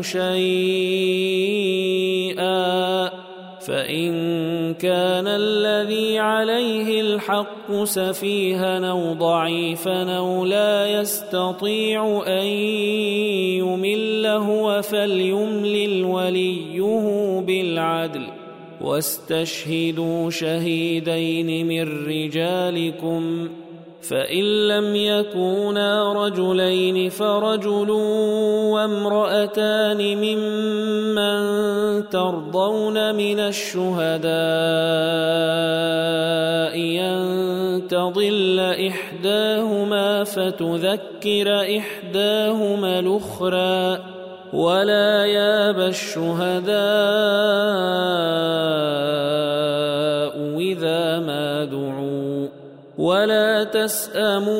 شيئا، فإن كان الذي عليه الحق سفيها أو ضعيفا أو لا يستطيع أن يمل هو فليملل وليه بالعدل، واستشهدوا شهيدين من رجالكم، فإن لم يكونا رجلين فرجل وامرأتان ممن ترضون من الشهداء أن تضل إحداهما فتذكر إحداهما الأخرى، ولا يابى الشهداء إذا ما دعوا، ولا تسأموا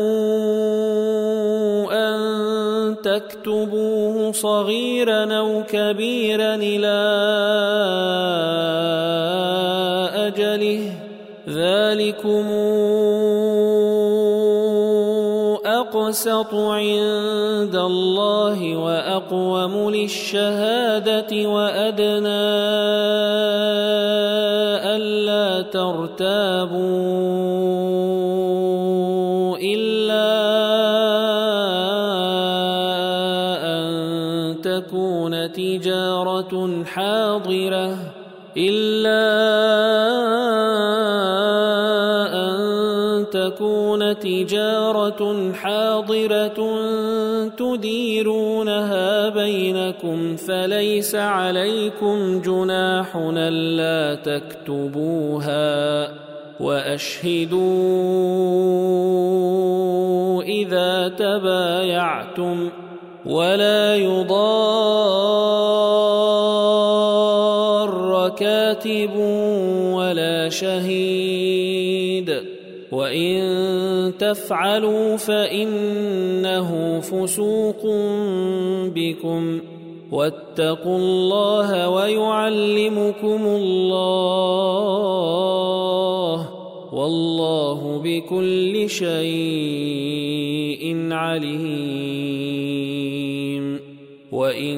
أن تكتبوه صغيرا أو كبيرا إلى أجله، ذلكم أقسط عند الله وأقوم للشهادة وأدنى ألا ترتابوا إلا أن تكون تجارة حاضرة تديرونها بينكم فليس عليكم جناح ألا تكتبوها، وأشهدوا إذا تبايعتم، ولا يضار كاتب ولا شهيد، وإن تفعلوا فإنه فسوق بكم، واتقوا الله ويعلمكم الله، والله بكل شيء عليم. وإن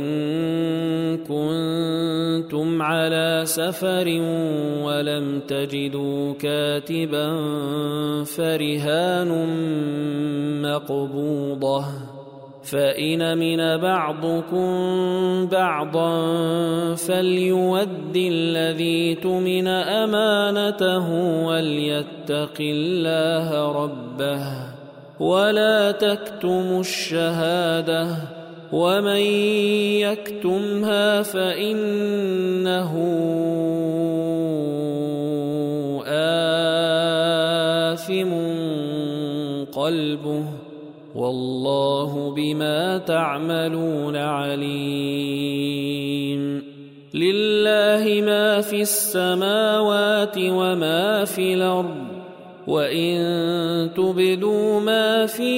كنتم على سفر ولم تجدوا كاتبا فرهان مقبوضة، فإن أمن بعضكم بعضا فليؤد الذي اؤتمن أمانته وليتق الله ربه ولا تكتموا الشهادة، ومن يكتمها فإنه آثم قلبه، والله بما تعملون عليم. لله ما في السماوات وما في الأرض، وإن تبدوا ما في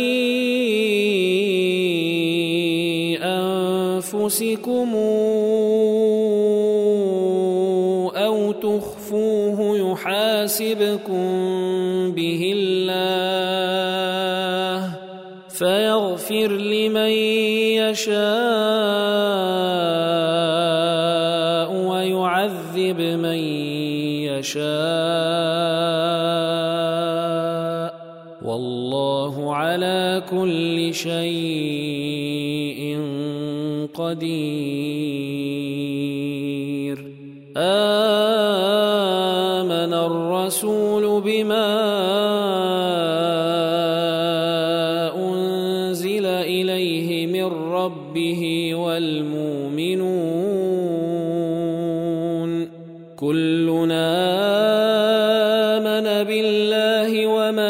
أنفسكم أو تخفوه يحاسبكم به الله، فيغفر لمن يشاء ويعذب من يشاء، والله على كل شيء قدير. آمن الرسول بما أنزل إليه من ربه والمؤمنون كلنا آمن بالله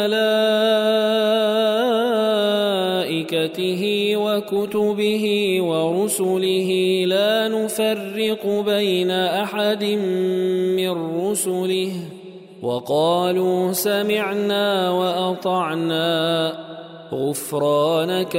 وملائكته وكتبه ورسله لا نفرق بين أحد من رسله، وقالوا سمعنا وأطعنا غفرانك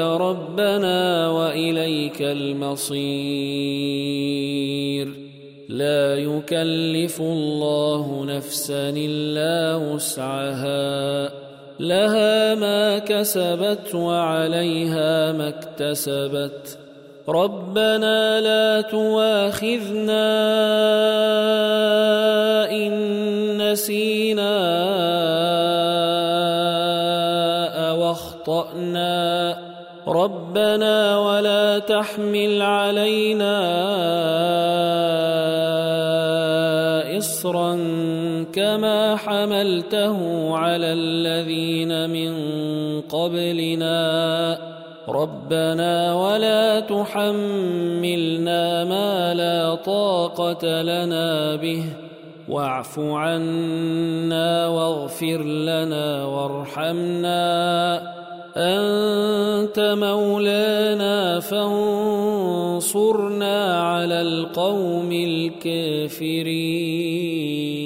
ربنا وإليك المصير. لا يكلف الله نفسا إلا وسعها لها ما كسبت وعليها ما اكتسبت ربنا لا تؤاخذنا إن نسينا أو أخطأنا ربنا ولا تحمل علينا إصرا كما حملته على الذين من قبلنا ربنا ولا تحملنا ما لا طاقة لنا به واعف عنا واغفر لنا وارحمنا أنت مولانا فانصرنا على القوم الكافرين.